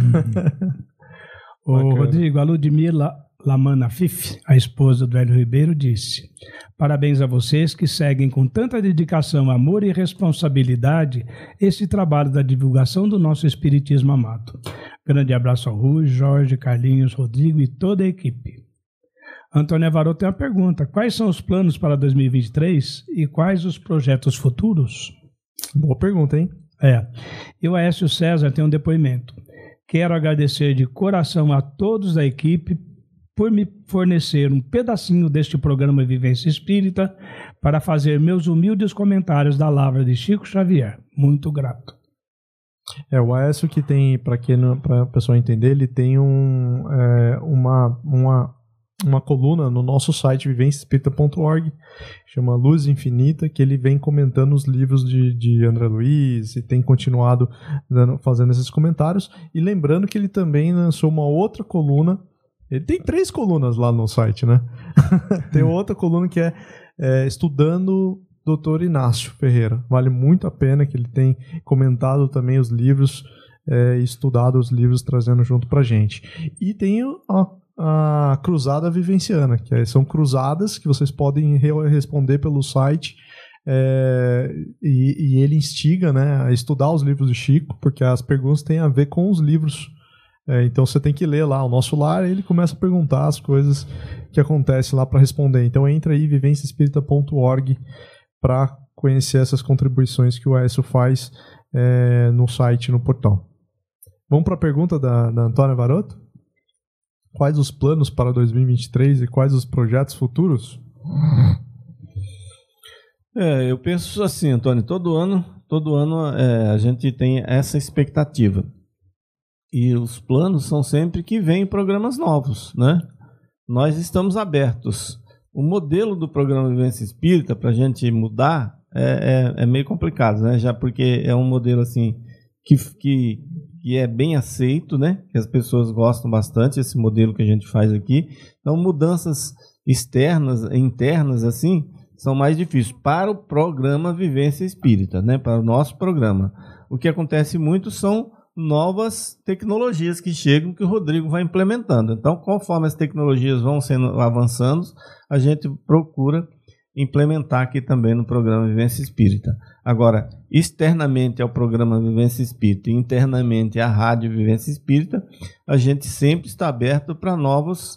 Ô, Rodrigo, a Ludmila Lamana Fif, a esposa do Hélio Ribeiro, disse: parabéns a vocês que seguem com tanta dedicação, amor e responsabilidade esse trabalho da divulgação do nosso Espiritismo amado. Grande abraço ao Rui, Jorge, Carlinhos, Rodrigo e toda a equipe. Antônia Varoto tem uma pergunta: quais são os planos para 2023 e quais os projetos futuros? Boa pergunta, hein? E o Aécio César tem um depoimento. Quero agradecer de coração a todos da equipe por me fornecer um pedacinho deste programa Vivência Espírita para fazer meus humildes comentários da Lavra de Chico Xavier. Muito grato. O Aécio, que tem, para a pessoa entender, ele tem uma coluna no nosso site vivenciaespírita.org, chama Luz Infinita, que ele vem comentando os livros de André Luiz e tem continuado fazendo esses comentários. E lembrando que ele também lançou uma outra coluna. Ele tem 3 colunas lá no site, né? Tem outra coluna que é Estudando Dr. Inácio Ferreira. Vale muito a pena, que ele tem comentado também os livros, estudado os livros, trazendo junto pra gente. E tem a Cruzada Vivenciana, que são cruzadas que vocês podem responder pelo site, e ele instiga, né, a estudar os livros de Chico, porque as perguntas têm a ver com os livros. Então você tem que ler lá o Nosso Lar, e ele começa a perguntar as coisas que acontecem lá para responder. Então entra aí vivenciaespírita.org para conhecer essas contribuições que o Aécio faz no site, no portal. Vamos para a pergunta da Antônia Varoto? Quais os planos para 2023 e quais os projetos futuros? Eu penso assim, Antônio, todo ano a gente tem essa expectativa. E os planos são sempre que vêm programas novos, né? Nós estamos abertos. O modelo do programa Vivência Espírita, para a gente mudar, é meio complicado, né? Já porque é um modelo assim que é bem aceito, né? Que as pessoas gostam bastante, esse modelo que a gente faz aqui. Então, mudanças externas, internas, assim, são mais difíceis para o programa Vivência Espírita, né? Para o nosso programa. O que acontece muito são novas tecnologias que chegam, que o Rodrigo vai implementando. Então, conforme as tecnologias vão sendo avançando, a gente procura implementar aqui também no programa Vivência Espírita. Agora, externamente ao programa Vivência Espírita e internamente à Rádio Vivência Espírita, a gente sempre está aberto para novos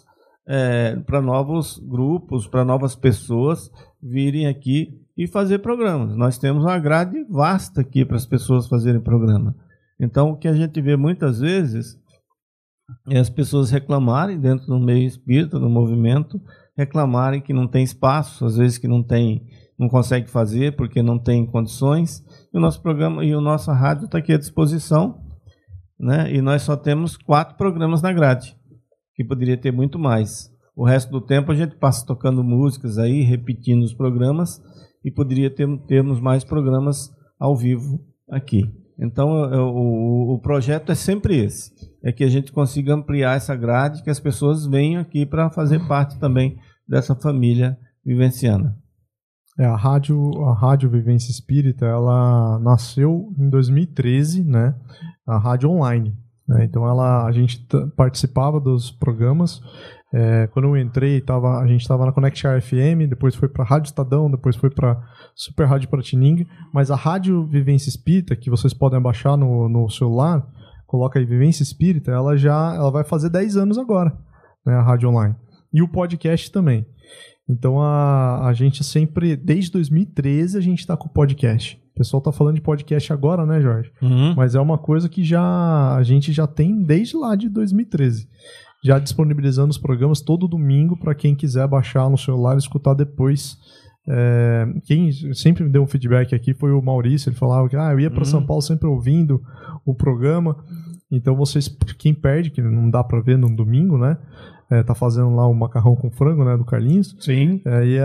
grupos, para novas pessoas virem aqui e fazer programas. Nós temos uma grade vasta aqui para as pessoas fazerem programa. Então, o que a gente vê muitas vezes é as pessoas reclamarem dentro do meio espírita, do movimento, reclamarem que não tem espaço, às vezes que não consegue fazer porque não tem condições. E o nosso programa e a nossa rádio está aqui à disposição, né? E nós só temos 4 programas na grade, que poderia ter muito mais. O resto do tempo a gente passa tocando músicas aí, repetindo os programas, e poderia termos mais programas ao vivo aqui. Então, o projeto é sempre esse, é que a gente consiga ampliar essa grade, que as pessoas venham aqui para fazer parte também dessa família vivenciana. A Rádio Vivência Espírita, ela nasceu em 2013, né? A rádio online, né? Então a gente participava dos programas. Quando eu entrei, a gente estava na Connect FM, depois foi para a Rádio Estadão, depois foi para Super Rádio Piratininga. Mas a Rádio Vivência Espírita, que vocês podem baixar no celular, coloca aí Vivência Espírita, ela vai fazer 10 anos agora, né? A rádio online. E o podcast também. Então a gente sempre, desde 2013, a gente está com o podcast. O pessoal está falando de podcast agora, né, Jorge? Uhum. Mas é uma coisa que a gente já tem desde lá de 2013. Já disponibilizando os programas todo domingo para quem quiser baixar no celular e escutar depois. Quem sempre me deu um feedback aqui foi o Maurício. Ele falava que eu ia para São Paulo sempre ouvindo o programa. Então quem perde, que não dá para ver no domingo, né? Tá fazendo lá o macarrão com frango, né, do Carlinhos. Sim.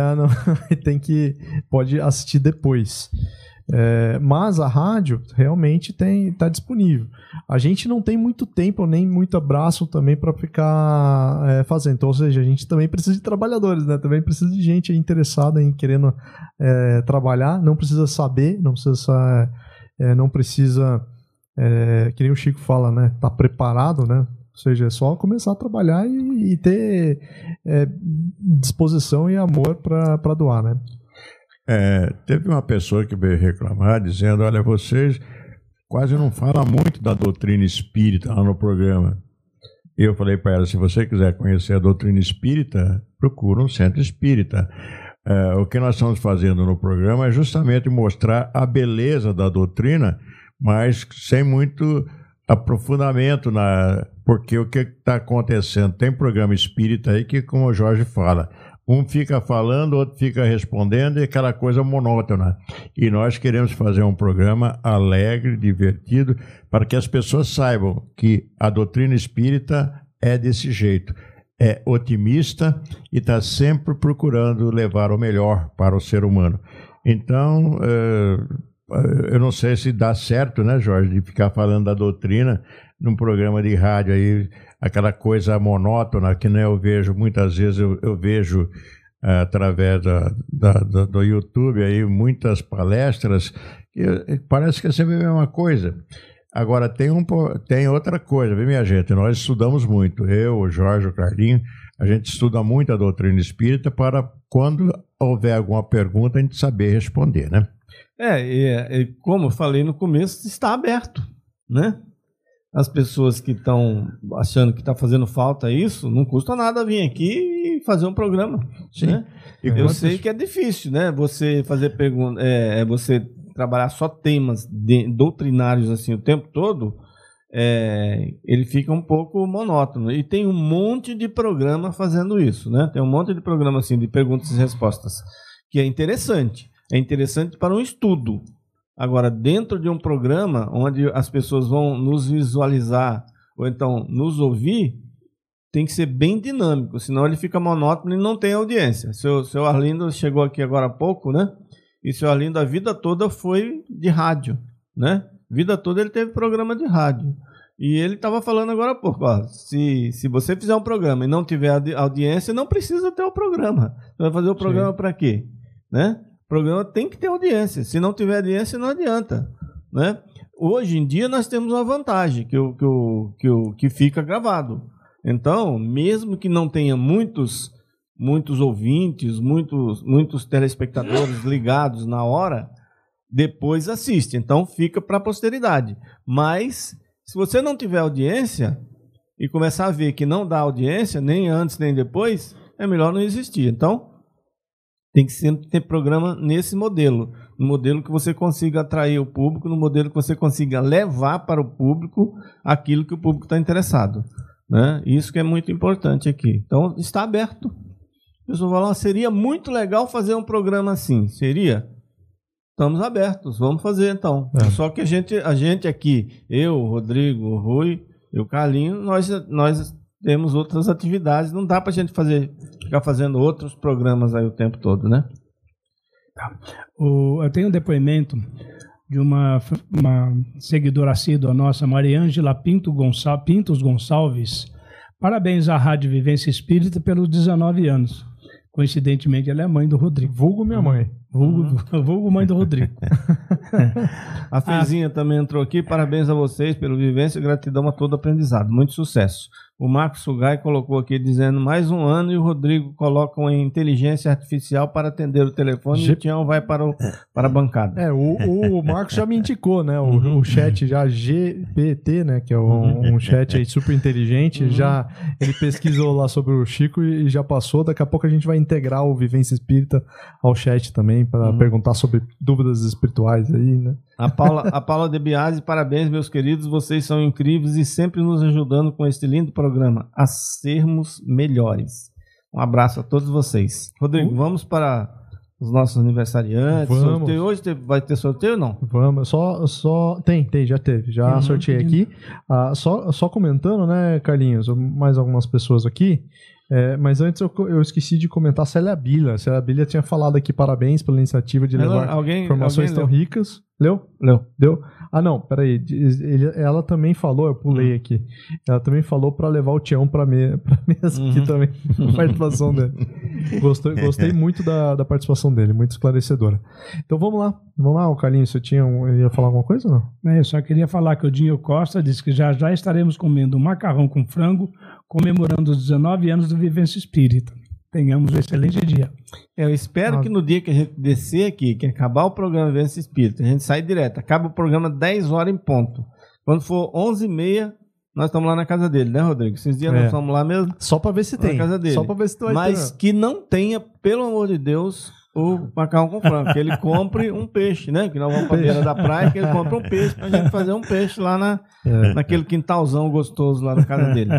Pode assistir depois. Mas a rádio realmente tá disponível. A gente não tem muito tempo nem muito abraço também para ficar fazendo. Então, ou seja, a gente também precisa de trabalhadores, né? Também precisa de gente interessada em querendo trabalhar. Não precisa saber, não precisa que nem o Chico fala, né? Tá preparado, né? Ou seja, é só começar a trabalhar e ter disposição e amor para doar, né? Teve uma pessoa que veio reclamar, dizendo, olha, vocês quase não falam muito da doutrina espírita lá no programa. E eu falei para ela, se você quiser conhecer a doutrina espírita, procura um centro espírita. O que nós estamos fazendo no programa é justamente mostrar a beleza da doutrina, mas sem muito aprofundamento, porque o que está acontecendo? Tem programa espírita aí que, como o Jorge fala, um fica falando, outro fica respondendo, e aquela coisa monótona. E nós queremos fazer um programa alegre, divertido, para que as pessoas saibam que a doutrina espírita é desse jeito. É otimista e está sempre procurando levar o melhor para o ser humano. Então, eu não sei se dá certo, né, Jorge, de ficar falando da doutrina num programa de rádio aí, aquela coisa monótona que, né, eu vejo, muitas vezes eu vejo através do YouTube aí muitas palestras que parece que é sempre a mesma coisa. Agora, tem outra coisa, viu, minha gente? Nós estudamos muito, eu, o Jorge, o Carlinho, a gente estuda muito a doutrina espírita para, quando houver alguma pergunta, a gente saber responder, né? Como eu falei no começo, está aberto, né? As pessoas que estão achando que está fazendo falta isso, não custa nada vir aqui e fazer um programa. Sim. Né? Eu sei que é difícil, né? Você fazer pergunta, você trabalhar só temas doutrinários assim o tempo todo, ele fica um pouco monótono. E tem um monte de programa fazendo isso, né? Tem um monte de programa assim de perguntas e respostas que é interessante. É interessante para um estudo. Agora, dentro de um programa onde as pessoas vão nos visualizar ou então nos ouvir, tem que ser bem dinâmico, senão ele fica monótono e não tem audiência. Seu Arlindo chegou aqui agora há pouco, né? E seu Arlindo a vida toda foi de rádio, né? A vida toda ele teve programa de rádio. E ele estava falando agora há pouco, se você fizer um programa e não tiver audiência, não precisa ter o programa. Você vai fazer o programa para quê? Né? O programa tem que ter audiência. Se não tiver audiência, não adianta, né? Hoje em dia nós temos uma vantagem, que fica gravado. Então, mesmo que não tenha muitos ouvintes, muitos telespectadores ligados na hora, depois assiste. Então, fica para a posteridade. Mas, se você não tiver audiência e começar a ver que não dá audiência, nem antes nem depois, é melhor não existir. Então, tem que sempre ter programa nesse modelo. No modelo que você consiga atrair o público, no modelo que você consiga levar para o público aquilo que o público está interessado. Né? Isso que é muito importante aqui. Então, está aberto. A pessoa fala, seria muito legal fazer um programa assim. Seria? Estamos abertos, vamos fazer então. Só que a gente aqui, eu, o Rodrigo, o Rui e o Carlinho, nós temos outras atividades. Não dá para a gente ficar fazendo outros programas aí o tempo todo, né? Eu tenho um depoimento de uma seguidora assídua nossa, Mariângela Pintos Gonçalves. Parabéns à Rádio Vivência Espírita pelos 19 anos. Coincidentemente, ela é a mãe do Rodrigo. Vulgo minha mãe. Vulgo mãe do Rodrigo. A Fezinha também entrou aqui. Parabéns a vocês pelo vivência e gratidão a todo aprendizado. Muito sucesso. O Marcos Sugai colocou aqui dizendo mais um ano e o Rodrigo coloca uma inteligência artificial para atender o telefone e o Tião vai para a bancada. O Marcos já me indicou, né? O chat já GPT, né? Que é um chat aí super inteligente. Já ele pesquisou lá sobre o Chico e já passou. Daqui a pouco a gente vai integrar o Vivência Espírita ao chat também para perguntar sobre dúvidas espirituais aí, né? A Paula De Biasi, parabéns, meus queridos. Vocês são incríveis e sempre nos ajudando com este lindo programa a sermos melhores. Um abraço a todos vocês. Rodrigo, vamos para os nossos aniversariantes. Vamos. Sorteio hoje vai ter sorteio ou não? Vamos, já teve. Já sorteei aqui. Só comentando, né, Carlinhos? Mais algumas pessoas aqui. Mas antes eu esqueci de comentar a Célia Bila. A Célia Bila tinha falado aqui parabéns pela iniciativa de levar informações tão ricas. Leu? Deu? Ah, não, peraí. Ela também falou, eu pulei aqui. Ela também falou para levar o Tião para mesa aqui também. A participação dele. Gostei muito da participação dele, muito esclarecedora. Então vamos lá, o Carlinhos, você ia falar alguma coisa ou não? Eu só queria falar que o Dinho Costa disse que já estaremos comendo um macarrão com frango, comemorando os 19 anos do Vivência Espírita. Tenhamos um excelente dia. Eu espero que no dia que a gente descer aqui, que acabar o programa Vivência Espírita, a gente sai direto. Acaba o programa 10 horas em ponto. Quando for 11h30, nós estamos lá na casa dele, né, Rodrigo? Esses dias nós estamos lá mesmo. Só para ver se tem. Na casa dele. Só para ver se vai ter. Mas que não tenha, pelo amor de Deus, o macarrão com frango. Que ele compre um peixe, né? Que nós vamos para a beira da praia, que ele compre um peixe para a gente fazer um peixe lá naquele quintalzão gostoso lá na casa dele.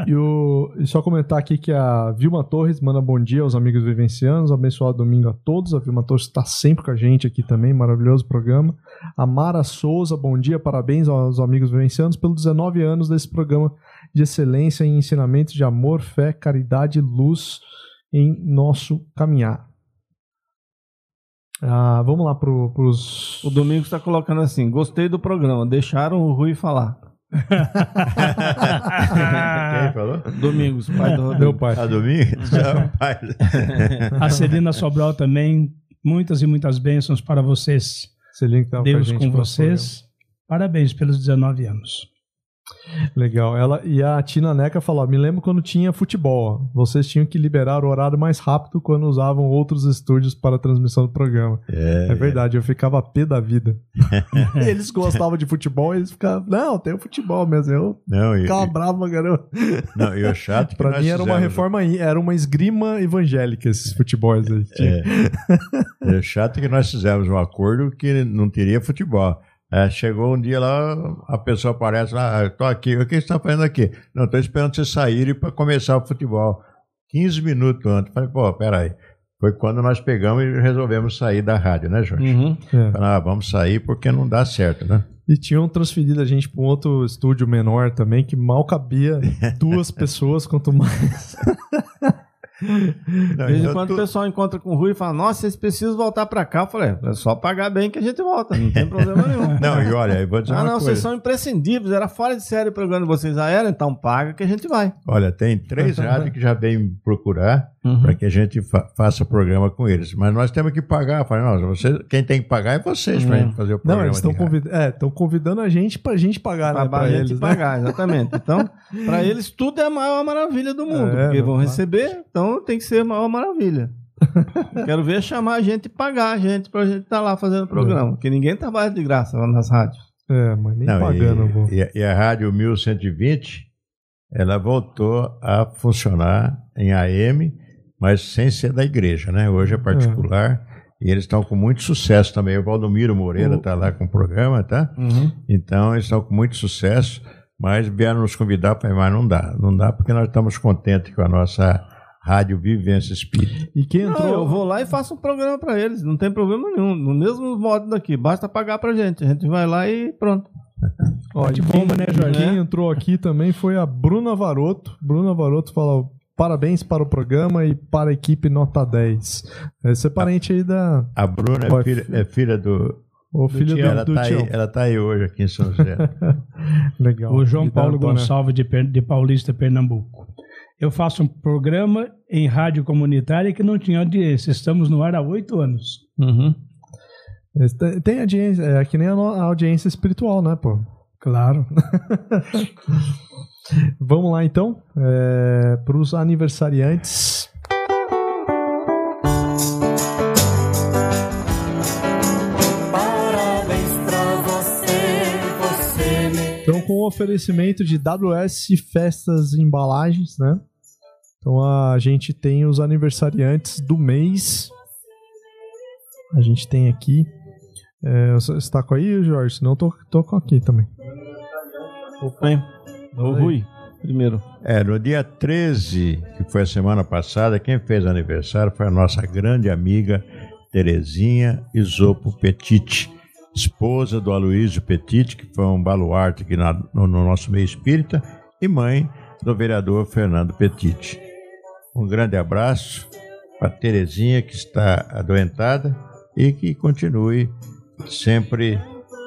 E só comentar aqui que a Vilma Torres manda bom dia aos amigos vivencianos, abençoado domingo a todos. A Vilma Torres está sempre com a gente aqui também, maravilhoso programa. A Mara Souza, bom dia, parabéns aos amigos vivencianos pelos 19 anos desse programa de excelência em ensinamentos de amor, fé, caridade e luz em nosso caminhar. Vamos lá pros... O Domingos está colocando assim: gostei do programa, deixaram o Rui falar. Quem falou? Domingos, pai do Rodrigo. Meu pai. Domingos? Pai. A Celina Sobral também, muitas e muitas bênçãos para vocês. Celina que tava Deus com a gente com vocês. Parabéns pelos 19 anos. Legal. E a Tina Neca falou: me lembro quando tinha futebol. Vocês tinham que liberar o horário mais rápido quando usavam outros estúdios para a transmissão do programa. É verdade, eu ficava pé da vida. Eles gostavam de futebol, eles ficavam, não, tem o futebol mesmo. Eu ficava bravo, garoto. Não, e o chato que pra mim era uma reforma, era uma esgrima evangélica esses futebols aí. O chato que nós fizemos um acordo que não teria futebol. Chegou um dia lá, a pessoa aparece lá, estou aqui, o que você está fazendo aqui? Não, estou esperando vocês saírem para começar o futebol. 15 minutos antes. Falei, peraí. Foi quando nós pegamos e resolvemos sair da rádio, né, Jorge? Falei, vamos sair porque não dá certo, né? E tinham transferido a gente para um outro estúdio menor também, que mal cabia 2 pessoas, quanto mais... De vez em quando o pessoal encontra com o Rui e fala: nossa, vocês precisam voltar pra cá. Eu falei: é só pagar bem que a gente volta, não tem problema nenhum. Não, e olha, eu vou dizer uma coisa. Vocês são imprescindíveis, era fora de série o programa de vocês aéreos, então paga que a gente vai. Olha, tem 3 rádios que já vêm procurar para que a gente faça programa com eles, mas nós temos que pagar. Falei, quem tem que pagar é vocês para a gente fazer o programa. Não, eles estão convidando a gente para a gente pagar, né? Para eles pagar, exatamente. Então, para eles tudo é a maior maravilha do mundo, porque vão receber, então tem que ser a maior maravilha. Quero ver chamar a gente e pagar a gente pra gente estar lá fazendo o programa, porque ninguém trabalha de graça lá nas rádios. Mas nem pagando. E a rádio 1120, ela voltou a funcionar em AM, mas sem ser da igreja, né? Hoje é particular. E eles estão com muito sucesso também. O Valdomiro Moreira está lá com o programa, tá? Então, eles estão com muito sucesso. Mas vieram nos convidar, mas não dá porque nós estamos contentes com a nossa Rádio Vivência Espírita. E quem entrou... eu vou lá e faço um programa para eles, não tem problema nenhum, no mesmo modo daqui, basta pagar pra gente, a gente vai lá e pronto. Olha, bomba, né, Jorge? Quem entrou aqui também foi a Bruna Varoto. Bruna Varoto falou: parabéns para o programa e para a equipe nota 10. Esse é parente aí da... A Bruna é filha do... O filho do Tião. Ela está aí hoje aqui em São José. Legal. O João Paulo Gonçalves de Paulista, Pernambuco. Eu faço um programa em rádio comunitária que não tinha audiência. Estamos no ar há 8 anos. Uhum. Tem audiência, é que nem a audiência espiritual, né, pô? Claro. Vamos lá, então, para os aniversariantes. Parabéns pra você. Então, com o oferecimento de WS Festas e Embalagens, né? Então, a gente tem os aniversariantes do mês. A gente tem aqui... você está com aí, Jorge? Senão eu tô com aqui também. Opa, o Rui, primeiro. No dia 13, que foi a semana passada, quem fez aniversário foi a nossa grande amiga Terezinha Isopo Petit, esposa do Aloysio Petit, que foi um baluarte aqui no nosso meio espírita, e mãe do vereador Fernando Petit. Um grande abraço para Terezinha, que está adoentada, e que continue sempre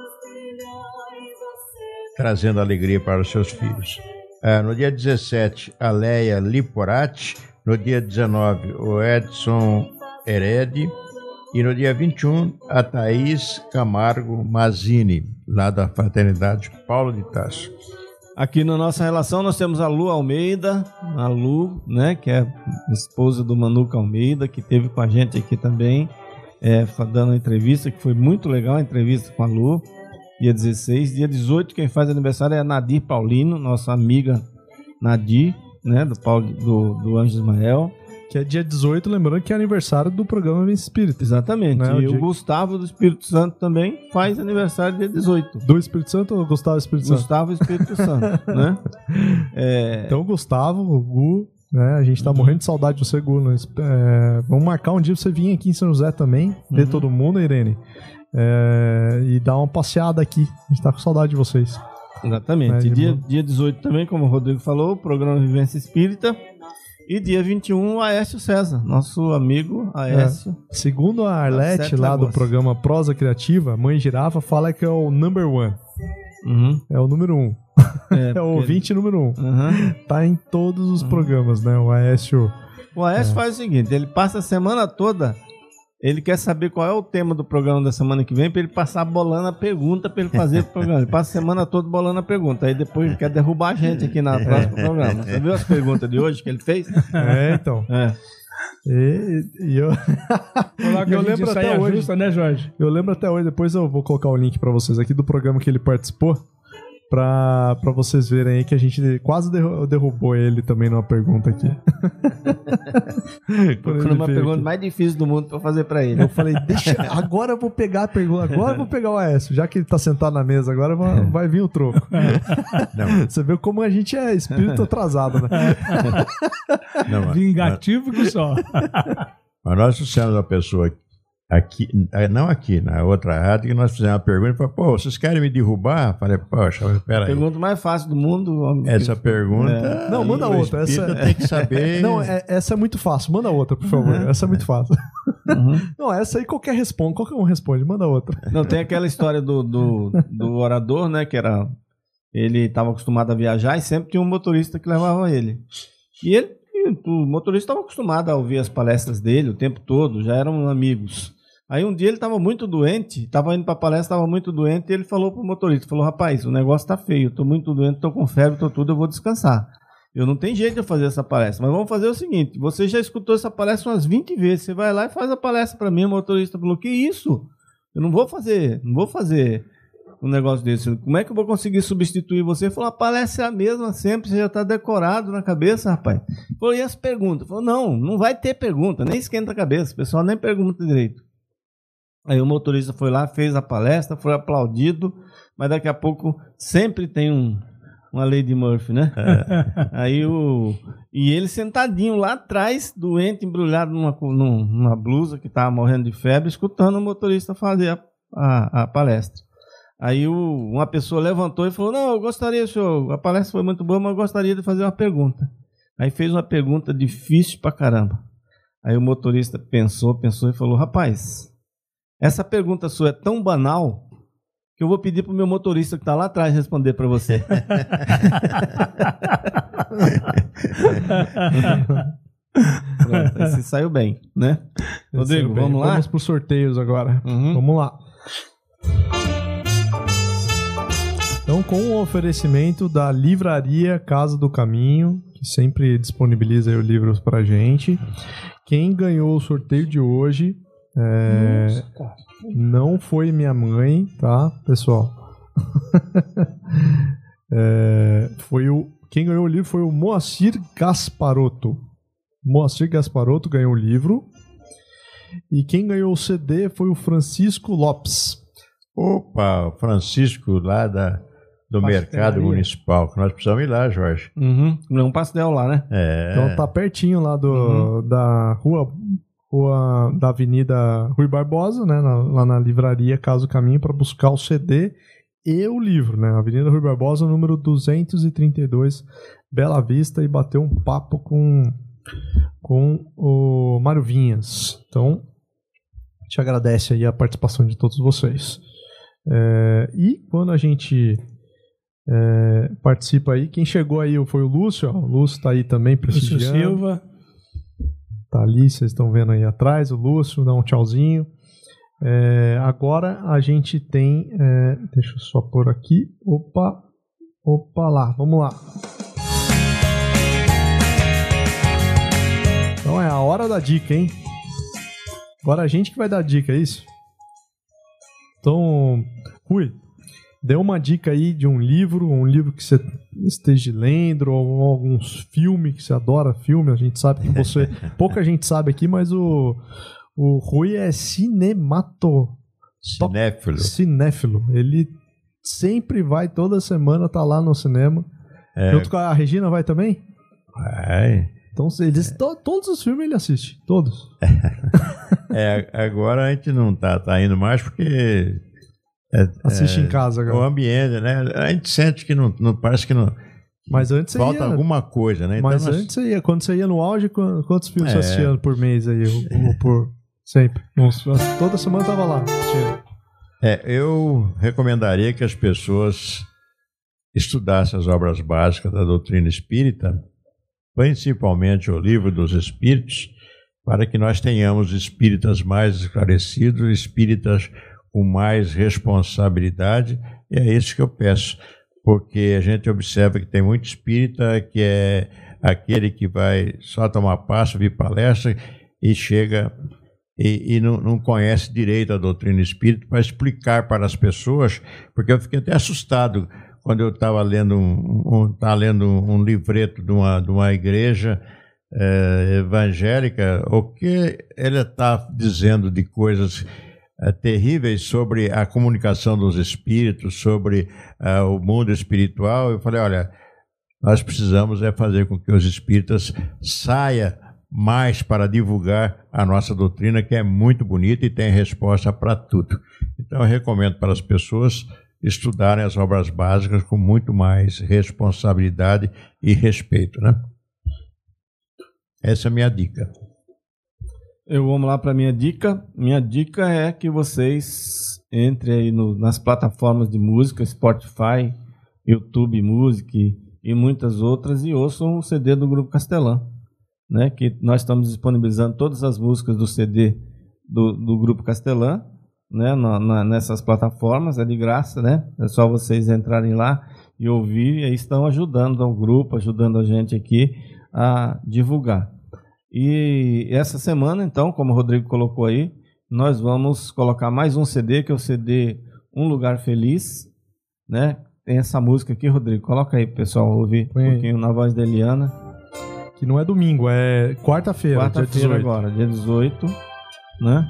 trazendo alegria para os seus filhos. No dia 17, a Leia Liporati. No dia 19, o Edson Heredi. E no dia 21, a Thaís Camargo Mazini, lá da Fraternidade Paulo de Tarso. Aqui na nossa relação nós temos a Lu Almeida, a Lu, né, que é esposa do Manuca Almeida, que esteve com a gente aqui também, dando uma entrevista, que foi muito legal a entrevista com a Lu. Dia 16, dia 18, quem faz aniversário é a Nadir Paulino, nossa amiga Nadir, né, do Anjo Ismael. Que é dia 18, lembrando que é aniversário do programa Vivência Espírita. Exatamente, né? E o Gustavo do Espírito Santo também faz aniversário dia 18. Do Espírito Santo ou Gustavo Espírito Santo? Gustavo Espírito Santo, né? Então, Gustavo, o Gu, né? A gente tá morrendo de saudade do seu Gu. Vamos marcar um dia pra você vir aqui em São José também, ver todo mundo, Irene. E dar uma passeada aqui. A gente tá com saudade de vocês. Exatamente. Dia 18 também, como o Rodrigo falou, o programa Vivência Espírita. E dia 21, o Aécio César, nosso amigo Aécio. Segundo a Arlete, lá do programa Prosa Criativa, Mãe Girafa fala que é o number one. Uhum. É o número 1. É o ouvinte número 1. Uhum. Tá em todos os programas, né? O Aécio... O Aécio faz o seguinte, ele passa a semana toda, ele quer saber qual é o tema do programa da semana que vem, pra ele passar bolando a pergunta pra ele fazer pro programa. Ele passa a semana toda bolando a pergunta, aí depois ele quer derrubar a gente aqui na próxima programa. Você viu as perguntas de hoje que ele fez? Então. E eu... eu lembro até hoje, justa, né, Jorge? Eu lembro até hoje, depois eu vou colocar o link pra vocês aqui do programa que ele participou, pra vocês verem aí que a gente quase derrubou ele também numa pergunta aqui. Procurando uma pergunta mais difícil do mundo pra fazer pra ele. Eu falei, agora eu vou pegar a pergunta, agora eu vou pegar o Aécio, já que ele tá sentado na mesa, agora vai vir o troco. Não. Você vê como a gente é espírito atrasado, né? Vingativo que só. Mas nós trouxemos uma pessoa aqui, não aqui, na outra rádio, que nós fizemos uma pergunta e falou, pô, vocês querem me derrubar? Falei, poxa, peraí. Pergunta mais fácil do mundo. Essa pergunta... Não, manda outra. Essa tem que saber... Não, essa é muito fácil. Manda outra, por favor. Essa é muito fácil. Não, essa aí qualquer um responde. Manda outra. Não, tem aquela história do orador, né, que era... Ele estava acostumado a viajar e sempre tinha um motorista que levava ele. E o motorista estava acostumado a ouvir as palestras dele o tempo todo, já eram amigos. Aí um dia ele estava muito doente, estava indo para a palestra, estava muito doente, e ele falou para o motorista, falou, rapaz, o negócio está feio, estou muito doente, estou com febre, estou tudo, eu vou descansar. Eu não tenho jeito de fazer essa palestra, mas vamos fazer o seguinte, você já escutou essa palestra umas 20 vezes, você vai lá e faz a palestra para mim. O motorista falou, que isso? Eu não vou fazer um negócio desse. Como é que eu vou conseguir substituir você? Ele falou, a palestra é a mesma sempre, você já está decorado na cabeça, rapaz. Ele falou, e as perguntas? Ele falou, não vai ter pergunta, nem esquenta a cabeça, o pessoal nem pergunta direito. Aí o motorista foi lá, fez a palestra, foi aplaudido, mas daqui a pouco sempre tem uma lei de Murphy, né? Aí e ele sentadinho lá atrás, doente, embrulhado numa blusa, que estava morrendo de febre, escutando o motorista fazer a palestra. Aí uma pessoa levantou e falou, não, eu gostaria, senhor, a palestra foi muito boa, mas eu gostaria de fazer uma pergunta. Aí fez uma pergunta difícil pra caramba. Aí o motorista pensou e falou, rapaz, essa pergunta sua é tão banal que que eu vou pedir pro meu motorista que tá lá atrás responder para você. Pronto, esse saiu bem, né? Rodrigo, vamos lá? Vamos pros sorteios agora. Vamos lá. Então, com o oferecimento da Livraria Casa do Caminho, que sempre disponibiliza aí os livros pra gente, quem ganhou o sorteio de hoje não foi minha mãe, tá, pessoal? Quem ganhou o livro foi o Moacir Gasparotto. Moacir Gasparotto ganhou o livro. E quem ganhou o CD foi o Francisco Lopes. Opa, o Francisco lá do Mercado Municipal, que nós precisamos ir lá, Jorge. Um pastel lá, né? Então tá pertinho lá da rua da Avenida Rui Barbosa, né? Lá na livraria Casa do Caminho, para buscar o CD e o livro, né? Avenida Rui Barbosa, número 232, Bela Vista, e bater um papo com o Mário Vinhas. Então, a gente agradece aí a participação de todos vocês. E quando a gente participa aí, quem chegou aí foi o Lúcio, ó. O Lúcio tá aí também prestigiando. Lúcio Silva. Tá ali, vocês estão vendo aí atrás, o Lúcio, dá um tchauzinho. Agora a gente tem, deixa eu só pôr aqui, opa lá, vamos lá. Então é a hora da dica, hein? Agora a gente que vai dar a dica, é isso? Então, Rui, dê uma dica aí de um livro que você esteja lendo, ou alguns filmes que você adora filme. A gente sabe que você... pouca gente sabe aqui, mas o Rui é cinéfilo. Ele sempre vai, toda semana tá lá no cinema. Junto com a Regina, vai também? Vai. Então, todos os filmes ele assiste, todos. Agora a gente não tá indo mais porque... assiste em casa agora. O ambiente, né? A gente sente que não parece que não... Mas antes falta alguma coisa, né? Mas então, antes você ia, quando você ia no auge, quantos filmes você assistia por mês aí? Sempre. Toda semana tava lá assistindo. Eu recomendaria que as pessoas estudassem as obras básicas da doutrina espírita, principalmente o Livro dos Espíritos, para que nós tenhamos espíritas mais esclarecidos, espíritas com mais responsabilidade, e é isso que eu peço, porque a gente observa que tem muito espírita que é aquele que vai só tomar passo, vir palestra e chega e não conhece direito a doutrina espírita para explicar para as pessoas, porque eu fiquei até assustado quando eu estava lendo um livreto de uma igreja evangélica, o que ele está dizendo de coisas terríveis sobre a comunicação dos espíritos, sobre o mundo espiritual. Eu falei, olha, nós precisamos fazer com que os espíritas saiam mais para divulgar a nossa doutrina, que é muito bonita e tem resposta para tudo. Então eu recomendo para as pessoas estudarem as obras básicas com muito mais responsabilidade e respeito, né? Essa é a minha dica. Vamos lá para minha dica. Minha dica é que vocês entrem aí nas plataformas de música, Spotify, YouTube Music e muitas outras, e ouçam o CD do Grupo Castelã, né? Que nós estamos disponibilizando todas as músicas do CD do Grupo Castelã, né? Nessas plataformas, é de graça, né? É só vocês entrarem lá e ouvir, e aí estão ajudando ao grupo, ajudando a gente aqui a divulgar. E essa semana, então, como o Rodrigo colocou aí, nós vamos colocar mais um CD, que é o CD Um Lugar Feliz, né? Tem essa música aqui, Rodrigo, coloca aí pro pessoal ouvir um pouquinho na voz da Eliana. Que não é domingo, é quarta-feira. Quarta-feira agora, dia 18, né?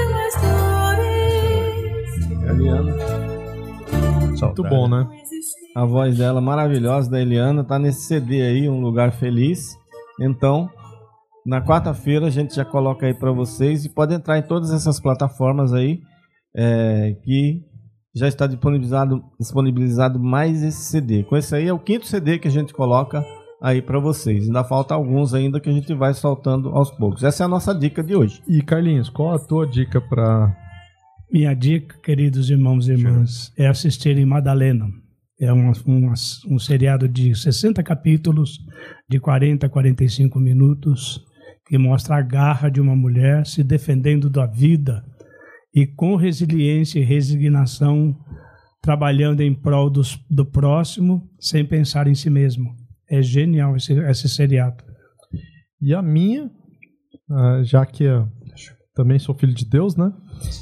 Muito bom, né? A voz dela maravilhosa, da Eliana, tá nesse CD aí, Um Lugar Feliz. Então, na quarta-feira a gente já coloca aí para vocês e pode entrar em todas essas plataformas aí que já está disponibilizado mais esse CD. Com esse aí é o 5º CD que a gente coloca aí para vocês. Ainda falta alguns ainda que a gente vai soltando aos poucos. Essa é a nossa dica de hoje. E Carlinhos, qual a tua dica para... Minha dica, queridos irmãos e irmãs, é assistirem Madalena. É um seriado de 60 capítulos, de 40 a 45 minutos, que mostra a garra de uma mulher se defendendo da vida e com resiliência e resignação, trabalhando em prol do próximo, sem pensar em si mesmo. É genial esse seriado. E a minha, já que também sou filho de Deus, né?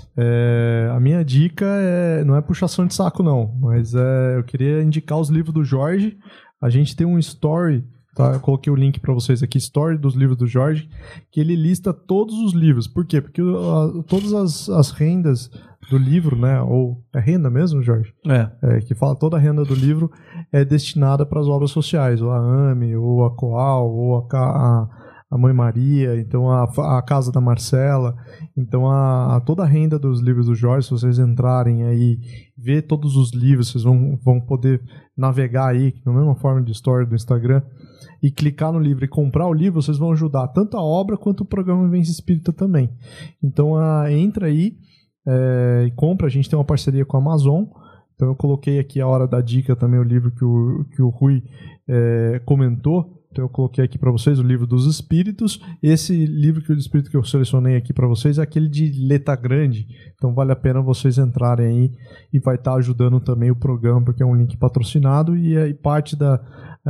A minha dica não é puxação de saco, não, mas eu queria indicar os livros do Jorge. A gente tem um story, tá? Eu coloquei o link para vocês aqui, story dos livros do Jorge, que ele lista todos os livros. Por quê? Porque todas as rendas do livro, né? Ou é renda mesmo, Jorge? Que fala toda a renda do livro é destinada para as obras sociais, ou a AME, ou a Coal, ou a Mãe Maria, então a Casa da Marcela. Então toda a renda dos livros do Jorge, se vocês entrarem aí, ver todos os livros, vocês vão poder navegar aí, na mesma forma de story do Instagram, e clicar no livro e comprar o livro, vocês vão ajudar tanto a obra quanto o programa Vivência Espírita também. Então entra aí e compra. A gente tem uma parceria com a Amazon, então eu coloquei aqui a hora da dica também, o livro que o Rui comentou. Então eu coloquei aqui para vocês o Livro dos Espíritos. Esse livro do Espírito que eu selecionei aqui para vocês é aquele de letra grande. Então vale a pena vocês entrarem aí e vai estar ajudando também o programa, porque é um link patrocinado e parte do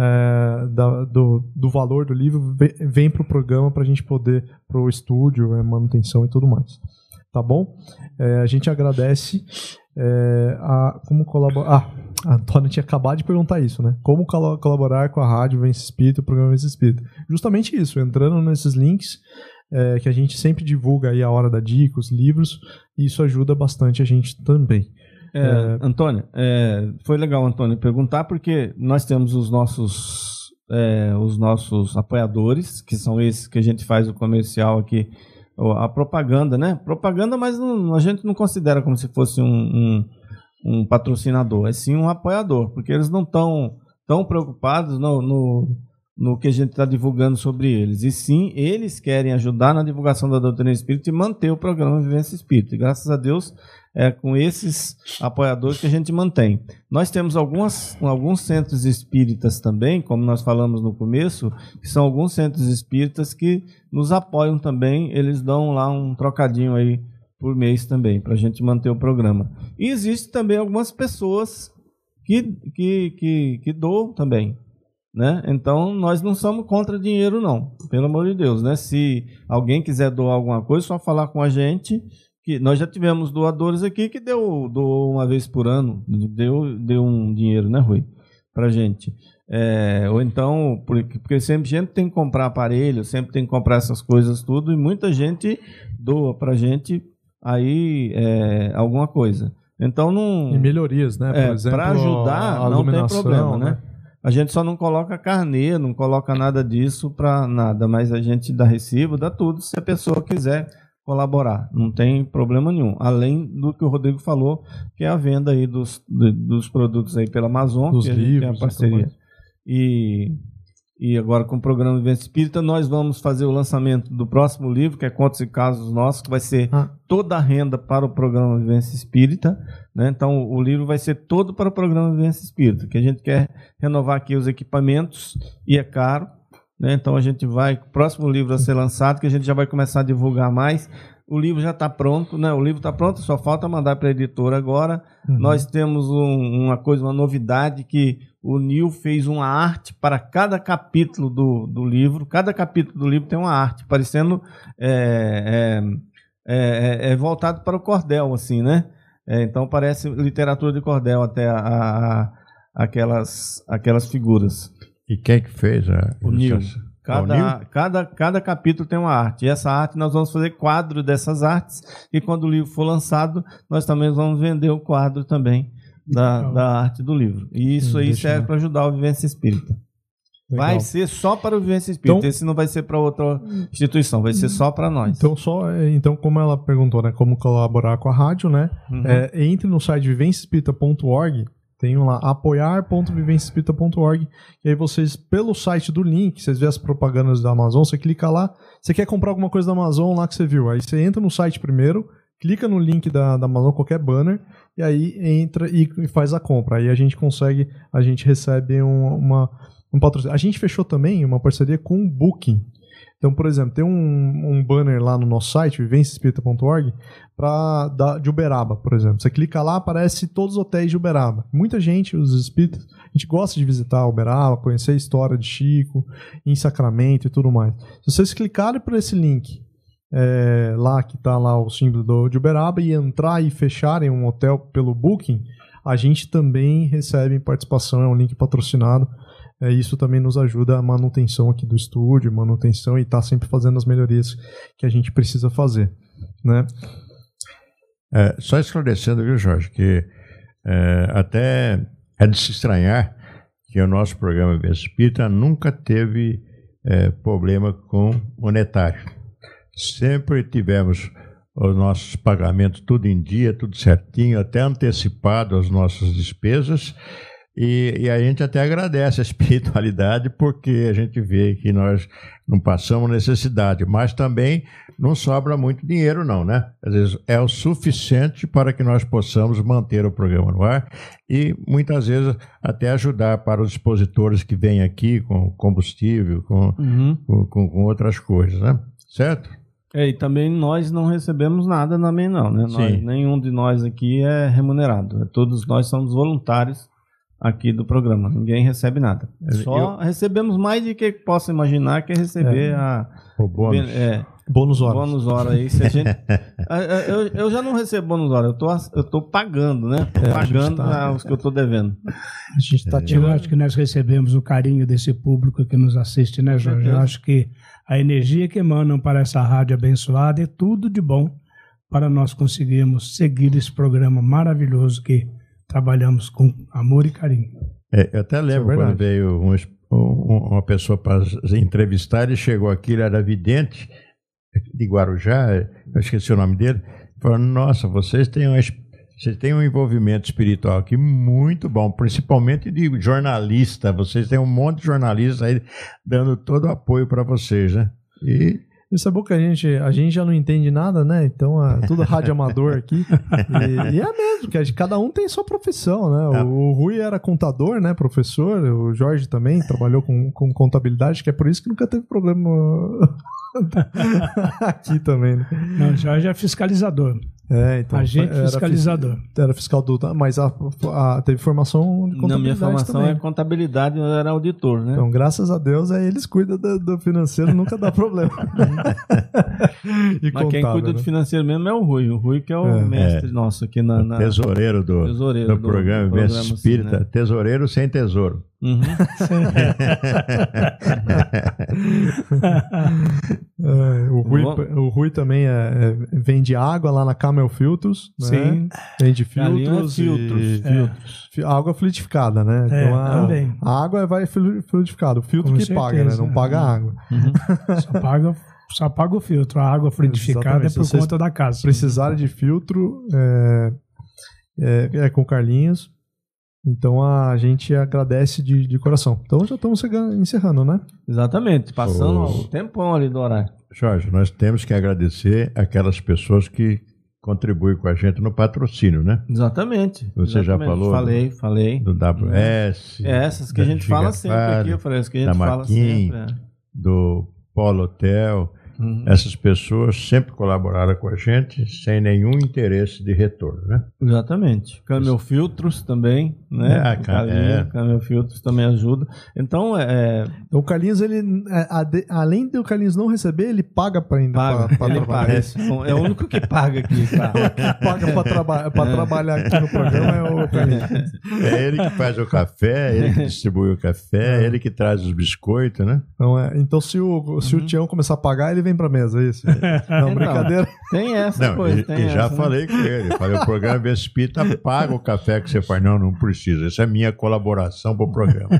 valor do livro vem para o programa para a gente poder, para o estúdio, manutenção e tudo mais. Tá bom? A gente agradece como colaborar. A Antônia tinha acabado de perguntar isso, né? Como colaborar com a Rádio Vivência Espírita, o programa Vivência Espírita. Justamente isso, entrando nesses links que a gente sempre divulga aí a hora da dica, os livros, e isso ajuda bastante a gente também. Antônia, foi legal, Antônia, perguntar, porque nós temos os nossos apoiadores, que são esses que a gente faz o comercial aqui, a propaganda, né? Propaganda, mas a gente não considera como se fosse um patrocinador, é sim um apoiador, porque eles não estão tão preocupados no que a gente está divulgando sobre eles, e sim, eles querem ajudar na divulgação da doutrina espírita e manter o programa Vivência Espírita, e graças a Deus é com esses apoiadores que a gente mantém. Nós temos alguns centros espíritas também, como nós falamos no começo, que são alguns centros espíritas que nos apoiam também, eles dão lá um trocadinho aí por mês também, para a gente manter o programa. E existe também algumas pessoas que doam também, né? Então, nós não somos contra dinheiro, não, pelo amor de Deus, né? Se alguém quiser doar alguma coisa, é só falar com a gente, que nós já tivemos doadores aqui que doou uma vez por ano, deu um dinheiro, né, Rui? Pra gente. Ou então, porque sempre a gente tem que comprar aparelho, sempre tem que comprar essas coisas tudo, e muita gente doa pra gente aí alguma coisa. Então não. E melhorias, né? Por exemplo, para ajudar não tem problema, né? A gente só não coloca carnê, não coloca nada disso para nada, mas a gente dá recibo, dá tudo, se a pessoa quiser colaborar, não tem problema nenhum. Além do que o Rodrigo falou, que é a venda aí dos produtos aí pela Amazon, dos que a gente tem a parceria. E agora com o programa Vivência Espírita, nós vamos fazer o lançamento do próximo livro, que é Contos e Casos Nossos, que vai ser toda a renda para o programa Vivência Espírita, né? Então o livro vai ser todo para o programa Vivência Espírita, que a gente quer renovar aqui os equipamentos e é caro, né? Então a gente vai, o próximo livro a ser lançado, que a gente já vai começar a divulgar mais. O livro já está pronto, né? O livro está pronto, só falta mandar para a editora agora. Nós temos uma novidade, que o Nil fez uma arte para cada capítulo do livro. Cada capítulo do livro tem uma arte, parecendo voltado para o cordel, assim, né? Então parece literatura de cordel, até aquelas figuras. E quem que fez o Nil? Cada capítulo tem uma arte. E essa arte nós vamos fazer quadro dessas artes. E quando o livro for lançado, nós também vamos vender o quadro também da arte do livro. E isso aí serve para ajudar o Vivência Espírita. Legal. Vai ser só para o Vivência Espírita. Então, esse não vai ser para outra instituição, vai ser só para nós. Então, como ela perguntou, né, como colaborar com a rádio, né? Entre no site vivenciaespírita.org, tem lá apoiar.vivenciaespírita.org, e aí vocês, pelo site do link, vocês vê as propagandas da Amazon, você clica lá, você quer comprar alguma coisa da Amazon lá que você viu, aí você entra no site primeiro, clica no link da Amazon, qualquer banner, e aí entra e faz a compra. Aí a gente recebe um patrocínio. A gente fechou também uma parceria com o Booking. Então, por exemplo, tem um banner lá no nosso site, vivenciaespírita.org, de Uberaba, por exemplo. Você clica lá, aparece todos os hotéis de Uberaba. Muita gente, os espíritas, a gente gosta de visitar Uberaba, conhecer a história de Chico, em Sacramento e tudo mais. Se vocês clicarem por esse link, lá que está lá o símbolo de Uberaba, e entrar e fecharem um hotel pelo Booking, a gente também recebe participação, é um link patrocinado. Isso também nos ajuda a manutenção aqui do estúdio, manutenção, e tá sempre fazendo as melhorias que a gente precisa fazer, né? Só esclarecendo, viu, Jorge, que até é de se estranhar que o nosso programa Vivência Espírita nunca teve problema com monetário. Sempre tivemos os nossos pagamentos tudo em dia, tudo certinho, até antecipado as nossas despesas. E a gente até agradece a espiritualidade, porque a gente vê que nós não passamos necessidade, mas também não sobra muito dinheiro não, né? Às vezes é o suficiente para que nós possamos manter o programa no ar e muitas vezes até ajudar para os expositores que vêm aqui com combustível, com outras coisas, né? Certo? E também nós não recebemos nada também não, né? Nenhum de nós aqui é remunerado, todos nós somos voluntários aqui do programa, ninguém recebe nada. Só recebemos mais do que possa imaginar, que é receber o bônus. Bônus hora. Bônus hora aí. Se a gente, eu já não recebo bônus hora, eu tô pagando, né? Pagando os que eu tô devendo. A gente tá eu acho que nós recebemos o carinho desse público que nos assiste, né, Jorge? Eu acho que a energia que emanam para essa rádio abençoada é tudo de bom para nós conseguirmos seguir esse programa maravilhoso que trabalhamos com amor e carinho. Eu até lembro quando veio uma pessoa para entrevistar, ele chegou aqui, ele era vidente de Guarujá, eu esqueci o nome dele, falou, nossa, vocês têm um envolvimento espiritual aqui muito bom, principalmente de jornalista, vocês têm um monte de jornalistas aí dando todo o apoio para vocês, né? Isso é bom que a gente já não entende nada, né? Então é tudo rádio amador aqui. E é mesmo, que cada um tem sua profissão, né? O Rui era contador, né? Professor, o Jorge também trabalhou com contabilidade, que é por isso que nunca teve problema aqui também, né? Não, o Jorge é fiscalizador. Então, agente fiscalizador. Era fiscal mas teve formação de contabilidade. Na minha formação também. É contabilidade, eu era auditor, né? Então, graças a Deus, eles cuidam do financeiro, nunca dá problema. Mas quem cuida do financeiro mesmo é o Rui que é o mestre nosso aqui na tesoureiro do programa Vivência Espírita, assim, né? Tesoureiro sem tesouro. O Rui também vende água lá na Camel Filtros, né? Sim. Vende filtros. Água fluidificada, né? Então a água vai fluidificada. O filtro que paga, né? Não paga a água. Só paga o filtro. A água fluidificada é por conta da casa. Se precisarem de filtro, com o Carlinhos. Então a gente agradece de coração. Então já estamos encerrando, né? Exatamente, passando o tempão ali do horário. Jorge, nós temos que agradecer aquelas pessoas que contribuem com a gente no patrocínio, né? Exatamente. Você já falou? Falei. Do WS. Essas que a gente fala sempre aqui, eu falei, essas que a gente fala sempre. Do Polo Hotel. Essas pessoas sempre colaboraram com a gente sem nenhum interesse de retorno, né? Exatamente. Camel Filtros também. né? O Carlinhos Filtros também ajuda. Então, o Carlinhos, ele, além do Carlinhos não receber, ele paga para ainda. Ele paga. É o único que paga aqui. Tá? Que paga para trabalhar aqui no programa é o Carlinhos. É ele que faz o café, ele que distribui o café, ele que traz os biscoitos, né? Então se o Tião começar a pagar, ele vem pra mesa, é isso? Não, brincadeira. Tem essa coisa. Já falei com ele. Falei, o programa Vivência Espírita paga o café que você faz. Não precisa. Essa é a minha colaboração pro programa.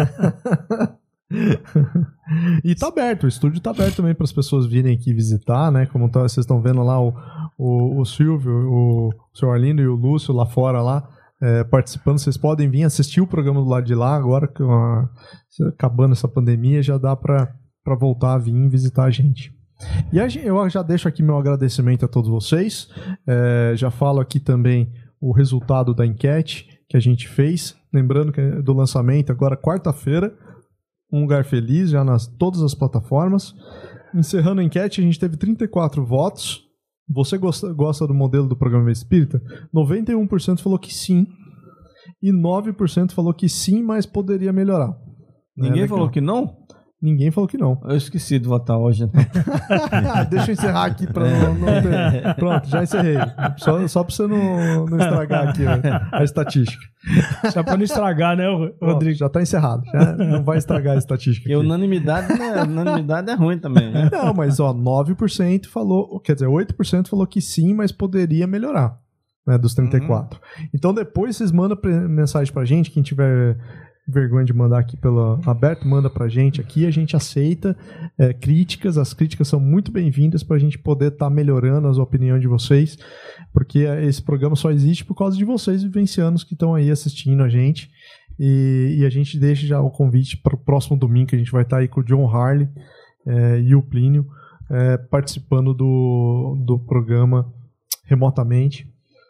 E tá aberto, o estúdio tá aberto também para as pessoas virem aqui visitar, né? Como vocês estão vendo lá, o Silvio, o Sr. Arlindo e o Lúcio lá fora lá. Participando, vocês podem vir assistir o programa do lado de lá agora que acabando essa pandemia, já dá para voltar a vir visitar a gente. E eu já deixo aqui meu agradecimento a todos vocês, já falo aqui também o resultado da enquete que a gente fez, lembrando que do lançamento agora quarta-feira, Um Lugar Feliz, já nas todas as plataformas. Encerrando a enquete, a gente teve 34 votos. Você gosta do modelo do programa Espírita? 91% falou que sim. E 9% falou que sim, mas poderia melhorar. Ninguém falou que não? Ninguém falou que não. Eu esqueci de votar hoje, então. Deixa eu encerrar aqui para não ter... Pronto, já encerrei. Só para você não estragar aqui a estatística. Só para não estragar, né, Rodrigo? Já está encerrado. Já não vai estragar a estatística. Porque unanimidade é ruim também, né? Não, mas 9% falou... Quer dizer, 8% falou que sim, mas poderia melhorar. Né, dos 34%. Então depois vocês mandam mensagem para a gente, quem tiver... vergonha de mandar aqui pelo aberto, manda pra gente aqui, a gente aceita críticas, as críticas são muito bem-vindas pra gente poder estar melhorando as opiniões de vocês, porque esse programa só existe por causa de vocês vivencianos que estão aí assistindo a gente, e a gente deixa já o convite para o próximo domingo, que a gente vai estar aí com o John Harley e o Plínio participando do programa remotamente,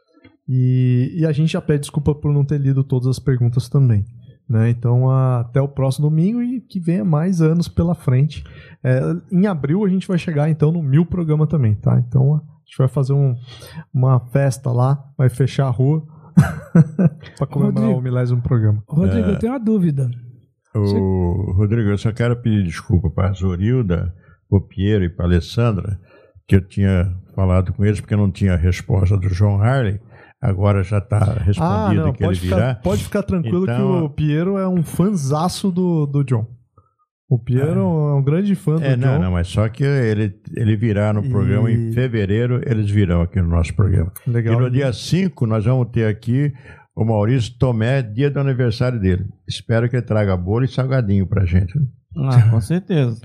e a gente já pede desculpa por não ter lido todas as perguntas também. Né? Então, até o próximo domingo e que venha mais anos pela frente. Em abril a gente vai chegar então no 1000 programa também, tá? Então a gente vai fazer uma festa lá, vai fechar a rua para comemorar o 1000º programa. Rodrigo, eu tenho uma dúvida. Rodrigo, eu só quero pedir desculpa para a Zorilda, o Piero e para a Alessandra, que eu tinha falado com eles porque não tinha a resposta do João Harley. Agora já está respondido que ele virá. Pode ficar tranquilo então, que o Piero é um fãzaço do John. O Piero é um grande fã do John. Não, mas só que ele virá no programa em fevereiro, eles virão aqui no nosso programa. Legal. E no dia 5 nós vamos ter aqui o Maurício Tomé, dia do aniversário dele. Espero que ele traga bolo e salgadinho pra gente. Com certeza.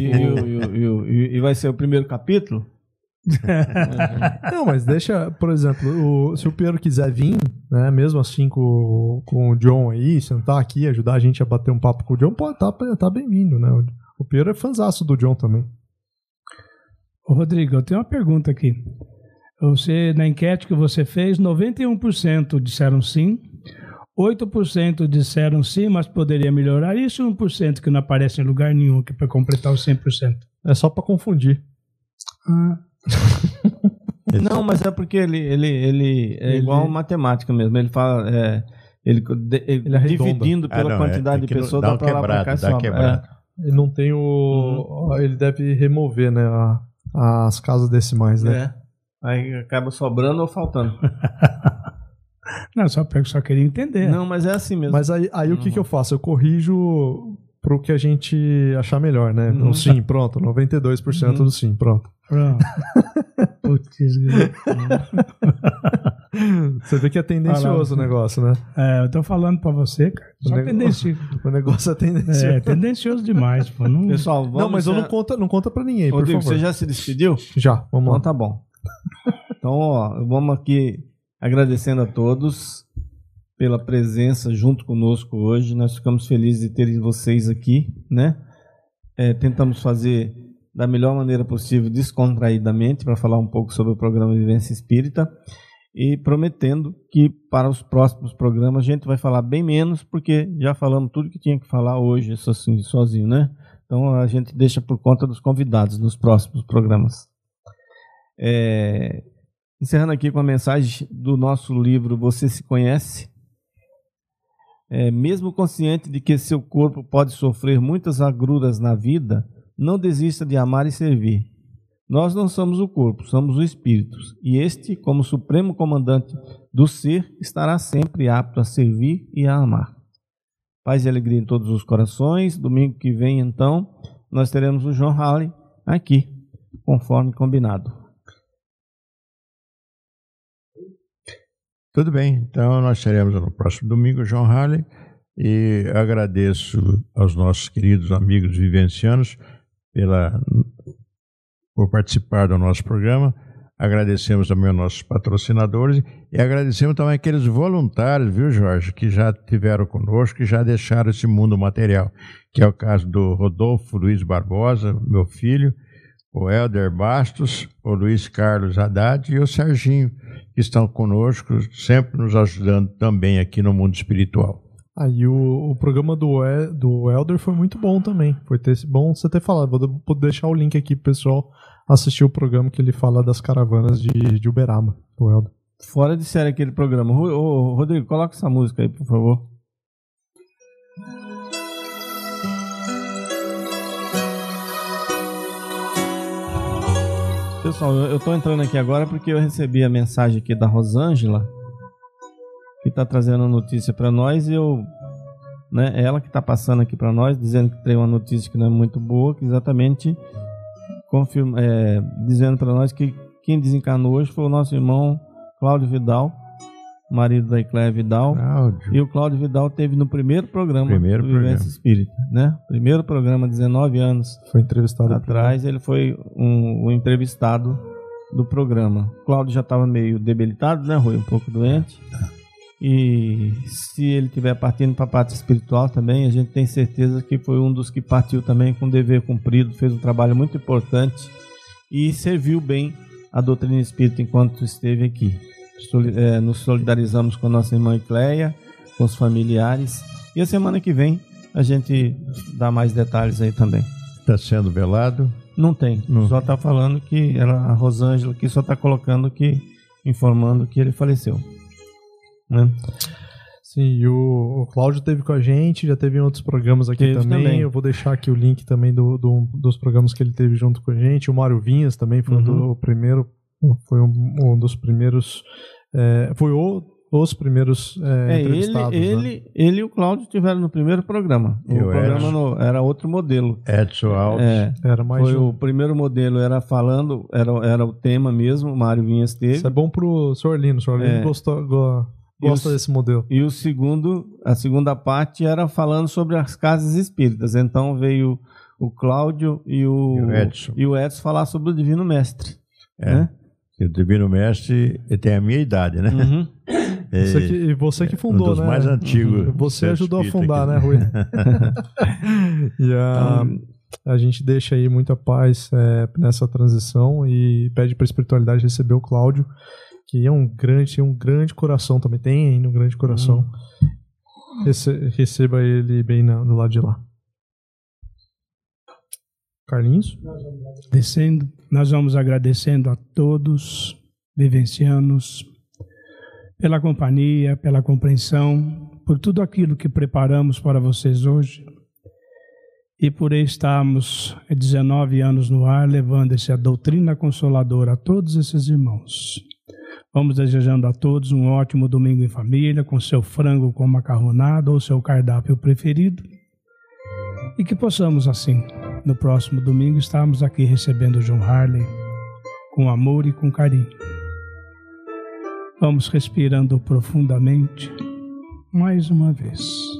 E vai ser o primeiro capítulo? Não, mas deixa, por exemplo, se o Piero quiser vir, né, mesmo assim com o John aí, sentar aqui, ajudar a gente a bater um papo com o John, pode tá bem-vindo, né? O Piero é fãzaço do John também. Ô, Rodrigo, eu tenho uma pergunta aqui. Na enquete que você fez, 91% disseram sim, 8% disseram sim, mas poderia melhorar, e esse 1% que não aparece em lugar nenhum aqui para completar os 100%? É só para confundir. Não, mas é porque ele é igual matemática mesmo. Ele fala, ele dividindo pela quantidade de pessoas, dá para lá para cá. Ele não tem ele deve remover, né, as casas decimais, né? Aí acaba sobrando ou faltando. Não, só queria entender. Não, mas é assim mesmo. Mas aí o que eu faço? Eu corrijo pro que a gente achar melhor, né? O sim, pronto. 92% do sim, pronto. Putz, você vê que é tendencioso o negócio, né? Eu tô falando pra você, cara. Só tendencioso. O negócio é tendencioso. É tendencioso demais, pô. Não... Pessoal, não, mas não conta pra ninguém, Rodrigo, por favor. Você já se despediu? Já, vamos lá. Então tá bom. Então, vamos aqui agradecendo a todos pela presença junto conosco hoje. Nós ficamos felizes de ter vocês aqui, né? Tentamos fazer da melhor maneira possível, descontraídamente, para falar um pouco sobre o programa Vivência Espírita, e prometendo que para os próximos programas a gente vai falar bem menos, porque já falamos tudo que tinha que falar hoje, assim, sozinho, né? Então a gente deixa por conta dos convidados nos próximos programas. Encerrando aqui com a mensagem do nosso livro Você Se Conhece, mesmo consciente de que seu corpo pode sofrer muitas agruras na vida, não desista de amar e servir. Nós não somos o corpo, somos o espírito, e este, como supremo comandante do ser, estará sempre apto a servir e a amar. Paz e alegria em todos os corações. Domingo que vem, então, nós teremos o João Halley aqui, conforme combinado. Tudo bem, então nós teremos no próximo domingo o João Halley, e agradeço aos nossos queridos amigos vivencianos por participar do nosso programa. Agradecemos também aos nossos patrocinadores e agradecemos também aqueles voluntários, viu, Jorge, que já estiveram conosco e já deixaram esse mundo material, que é o caso do Rodolfo Luiz Barbosa, meu filho, o Helder Bastos, o Luiz Carlos Haddad e o Serginho, que estão conosco, sempre nos ajudando também aqui no mundo espiritual. Aí o programa do Helder foi muito bom também. Foi bom você ter falado. Vou deixar o link aqui pro pessoal assistir o programa que ele fala das caravanas de Uberaba, do Helder. Fora de série aquele programa. Ô, Rodrigo, coloca essa música aí, por favor. Pessoal, eu estou entrando aqui agora porque eu recebi a mensagem aqui da Rosângela, que está trazendo a notícia para nós, e ela que está passando aqui para nós, dizendo que tem uma notícia que não é muito boa, que exatamente dizendo para nós que quem desencarnou hoje foi o nosso irmão Cláudio Vidal, marido da Ecléia Vidal. E o Cláudio Vidal teve no primeiro programa do Vivência Espírita, né? Primeiro programa, 19 anos foi entrevistado atrás, ele foi um entrevistado do programa. O Cláudio já estava meio debilitado, né, Rui? Um pouco doente. E se ele estiver partindo para a parte espiritual também, a gente tem certeza que foi um dos que partiu também com dever cumprido, fez um trabalho muito importante e serviu bem a doutrina espírita enquanto esteve aqui. Nos solidarizamos com a nossa irmã Ecléia, com os familiares, e a semana que vem a gente dá mais detalhes aí também. Está sendo velado? Não tem, só está falando que a Rosângela aqui só está colocando informando que ele faleceu. Né? Sim, e o Cláudio esteve com a gente, já teve em outros programas aqui também. Eu vou deixar aqui o link também dos programas que ele teve junto com a gente. O Mário Vinhas também foi o primeiro, foi um dos primeiros, os primeiros entrevistados. Ele e o Cláudio estiveram no primeiro programa. O programa era outro modelo. Edson Alves. Era mais o primeiro modelo, era falando, era o tema mesmo, o Mário Vinhas teve. Isso é bom pro Sr. Lino. O Sr. Lino gosta desse modelo. E a segunda parte era falando sobre as casas espíritas. Então veio o Cláudio e o Edson falar sobre o Divino Mestre. Né? O Divino Mestre tem a minha idade, né? Uhum. Você que fundou, dos mais antigos. Você ajudou a fundar, né, Rui? E a gente deixa aí muita paz nessa transição e pede para a espiritualidade receber o Cláudio, que tem um grande coração também, tem ainda um grande coração. Receba ele bem do lado de lá. Carlinhos? Nós vamos agradecendo a todos, vivencianos, pela companhia, pela compreensão, por tudo aquilo que preparamos para vocês hoje e por estarmos 19 anos no ar, levando essa doutrina consoladora a todos esses irmãos. Vamos desejando a todos um ótimo domingo em família, com seu frango com macarronada ou seu cardápio preferido, e que possamos assim, no próximo domingo, estarmos aqui recebendo o João Halley com amor e com carinho. Vamos respirando profundamente, mais uma vez,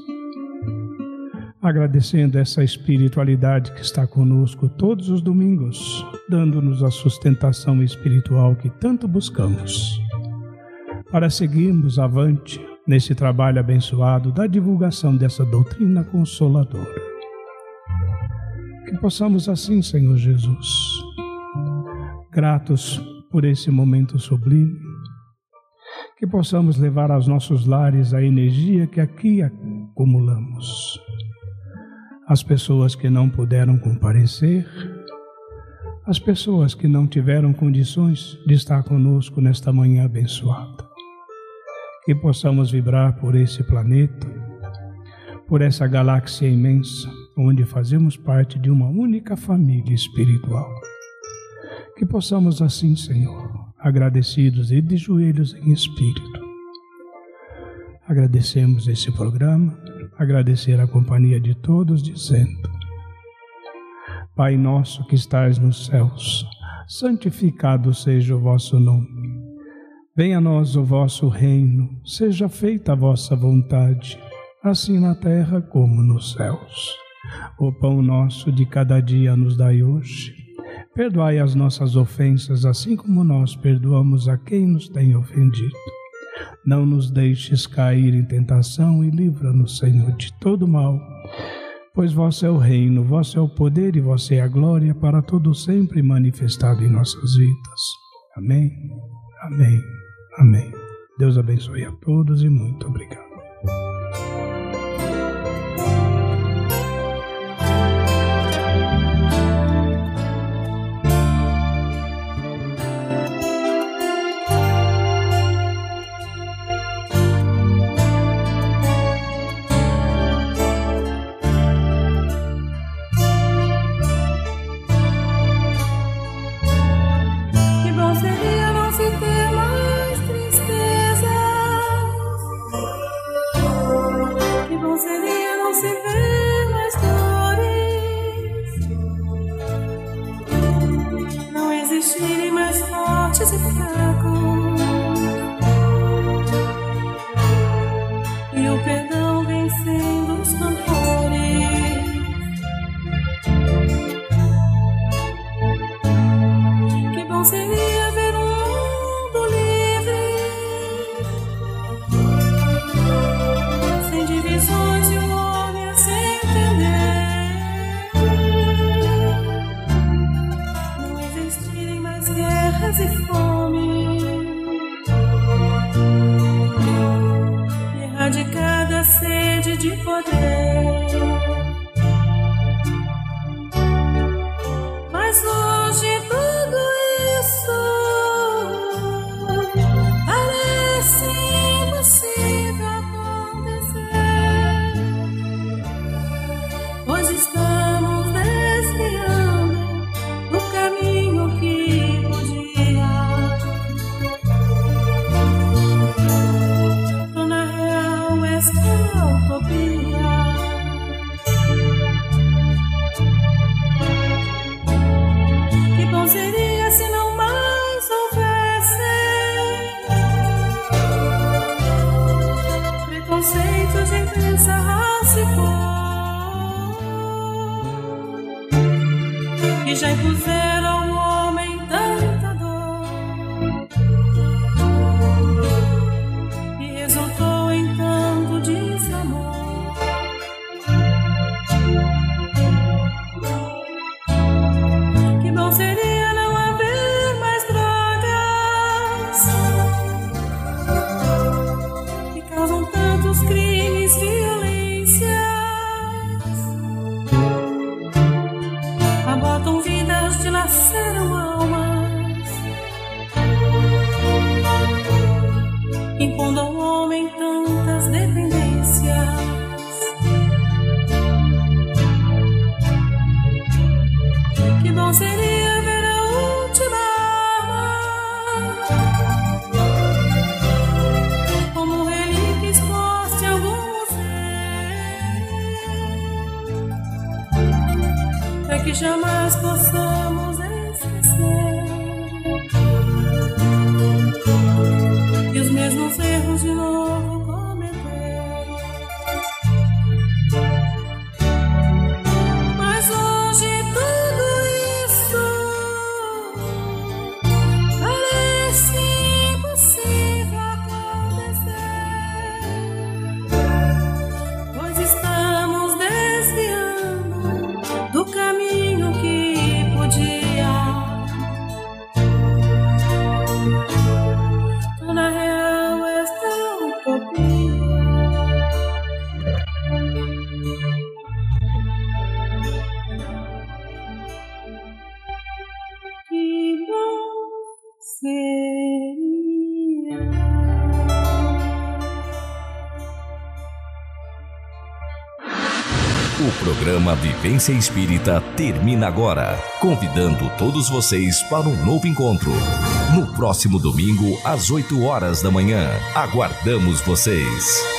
agradecendo essa espiritualidade que está conosco todos os domingos, dando-nos a sustentação espiritual que tanto buscamos, para seguirmos avante nesse trabalho abençoado da divulgação dessa doutrina consoladora. Que possamos assim, Senhor Jesus, gratos por esse momento sublime, que possamos levar aos nossos lares a energia que aqui acumulamos. As pessoas que não puderam comparecer, as pessoas que não tiveram condições de estar conosco nesta manhã abençoada. Que possamos vibrar por esse planeta por essa galáxia imensa, onde fazemos parte de uma única família espiritual. Que possamos assim, Senhor, agradecidos e de joelhos em espírito, agradecemos esse programa, agradecer a companhia de todos, dizendo: Pai nosso que estais nos céus, santificado seja o vosso nome. Venha a nós o vosso reino, seja feita a vossa vontade, assim na terra como nos céus. O pão nosso de cada dia nos dai hoje. Perdoai as nossas ofensas, assim como nós perdoamos a quem nos tem ofendido. Não nos deixes cair em tentação e livra-nos, Senhor, de todo mal. Pois vosso é o reino, vosso é o poder e vossa é a glória para todo sempre manifestado em nossas vidas. Amém, amém, amém. Deus abençoe a todos e muito obrigado. Do caminho que programa Vivência Espírita termina agora, convidando todos vocês para um novo encontro. No próximo domingo, às 8 horas da manhã. Aguardamos vocês.